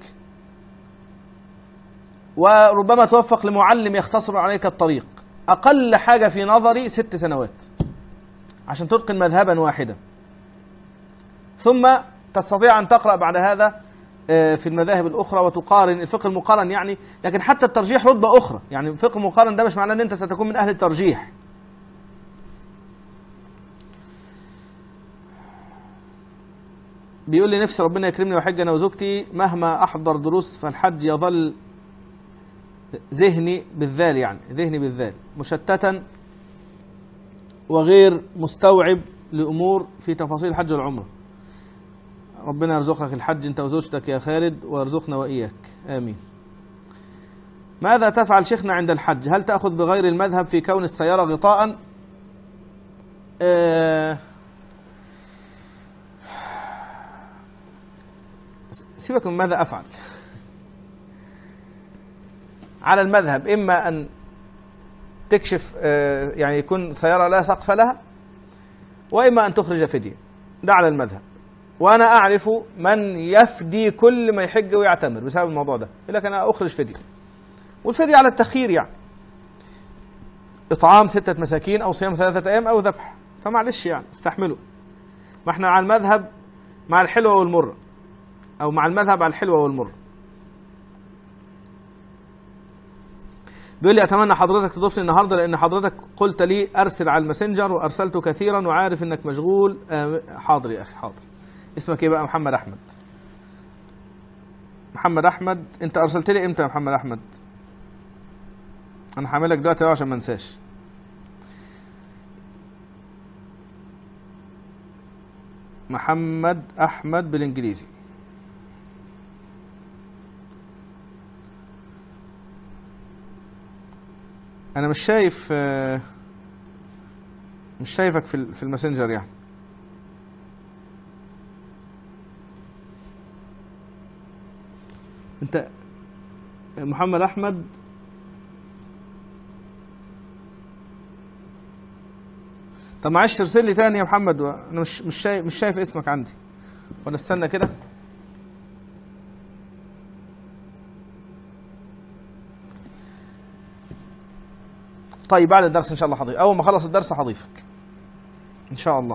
وربما توفق لمعلم يختصر عليك الطريق. أقل حاجة في نظري ست سنوات عشان تتقن مذهبا واحدا، ثم تستطيع أن تقرأ بعد هذا في المذاهب الأخرى وتقارن. الفقه المقارن يعني، لكن حتى الترجيح رتبة أخرى. يعني الفقه المقارن ده مش معناه أن أنت ستكون من أهل الترجيح. بيقول لي نفسي ربنا يكرمني وحج انا وزوجتي، مهما احضر دروس فالحج يظل ذهني بالذال، يعني ذهني بالذال مشتتا وغير مستوعب لامور في تفاصيل الحج والعمره. ربنا يرزقك الحج انت وزوجتك يا خالد ويرزقنا واياك، امين. ماذا تفعل شيخنا عند الحج؟ هل تأخذ بغير المذهب في كون السيارة غطاء؟ أه سيبك من ماذا أفعل. على المذهب إما أن تكشف أه يعني يكون سيارة لا سقف لها، وإما أن تخرج فدية. ده على المذهب. وأنا أعرف من يفدي كل ما يحج ويعتمر بسبب الموضوع ده، يقول لك أنا أخرج فدية، والفدية على التخيير، يعني إطعام ستة مساكين أو صيام ثلاثة أيام أو ذبح، فمعلش يعني استحملوا. ما احنا على المذهب مع الحلوة والمرة، أو مع المذهب على الحلوة والمرة. بيقول لي أتمنى حضرتك تضيفني النهاردة، لأن حضرتك قلت لي أرسل على الماسنجر وأرسلت كثيرا وعارف إنك مشغول. آه حاضر يا أخي حاضر. اسمك إيه بقى؟ محمد أحمد. محمد أحمد، أنت أرسلت لي إمتى يا محمد أحمد؟ أنا هعملك دلوقتي عشان ما انساش. محمد أحمد بالإنجليزي. أنا مش شايف مش شايفك في في الماسنجر يعني. أنت محمد أحمد طب معلش ترسل لي تاني يا محمد، انا مش مش شايف مش شايف اسمك عندي، ولا استنى كده. طيب بعد الدرس ان شاء الله هضيف، اول ما اخلص الدرس هضيفك ان شاء الله.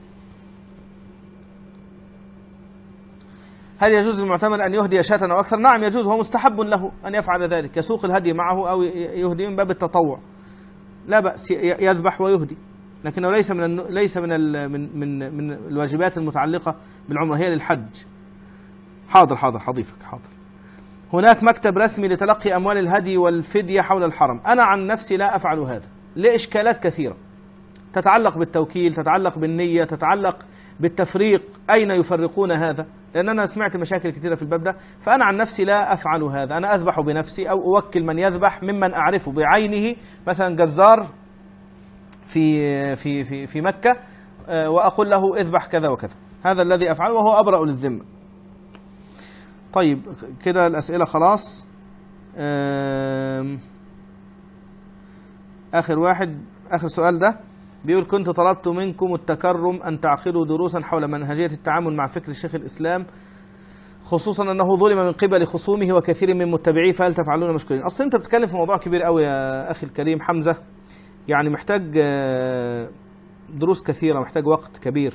هل يجوز للمعتمر ان يهدي شاة او اكثر؟ نعم يجوز، هو مستحب له ان يفعل ذلك، يسوق الهدي معه او يهدي من باب التطوع، لا بأس يذبح ويهدي، لكنه ليس من ليس من من من من الواجبات المتعلقة بالعمرة، هي للحج. حاضر حاضر هضيفك حاضر. هناك مكتب رسمي لتلقي أموال الهدي والفدية حول الحرم، أنا عن نفسي لا أفعل هذا لإشكالات كثيرة تتعلق بالتوكيل، تتعلق بالنية، تتعلق بالتفريق، أين يفرقون هذا؟ لأن أنا سمعت مشاكل كثيرة في الباب ده، فأنا عن نفسي لا أفعل هذا. أنا أذبح بنفسي أو أوكل من يذبح ممن أعرفه بعينه، مثلا جزار في في في في مكة، وأقول له اذبح كذا وكذا، هذا الذي أفعله وهو أبرأ للذمة. طيب كده الأسئلة خلاص. آخر واحد، آخر سؤال ده بيقول كنت طلبت منكم التكرم أن تعقدوا دروسا حول منهجية التعامل مع فكر شيخ الإسلام، خصوصا أنه ظلم من قبل خصومه وكثير من متبعيه، فهل تفعلون مشكورين؟ أصلا أنت بتتكلم في موضوع كبير قوي يا أخي الكريم حمزة، يعني محتاج دروس كثيرة، محتاج وقت كبير،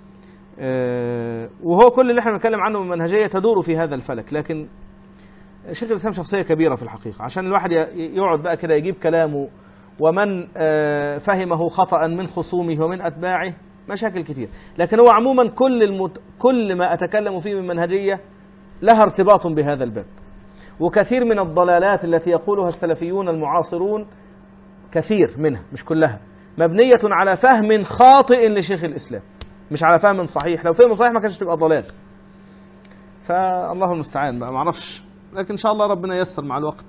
وهو كل اللي احنا بنتكلم عنه من منهجية تدور في هذا الفلك. لكن شيخ الإسلام شخصية كبيرة في الحقيقة، عشان الواحد يقعد بقى كده يجيب كلامه ومن فهمه خطأ من خصومه ومن أتباعه مشاكل كثير. لكن هو عموما كل المت... كل ما أتكلم فيه من منهجية لها ارتباط بهذا الباب، وكثير من الضلالات التي يقولها السلفيون المعاصرون، كثير منها مش كلها، مبنية على فهم خاطئ لشيخ الإسلام، مش على فهم صحيح. لو فهم صحيح ما كانش تبقى ضلال. فالله المستعان بقى، ما اعرفش، لكن ان شاء الله ربنا ييسر مع الوقت.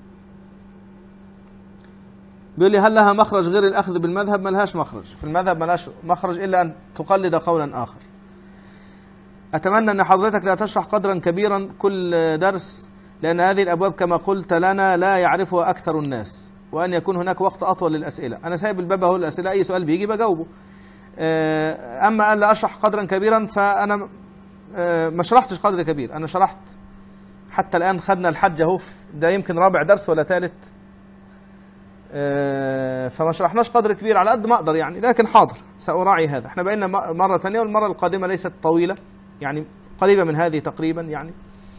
بيقول لي هل لها مخرج غير الأخذ بالمذهب؟ ما لهاش مخرج، في المذهب ما لهاش مخرج إلا أن تقلد قولا آخر. أتمنى أن حضرتك لا تشرح قدرا كبيرا كل درس، لأن هذه الأبواب كما قلت لنا لا يعرفها أكثر الناس، وأن يكون هناك وقت أطول للأسئلة. أنا سايب الباب أهو الأسئلة، أي سؤال بيجي بجاوبه. أما أن لا أشرح قدرا كبيرا، فأنا ما شرحتش قدر كبير، أنا شرحت حتى الآن، خدنا الحج أهو، ده يمكن رابع درس ولا ثالث، فما شرحناش قدر كبير على قد ما أقدر يعني. لكن حاضر سأراعي هذا. احنا بقينا مرة ثانية، والمرة القادمة ليست طويلة يعني، قريبة من هذه تقريبا يعني.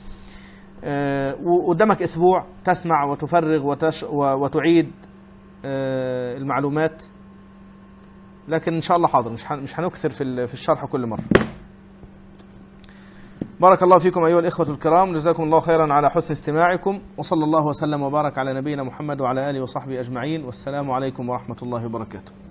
وقدامك أسبوع تسمع وتفرغ وتش وتعيد المعلومات. لكن إن شاء الله حاضر، مش مش هنكثر في في الشرح كل مرة. بارك الله فيكم أيها الإخوة الكرام، جزاكم الله خيرا على حسن استماعكم، وصلى الله وسلم وبارك على نبينا محمد وعلى آله وصحبه أجمعين، والسلام عليكم ورحمة الله وبركاته.